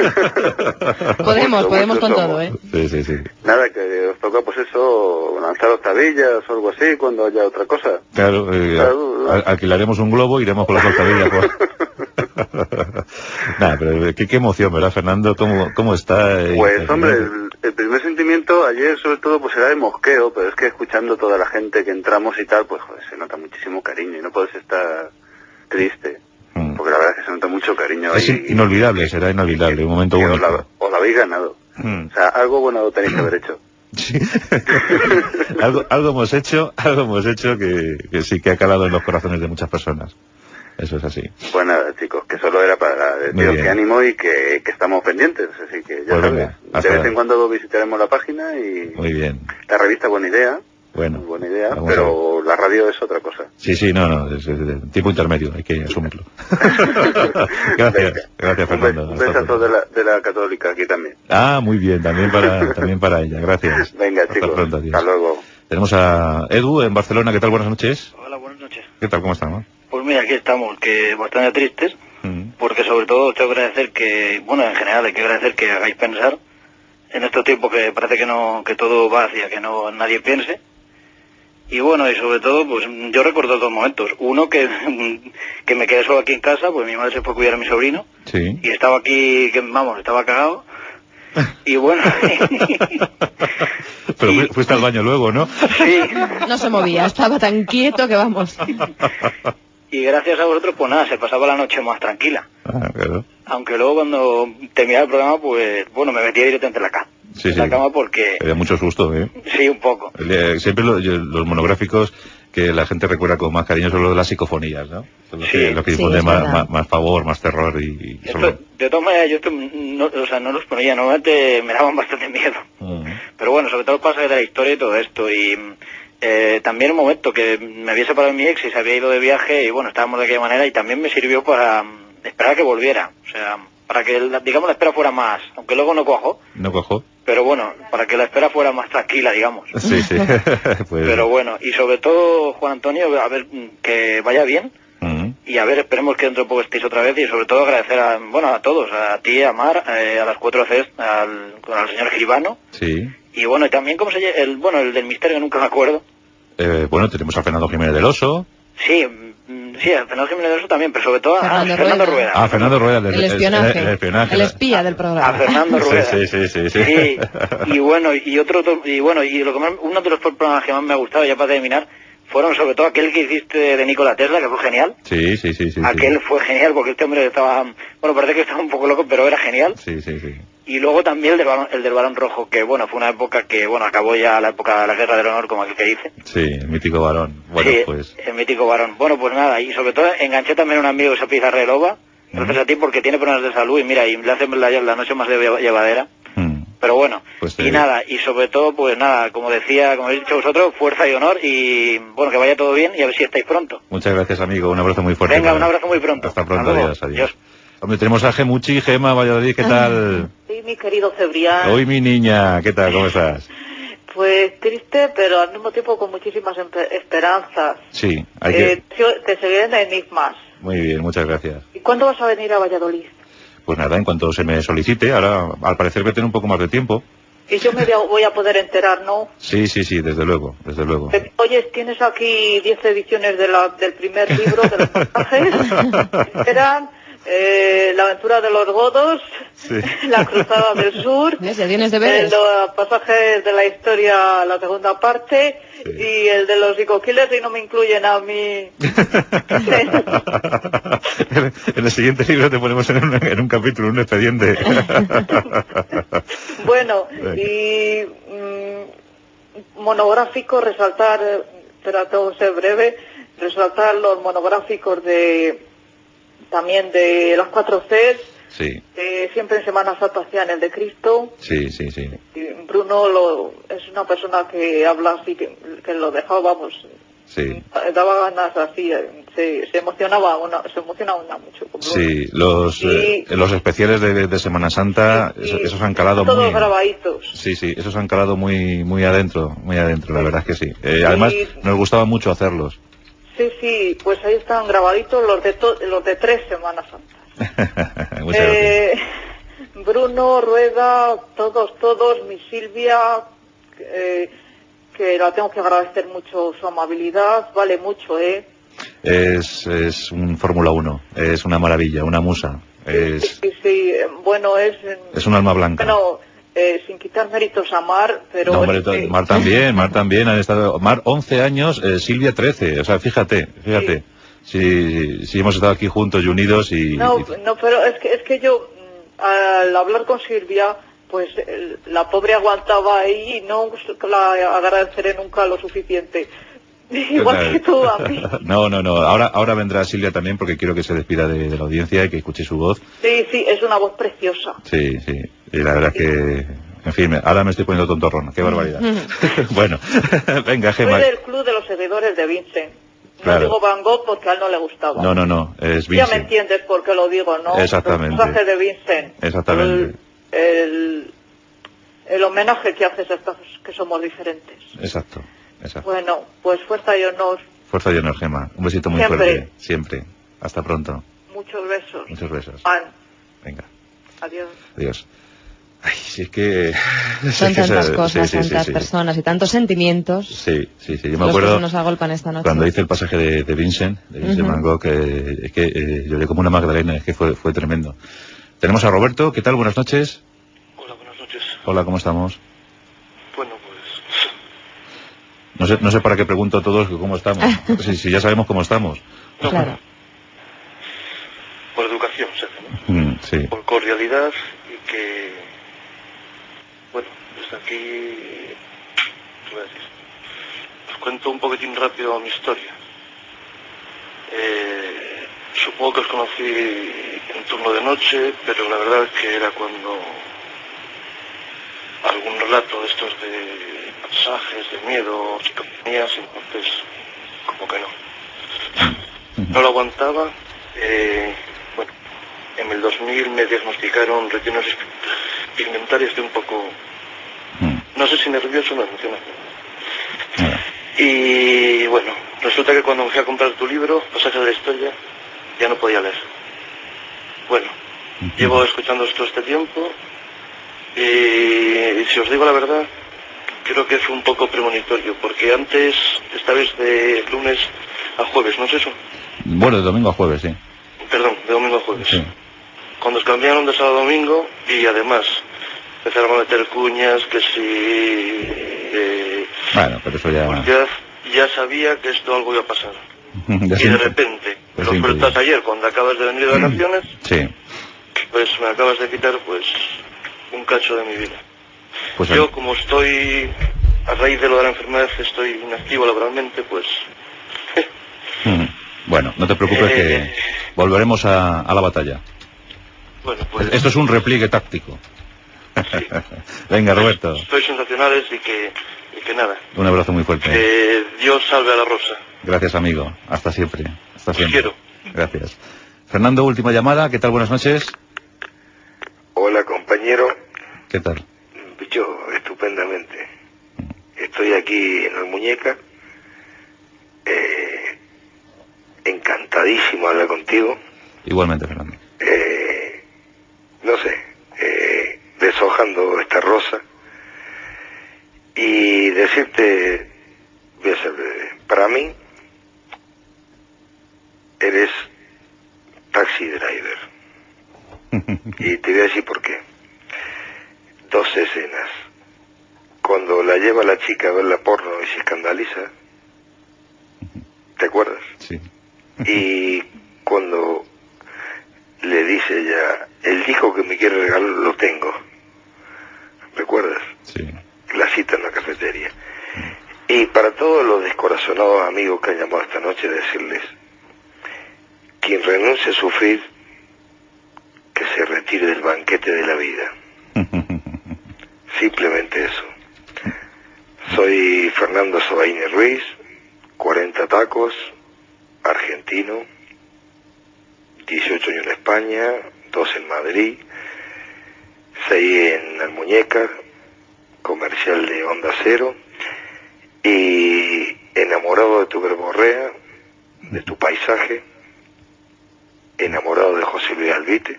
podemos con todo, ¿eh? Sí. Nada, que os toca pues eso, lanzar octavillas o algo así cuando haya otra cosa. Claro, alquilaremos un globo y iremos con las octavillas. Nada, pero qué emoción, ¿verdad, Fernando? ¿Cómo está? Pues hombre, el primer sentimiento ayer sobre todo pues era de mosqueo, pero es que escuchando toda la gente que entramos y tal, pues joder, se nota muchísimo cariño y no puedes estar triste, porque la verdad es que se nota mucho cariño. Es inolvidable, será inolvidable, un momento único. Os la habéis ganado. O sea, algo bueno lo tenéis que haber hecho. Sí. algo hemos hecho que sí que ha calado en los corazones de muchas personas. Eso es así. Pues nada, chicos, que solo era para deciros que ánimo y que estamos pendientes, así que ya pues venga, sabes, de vez en cuando visitaremos la página y... Muy bien. La revista, buena idea. Bueno, muy buena idea, pero la radio es otra cosa. Sí, no, es de tipo intermedio, hay que asumirlo. Gracias Fernando. Un besazo de la católica aquí también. Ah, muy bien, también para ella, gracias. Venga, chicos, pronto, hasta luego. Tenemos a Edu en Barcelona, ¿qué tal? Buenas noches. Hola, buenas noches. ¿Qué tal? ¿Cómo estamos? Pues mira, aquí estamos, que bastante tristes, porque sobre todo tengo que agradecer que, bueno, en general hay que agradecer que hagáis pensar en estos tiempos que parece que todo va hacia que no nadie piense. Y bueno, y sobre todo, pues yo recuerdo dos momentos. Uno, que me quedé solo aquí en casa, pues mi madre se fue a cuidar a mi sobrino. Sí. Y estaba aquí, estaba cagado. Y bueno... Pero fuiste al baño luego, ¿no? Sí. No se movía, estaba tan quieto que vamos. Y gracias a vosotros, pues nada, se pasaba la noche más tranquila. Claro. Aunque luego cuando terminaba el programa, pues bueno, me metía directamente en la cama. La cama porque... Había mucho susto, ¿eh? Sí, un poco. Siempre los monográficos que la gente recuerda con más cariño son los de las psicofonías, ¿no? Son los que imponen más pavor, más terror y de todas maneras, yo no los ponía, normalmente me daban bastante miedo. Pero bueno, sobre todo el pasaje de la historia y todo esto. Y también un momento que me había separado de mi ex y se había ido de viaje y bueno, estábamos de aquella manera y también me sirvió para esperar a que volviera. O sea, para que, digamos, la espera fuera más, aunque luego no cuajó. No cuajó. Pero bueno, para que la espera fuera más tranquila, digamos. Sí. Pues... Pero bueno, y sobre todo, Juan Antonio, a ver, que vaya bien. Y a ver, esperemos que dentro de poco estéis otra vez y sobre todo agradecer a todos, a ti, a Mar, a las 4Cs, al señor Giribano. Sí. Y bueno, y también, ¿cómo se llama? El del misterio, nunca me acuerdo. Tenemos a Fernando Jiménez del Oso. Sí, a Fernando Jiménez del Oso también, pero sobre todo a Fernando Rueda. Fernando Rueda, el espionaje. El espía del programa. A Fernando Rueda. Sí. Y bueno, uno de los programas que más me ha gustado, ya para terminar, fueron sobre todo aquel que hiciste de Nikola Tesla, que fue genial. Sí. Aquel fue genial, porque este hombre estaba, parece que estaba un poco loco, pero era genial. Sí. Y luego también el del balón rojo, que bueno, fue una época que, acabó ya la época de la Guerra del Honor, como aquel que dice. Sí, el mítico varón. Bueno, sí, pues... el mítico varón. Bueno, pues nada, y sobre todo enganché también a un amigo, esa Pizarra de Loba, gracias a ti, porque tiene problemas de salud, y mira, y le hacen la noche más llevadera. Pero bueno, pues y nada, y sobre todo, pues nada, como he dicho vosotros, fuerza y honor, y bueno, que vaya todo bien, y a ver si estáis pronto. Muchas gracias, amigo, un abrazo muy fuerte. Venga, un abrazo muy pronto. Hasta pronto, adiós. Hombre, tenemos a Gemuchi, Gema, Valladolid, ¿qué tal? Sí, mi querido Cebrián. Hoy mi niña, ¿qué tal? ¿Cómo estás? Pues triste, pero al mismo tiempo con muchísimas esperanzas. Sí, te seguiré en enigmas. Muy bien, muchas gracias. ¿Y cuándo vas a venir a Valladolid? Pues nada, en cuanto se me solicite, ahora al parecer voy a tener un poco más de tiempo. Y yo me voy a poder enterar, ¿no? Sí, desde luego. Oye, tienes aquí 10 ediciones del primer libro de los mensajes. Eran La aventura de los godos, La cruzada del sur, los pasajes de la historia, la segunda parte, y el de los psico-killers, y no me incluyen a mí. En el siguiente libro te ponemos en un capítulo, un expediente. Bueno, y monográfico, resaltar, pero todo ser breve, resaltar los monográficos también de las 4Cs. Sí. Siempre en Semana Santa hacían el de Cristo. Sí. Y Bruno es una persona que habla así, que lo dejaba, vamos. Sí. Daba ganas así, se emocionaba una mucho. Sí, los especiales de Semana Santa, esos han calado todos muy... grabaditos. Sí, esos han calado muy adentro, la verdad es que sí. Además, nos gustaba mucho hacerlos. Sí, pues ahí están grabaditos los de 3 Semanas Santas. Muchas gracias. Bruno, Rueda, todos, mi Silvia, que la tengo que agradecer mucho su amabilidad, vale mucho, Es un Fórmula 1, es una maravilla, una musa. Sí, bueno, es un alma blanca. Bueno, sin quitar méritos a Mar, pero... No, hombre, Mar también han estado... Mar 11 años, Silvia 13, o sea, fíjate. Sí, hemos estado aquí juntos y unidos y... No, pero es que yo, al hablar con Silvia, pues la pobre aguantaba ahí y no la agradeceré nunca lo suficiente. Igual que tú a mí. No, ahora vendrá Silvia también porque quiero que se despida de la audiencia y que escuche su voz. Sí, es una voz preciosa. Sí, y la verdad es que, en fin, ahora me estoy poniendo tontorrón, qué barbaridad. Bueno, venga, Gemma. Soy del club de los seguidores de Vincent. No digo Van Gogh porque a él no le gustaba. No, es Vincent. Ya me entiendes por qué lo digo, ¿no? Exactamente. El mensaje de Vincent. Exactamente. El homenaje que haces a estos que somos diferentes. Exacto. Bueno, pues fuerza y honor. Fuerza y honor, Gemma. Un besito muy fuerte. Siempre. Hasta pronto. Muchos besos. Muchos besos. Venga. Adiós. Ay, si es que... Son tantas cosas, tantas personas y tantos sentimientos. Sí. Yo me acuerdo que nos agolpan esta noche. Cuando hice el pasaje de Vincent, Van Gogh, es que lloré como una magdalena, es que fue tremendo. Tenemos a Roberto. ¿Qué tal? Buenas noches. Hola, buenas noches. Hola, ¿cómo estamos? Bueno, pues... No sé para qué pregunto a todos cómo estamos. Si ya sabemos cómo estamos. No, claro. Por educación, ¿no? Sí. Por cordialidad y que... Bueno, desde aquí... ¿Qué voy a decir? Os cuento un poquitín rápido mi historia. Supongo que os conocí en turno de noche, pero la verdad es que era cuando... algún relato de estos de pasajes de miedo, psicofonías, entonces como que no lo aguantaba. Bueno, en el 2000 me diagnosticaron retinosis pigmentarias de un poco, no sé si nervioso o no, emocional. Y bueno, resulta que cuando me fui a comprar tu libro, Pasajes de la Historia, ya no podía leer. Bueno, llevo escuchando todo este tiempo y si os digo la verdad, creo que fue un poco premonitorio, porque antes estabais de lunes a jueves, ¿no es eso? Bueno, de domingo a jueves, sí. Perdón, de domingo a jueves. Sí. Cuando os cambiaron de sábado a domingo, y además empezaron a meter cuñas, que si... bueno, pero eso ya... Ya sabía que esto algo iba a pasar. Y de repente, lo sueltas ayer, cuando acabas de venir de vacaciones, pues me acabas de quitar, pues, un cacho de mi vida. Pues yo, como estoy, a raíz de lo de la enfermedad, estoy inactivo laboralmente, pues... Bueno, no te preocupes que volveremos a la batalla. Bueno, pues... Esto es un repliegue táctico. Sí. Venga, Roberto. Sois sensacionales y que nada. Un abrazo muy fuerte. Dios salve a la rosa. Gracias, amigo. Hasta siempre. Hasta siempre. Quiero. Gracias. Fernando, última llamada. ¿Qué tal? Buenas noches. Hola, compañero. ¿Qué tal? Yo, estupendamente. Estoy aquí en Almuñeca. Encantadísimo de hablar contigo. Igualmente, Fernando. No sé, deshojando esta rosa. Y decirte, voy a ser breve, para mí, eres taxi driver. Y te voy a decir por qué. 2 escenas. Cuando la lleva la chica a ver la porno y se escandaliza, ¿te acuerdas? Sí. Y cuando le dice ella, él dijo que me quiere regalar, lo tengo. ¿Recuerdas? Sí. La cita en la cafetería. Y para todos los descorazonados amigos que han llamado esta noche, decirles, quien renuncie a sufrir, que se retire del banquete de la vida. Simplemente eso. Soy Fernando Sobaini Ruiz, 40 tacos, argentino, 18 años en España, 2 en Madrid, 6 en Almuñeca, comercial de Onda Cero, y enamorado de tu verborrea, de tu paisaje, enamorado de José Luis Albite,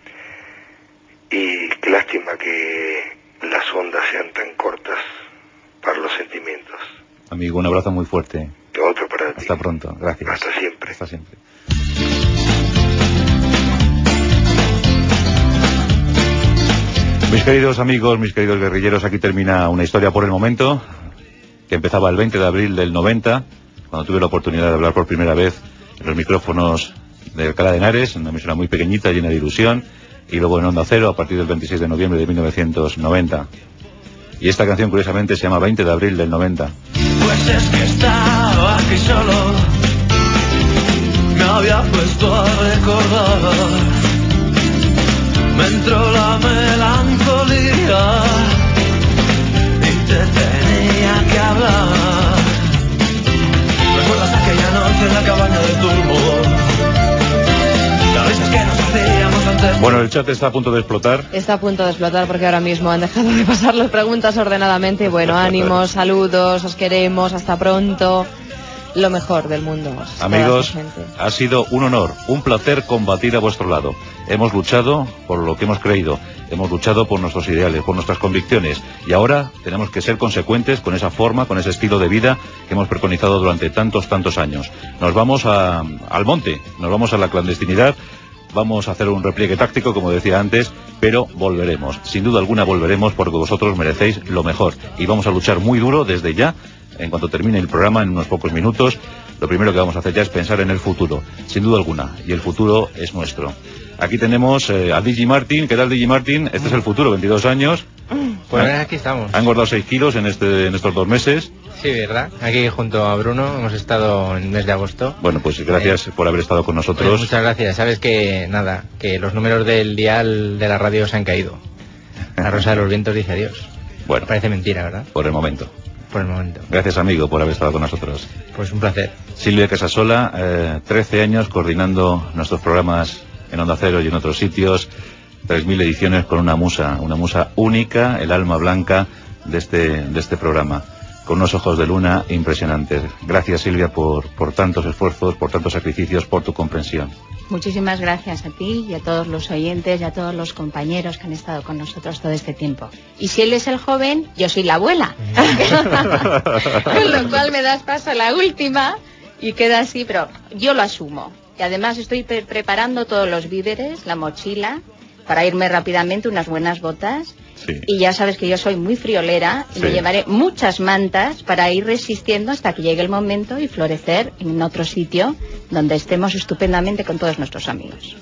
y qué lástima que las ondas sean tan cortas para los sentimientos. Amigo, un abrazo muy fuerte. Otro para ti. Hasta pronto, gracias. Hasta siempre. Hasta siempre. queridos amigos, mis queridos guerrilleros, aquí termina una historia por el momento, que empezaba el 20 de abril del 90, cuando tuve la oportunidad de hablar por primera vez en los micrófonos de Alcalá de Henares, una emisora muy pequeñita, llena de ilusión, y luego en Onda Cero a partir del 26 de noviembre de 1990. Y esta canción, curiosamente, se llama 20 de abril del 90. Pues es que estaba aquí solo, me había puesto a recordar, me entró la melancolía y te tenía que hablar. ¿Recuerdas aquella noche en la cabaña de Turbo? Las risas que nos hacíamos antes. Bueno, el chat está a punto de explotar. Está a punto de explotar porque ahora mismo han dejado de pasar las preguntas ordenadamente. Y bueno, ánimos, saludos, os queremos, hasta pronto. Lo mejor del mundo. Amigos, ha sido un honor, un placer combatir a vuestro lado. Hemos luchado por lo que hemos creído, hemos luchado por nuestros ideales, por nuestras convicciones, y ahora tenemos que ser consecuentes con esa forma, con ese estilo de vida que hemos preconizado durante tantos años. Nos vamos al monte, nos vamos a la clandestinidad, vamos a hacer un repliegue táctico, como decía antes, pero volveremos. Sin duda alguna volveremos porque vosotros merecéis lo mejor, y vamos a luchar muy duro desde ya. En cuanto termine el programa, en unos pocos minutos, lo primero que vamos a hacer ya es pensar en el futuro, sin duda alguna, y el futuro es nuestro. Aquí tenemos a Digi Martin. ¿Qué tal, Digi Martin? Este es el futuro, 22 años. Pues aquí estamos. Ha engordado 6 kilos en estos 2 meses. Sí, ¿verdad? Aquí junto a Bruno hemos estado en el mes de agosto. Bueno, pues gracias por haber estado con nosotros. Pues muchas gracias. Sabes que, nada, que los números del dial de la radio se han caído. La Rosa de los Vientos dice adiós. Bueno. Parece mentira, ¿verdad? Por el momento. Por el momento. Gracias, amigo, por haber estado con nosotros. Pues un placer. Silvia Casasola, 13 años coordinando nuestros programas en Onda Cero y en otros sitios, 3.000 ediciones con una musa única, el alma blanca de este programa, con unos ojos de luna impresionantes. Gracias, Silvia, por tantos esfuerzos, por tantos sacrificios, por tu comprensión. Muchísimas gracias a ti y a todos los oyentes y a todos los compañeros que han estado con nosotros todo este tiempo. Y si él es el joven, yo soy la abuela. Con lo cual me das paso a la última y queda así, pero yo lo asumo. Y además estoy preparando todos los víveres, la mochila, para irme rápidamente, unas buenas botas. Sí. Y ya sabes que yo soy muy friolera y me llevaré muchas mantas para ir resistiendo hasta que llegue el momento y florecer en otro sitio donde estemos estupendamente con todos nuestros amigos.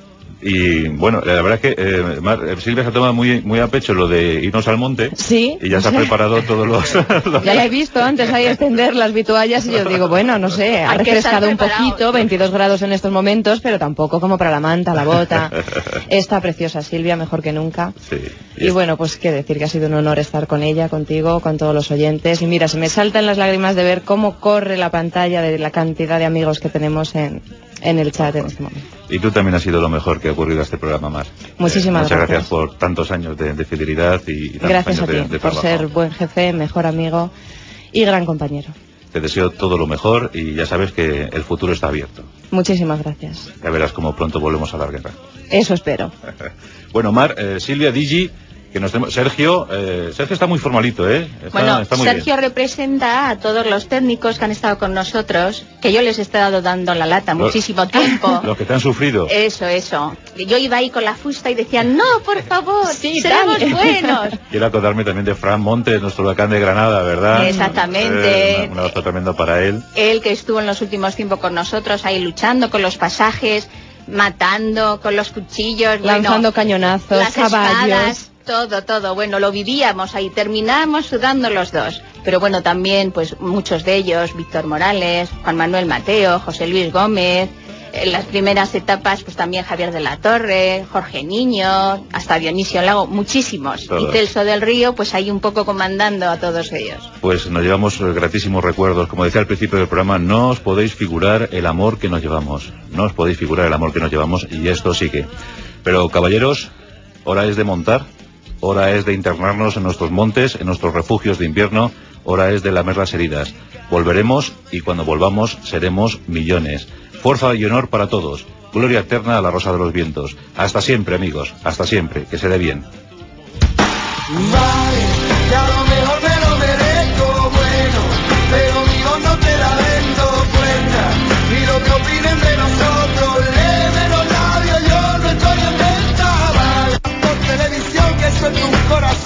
Y bueno, la verdad es que Silvia se ha tomado muy a pecho lo de irnos al monte. Sí. Y ya se ha preparado todos los... Ya la he visto antes ahí extender las vituallas y yo digo, bueno, no sé, ha refrescado un poquito, 22 grados en estos momentos, pero tampoco como para la manta, la bota. Está preciosa Silvia, mejor que nunca. Sí. Y bueno, pues qué decir, que ha sido un honor estar con ella, contigo, con todos los oyentes. Y mira, se me saltan las lágrimas de ver cómo corre la pantalla de la cantidad de amigos que tenemos en el chat en este momento. Y tú también has sido lo mejor que ha ocurrido a este programa, Mar. Muchísimas gracias. Muchas gracias por tantos años de fidelidad y tantos gracias años a ti, de por trabajo. ser buen jefe, mejor amigo y gran compañero. Te deseo todo lo mejor y ya sabes que el futuro está abierto. Muchísimas gracias. Ya verás cómo pronto volvemos a la guerra. Eso espero. Bueno, Mar, Silvia, Digi, que nos tenemos... Sergio está muy formalito, ¿eh? Está muy Sergio bien. Representa a todos los técnicos que han estado con nosotros, que yo les he estado dando la lata muchísimo tiempo. Los que te han sufrido. Eso. Yo iba ahí con la fusta y decía, no, por favor, seremos buenos. Quiero acordarme también de Fran Montes, nuestro huracán de Granada, ¿verdad? Exactamente. Un abrazo tremendo para él. Él que estuvo en los últimos tiempos con nosotros, ahí luchando con los pasajes, matando con los cuchillos, lanzando cañonazos, las caballos. Espadas, todo, bueno, lo vivíamos ahí, terminábamos sudando los dos, pero bueno, también pues muchos de ellos, Víctor Morales, Juan Manuel Mateo, José Luis Gómez, en las primeras etapas pues también Javier de la Torre, Jorge Niño, hasta Dionisio Lago, muchísimos, todos. Y Celso del Río pues ahí un poco comandando a todos ellos. Pues nos llevamos gratísimos recuerdos, como decía al principio del programa, no os podéis figurar el amor que nos llevamos, y esto sigue. Pero caballeros, hora es de montar. Hora es de internarnos en nuestros montes, en nuestros refugios de invierno, hora es de lamer las heridas. Volveremos y cuando volvamos seremos millones. Fuerza y honor para todos. Gloria eterna a la Rosa de los Vientos. Hasta siempre, amigos, hasta siempre. Que se dé bien. Vale, que a lo mejor me lo merezco, bueno, pero mi voz no te la vendo puesta. Y lo que opinen de nosotros, léeme los labios, yo no estoy en venta. Vale, por televisión que eso es tu corazón.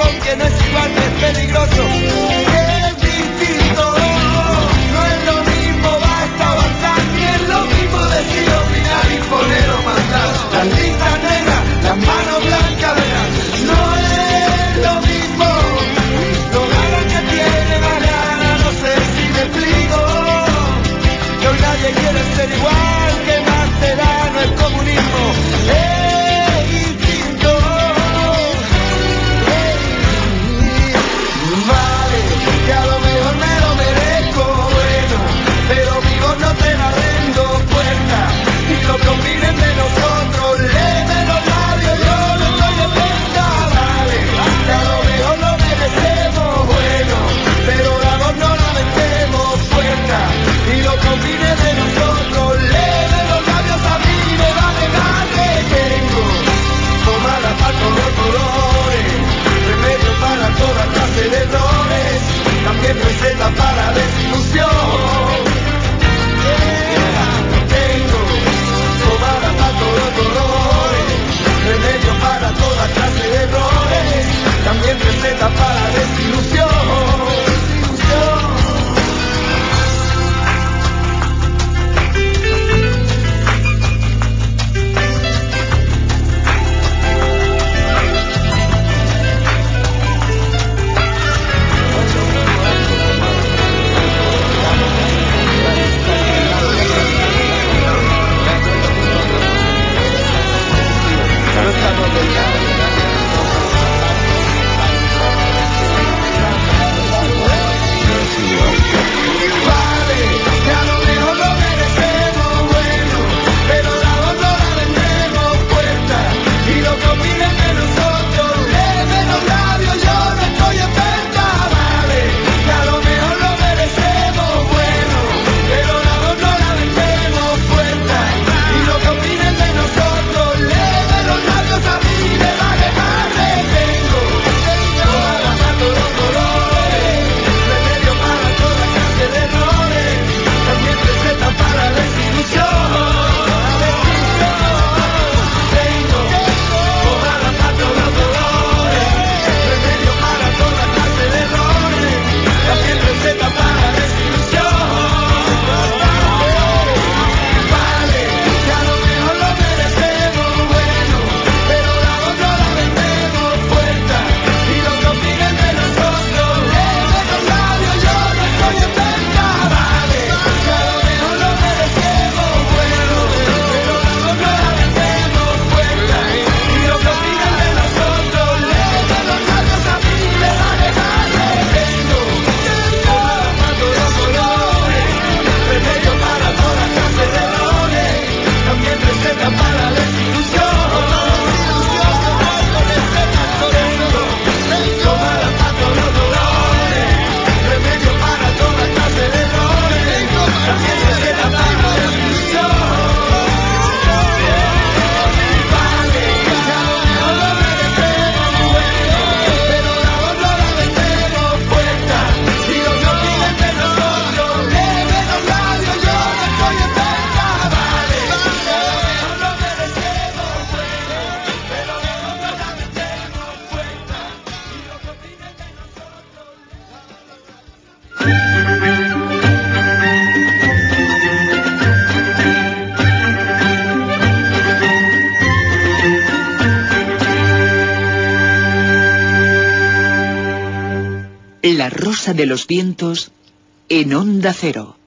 La Rosa de los Vientos en Onda Cero.